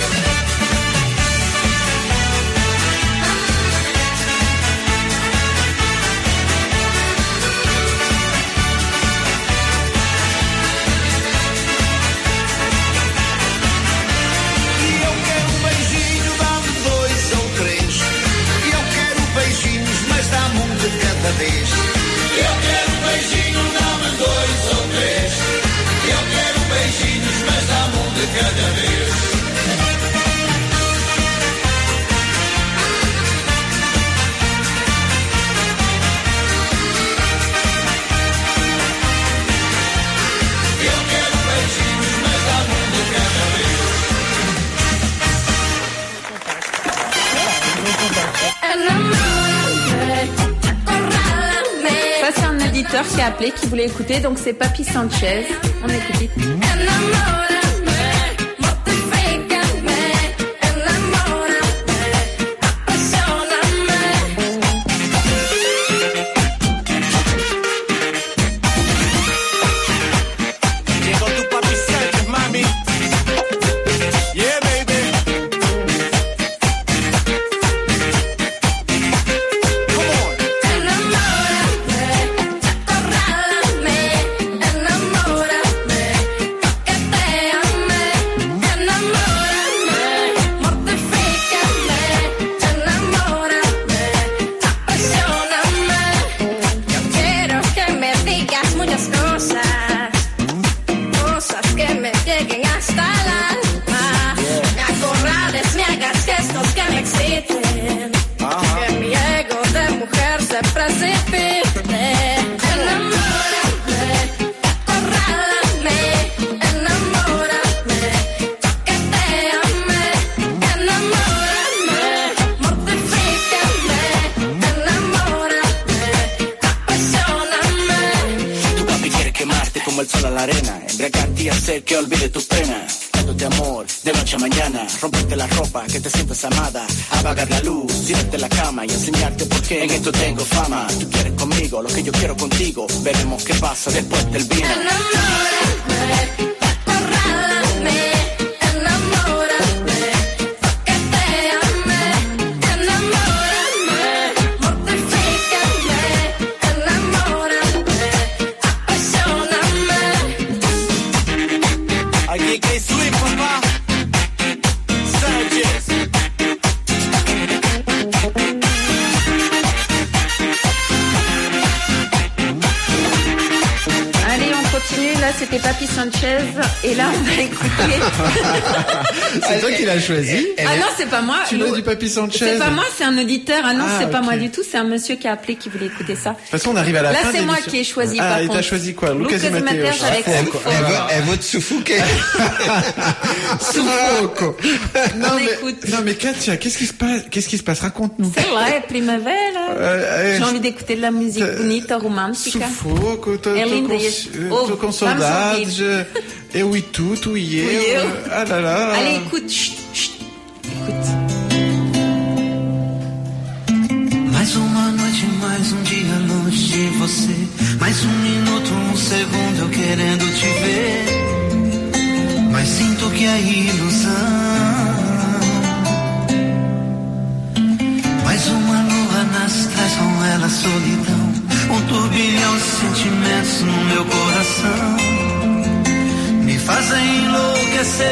J: Cada vez. Eu quero beijinho, dá-me dois ou três. Eu quero beijinhos, mas dá-me um de cada vez. Eu quero beijinhos, mas dá-me um de cada vez.
N: Ça, c'est un auditeur qui a appelé, qui voulait écouter, donc c'est Papi Sanchez. On écoute.
K: Llegó tu Papi Sanchez.
B: ti hacer que olvide tu pena. Dándote amor de noche a mañana, romperte la ropa, que te sientas amada, apagar la luz, tirarte la cama y enseñarte por qué en esto tengo fama. Tú quieres conmigo lo que yo quiero contigo, veremos qué pasa después del vino.
N: C'était Papi Sanchez et là on va écouter.
O: C'est toi qui l'as choisi.
N: Ah non, c'est pas moi.
O: Tu veux du Papi Sanchez?
N: C'est pas moi, c'est un auditeur. Ah non,
O: ah,
N: c'est
O: okay.
N: pas moi du tout, c'est un monsieur qui a appelé qui voulait écouter ça.
O: De toute façon, on arrive à la
N: là,
O: fin.
N: Là, c'est moi
O: d'émission.
N: qui ai choisi.
O: Ah,
N: par
O: et
N: contre.
O: t'as choisi quoi?
N: Lucas
O: et Mateus.
N: avec Sufoco.
C: Elle veut, elle veut te suffoquer.
O: Sufoco. Non
N: on
O: mais,
N: écoute.
O: non mais Katia, qu'est-ce qui se passe? Qu'est-ce qui se passe? Raconte-nous.
N: C'est vrai, primavera.
O: Euh,
N: J'ai envie d'écouter de la musique bonita, romantica.
O: Sufoco, tô,
N: é
O: tô,
N: linda.
O: com, tô com saudades. Eu e tu, tu e eu.
N: E eu.
O: Ah là là.
N: Allez, écoute. Chut, chut. Écoute.
P: Mais uma noite, mais um dia longe de você. Mais um minuto, um segundo eu querendo te ver. Mas sinto que é ilusão. Mais uma lua nas traz com ela solidão. Um turbilhão de sentimentos no meu coração. Me fazem enlouquecer.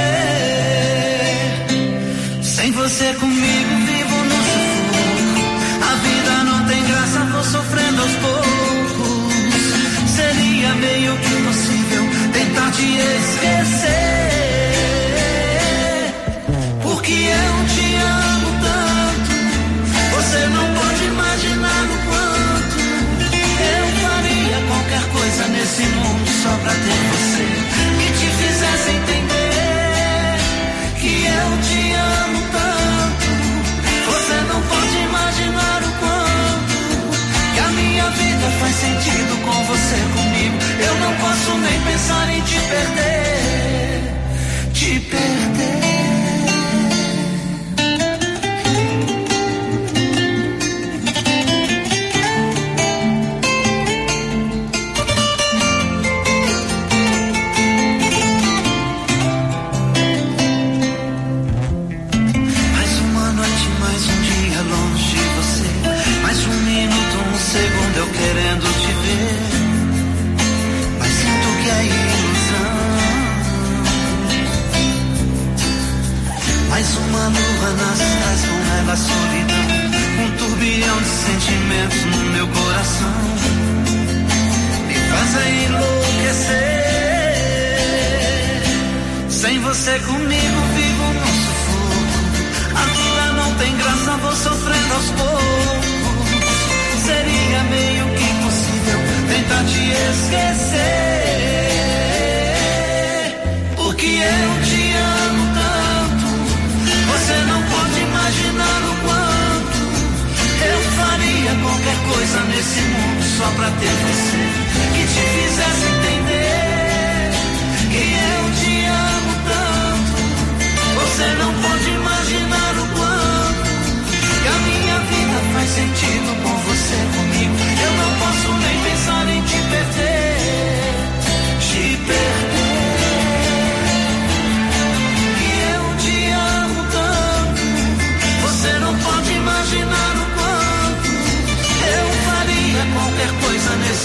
P: Sem você comigo vivo no sufoco. A vida não tem graça, vou sofrendo aos poucos. Seria meio que impossível tentar te esquecer. Porque eu te amo tanto. Você não pode imaginar o quanto eu faria qualquer coisa nesse mundo só pra ter você. Fizesse entender que eu te amo tanto. Você não pode imaginar o quanto que a minha vida faz sentido com você comigo. Eu não posso nem pensar em te perder, te perder. Eu querendo te ver, mas sinto que é ilusão. Mais uma lua nas traz com ela solidão. Um turbilhão de sentimentos no meu coração. Me fazem enlouquecer. Sem você comigo vivo no sufoco. A vida não tem graça, vou sofrendo aos poucos. Seria meio que impossível tentar te esquecer. Porque eu te amo tanto. Você não pode imaginar o quanto eu faria qualquer coisa nesse mundo só pra ter você. Que te fizesse entender que eu te amo tanto. Você não pode imaginar o quanto que a minha vida faz sentido com você comigo. Eu não posso nem pensar em te perder, te perder. Que eu te amo tanto. Você não pode imaginar o quanto eu faria qualquer coisa nesse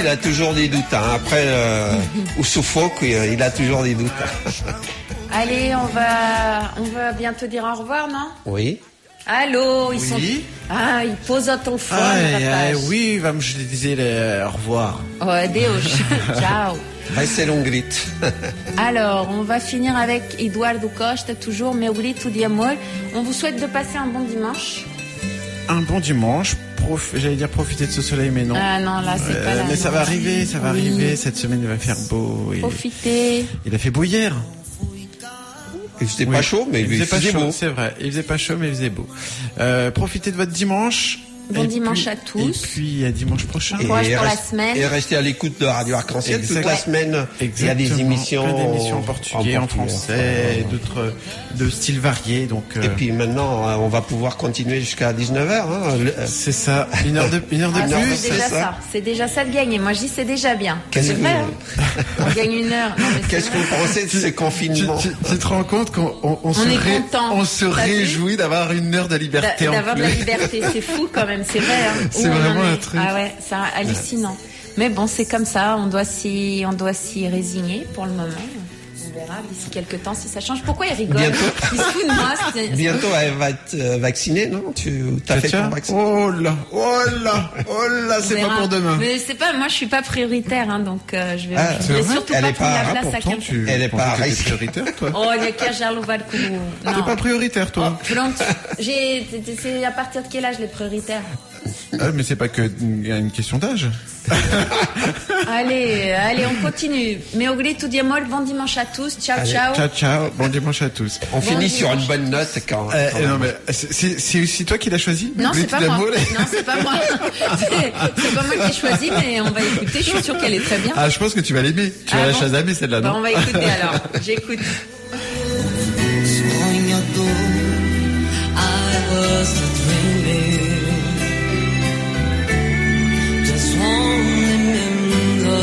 M: il a toujours des doutes. Hein. Après, euh, au suffoque, il a toujours des doutes.
N: Allez, on va, on va bientôt dire au revoir, non?
M: Oui.
N: Allô, ils
O: Oui.
N: sont... Ah, ils posent au telefone,
O: Ai, ai,
N: rapaz.
O: oui, vamos dizer eh, au revoir.
N: Oh, adeus. Ciao.
M: Vai ser um grito.
N: Alors, on va finir avec Eduardo Costa, toujours Meu Grito de Amor. On vous souhaite de passer un bon dimanche.
O: Un bon dimanche. Prof... J'allais dire profiter de ce soleil, mais non.
N: Ah non, là, c'est
O: Euh,
N: pas là.
O: Mais ça
N: non.
O: va arriver, ça va
N: Oui.
O: arriver. Cette semaine, il va faire beau. Et...
N: Profitez.
O: Il a fait beau hier.
M: Il faisait pas chaud, mais
O: il faisait, pas
M: faisait
O: chaud,
M: beau.
O: c'est vrai. Il faisait pas chaud, mais il faisait beau. Euh, profitez de votre dimanche.
N: Bon
O: Et
N: dimanche
O: puis-
N: à tous.
O: Et puis à dimanche prochain.
N: Bon courage
M: Et
N: pour la
M: reste-
N: semaine.
M: Et restez à l'écoute de Radio Arc-en-Ciel toute
O: Exact-
M: la semaine. Il y a des
O: Exactement.
M: émissions,
O: Plein d'émissions en portugais, en,
M: portugais,
O: français,
M: enfin,
O: d'autres de styles variés. Donc, euh,
M: Et puis maintenant, euh, on va pouvoir continuer jusqu'à dix-neuf heures. Hein. Le-
O: c'est ça. Une heure de, une heure de
N: Ah,
O: plus.
N: c'est déjà ça. C'est déjà ça de gagner. Moi, je dis c'est déjà bien.
M: Qu'est-ce
N: C'est
M: que
N: vrai,
M: vous-
N: hein. On gagne une heure. Non, mais c'est
M: Qu'est-ce que
N: vrai.
M: vous pensez de ces
O: Tu,
M: confinements
O: tu- tu te rends compte qu'on on, on se,
N: est
O: ré-
N: content.
O: on se
N: T'as vu
O: réjouit d'avoir une heure de liberté
N: D'a-
O: en
N: D'avoir de la
O: plus.
N: liberté, c'est fou quand même, c'est vrai. Hein.
O: C'est
N: Où on en
O: vraiment
N: est.
O: un truc.
N: Ah ouais, c'est hallucinant. Mais bon, c'est comme ça, on doit s'y, on doit s'y résigner pour le moment. On verra d'ici quelques temps si ça change. Pourquoi il rigole?
M: Bientôt.
N: Il se fout de moi. c'est-
M: Bientôt, elle va être euh, vaccinée, non? Tu as fait
O: Tiens,
M: ton vaccin?
O: oh là, oh là, oh là,
N: on
O: c'est pas
N: verra.
O: pour demain.
N: Mais c'est pas, moi je suis pas prioritaire, hein, donc euh, je vais,
M: Ah,
N: je
M: c'est
N: vais
M: vrai
N: surtout
M: Elle
N: pas
M: est
N: prendre
M: pas-
N: la
M: ah,
N: place à
O: Pourtant,
N: quelqu'un.
O: tu
M: Elle est
O: pensais
M: pas
O: que t'étais
M: raciste.
O: prioritaire, toi.
N: Oh, il y a qu'à Jean Louval que vous-
O: T'es
N: Non.
O: pas prioritaire, toi.
N: Pronto. J'ai, c'est à partir de quel âge les prioritaires?
O: Ah, mais c'est pas que une question d'âge.
N: Allez, allez, on continue. Meu grito de amor, bon dimanche à tous. Ciao,
M: Allez,
N: ciao.
O: Ciao, ciao. Bon dimanche à tous.
M: On
N: Bon
M: finit sur
N: dimanche.
M: une bonne note quand,
O: Euh,
M: quand
O: non,
M: même.
O: mais c'est- c'est c'est aussi toi qui l'as choisi?
N: Non,
O: Le
N: c'est pas
O: grito
N: moi.
O: d'amour, les-
N: Non, c'est pas moi. C'est c'est pas moi qui ai choisi, mais on va écouter. Je suis sûre qu'elle est très bien.
O: Ah, je pense que tu vas l'aimer. Tu vas
N: Ah
O: la
N: bon
O: chasamer, celle-là,
N: Bon,
O: non?
N: on va écouter alors. J'écoute.
G: Sonhador, I was not dreaming. Just one remember.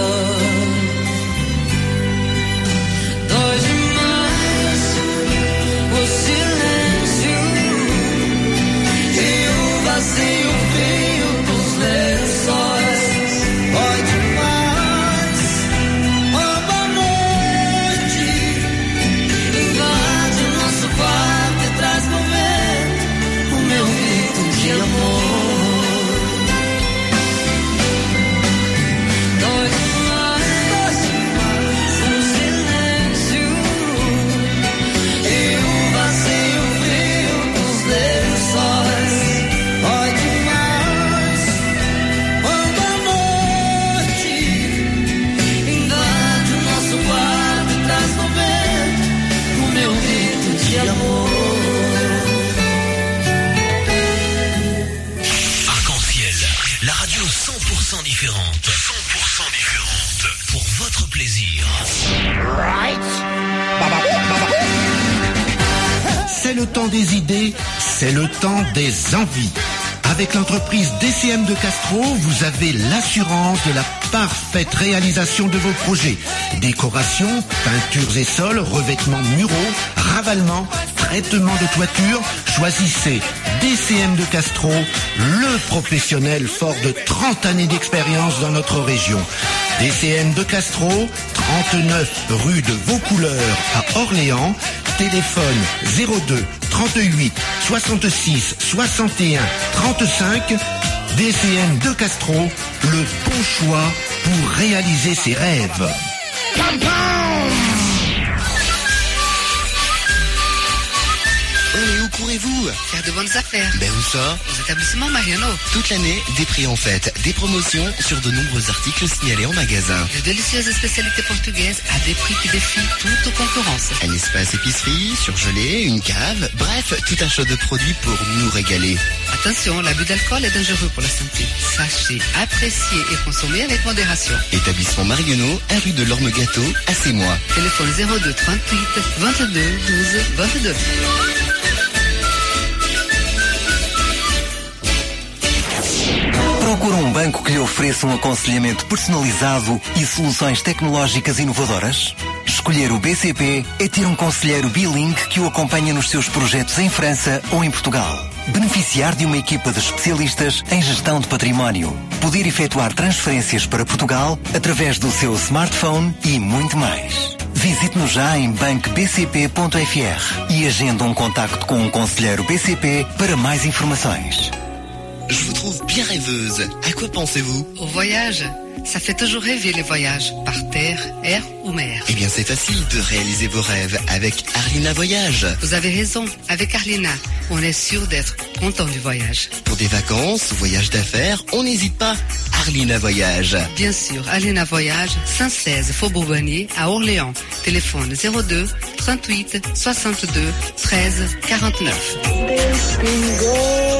G: Dói demais o silêncio e o vazio frio dos lençóis. Dói demais quando a noite invade o nosso quarto e traz no vento o meu grito de amor. Dói demais o silêncio e o vazio frio dos lençóis. Dói demais quando a noite invade o nosso quarto e traz no vento o meu grito de amor.
D: Arc-en-ciel, la radio cent pour cent différente. cent pour cent différente. Pour votre plaisir.
E: C'est le temps des idées, c'est le temps des envies. Avec l'entreprise D C M de Castro, vous avez l'assurance de la parfaite réalisation de vos projets. Décoration, peintures et sols, revêtements muraux, ravalement, traitement de toiture. Choisissez D C M de Castro, le professionnel fort de trente années d'expérience dans notre région. D C M de Castro, trente-neuf rue de Vaucouleurs à Orléans. Téléphone zéro deux trente-huit soixante-six soixante et un trente-cinq. D C M de Castro, le bon choix pour réaliser ses rêves.
C: Et où courez-vous?
W: Faire de bonnes affaires.
C: Ben où ça?
W: Aux établissements Mariano.
C: Toute l'année, des prix en fête, des promotions sur de nombreux articles signalés en magasin.
W: De délicieuses spécialités portugaises à des prix qui défient toute concurrence.
C: Un espace épicerie, surgelé, une cave, bref, tout un choix de produits pour nous régaler.
W: Attention, l'abus d'alcool est dangereux pour la santé. Sachez, apprécier et consommer avec modération.
C: Établissement Marionneau, à rue de l'Orme Gâteau, à Sémois.
W: Téléphone zéro deux trente-huit vingt-deux douze vingt-deux.
D: Procura um banco que lhe ofereça um aconselhamento personalizado e soluções tecnológicas inovadoras? Escolha
F: Escolher o B C P é ter um conselheiro bilingue que o acompanha nos seus projetos em França ou em Portugal. Beneficiar de uma equipa de especialistas em gestão de património. Poder efetuar transferências para Portugal através do seu smartphone e muito mais. Visite-nos já em banque b c p ponto f r e agende um contacto com um conselheiro B C P para mais informações.
C: Je vous trouve bien rêveuse. À quoi pensez-vous?
W: Au voyage. Ça fait toujours rêver les voyages, par terre, air ou mer.
C: Eh bien, c'est facile de réaliser vos rêves avec Arlina Voyage.
W: Vous avez raison, avec Arlina, on est sûr d'être content du voyage.
C: Pour des vacances ou voyages d'affaires, on n'hésite pas. Arlina Voyage.
W: Bien sûr, Arlina Voyage, cinq cent seize Faubourg Bonnier, à Orléans. Téléphone zéro deux, trente-huit, soixante-deux, treize, quarante-neuf.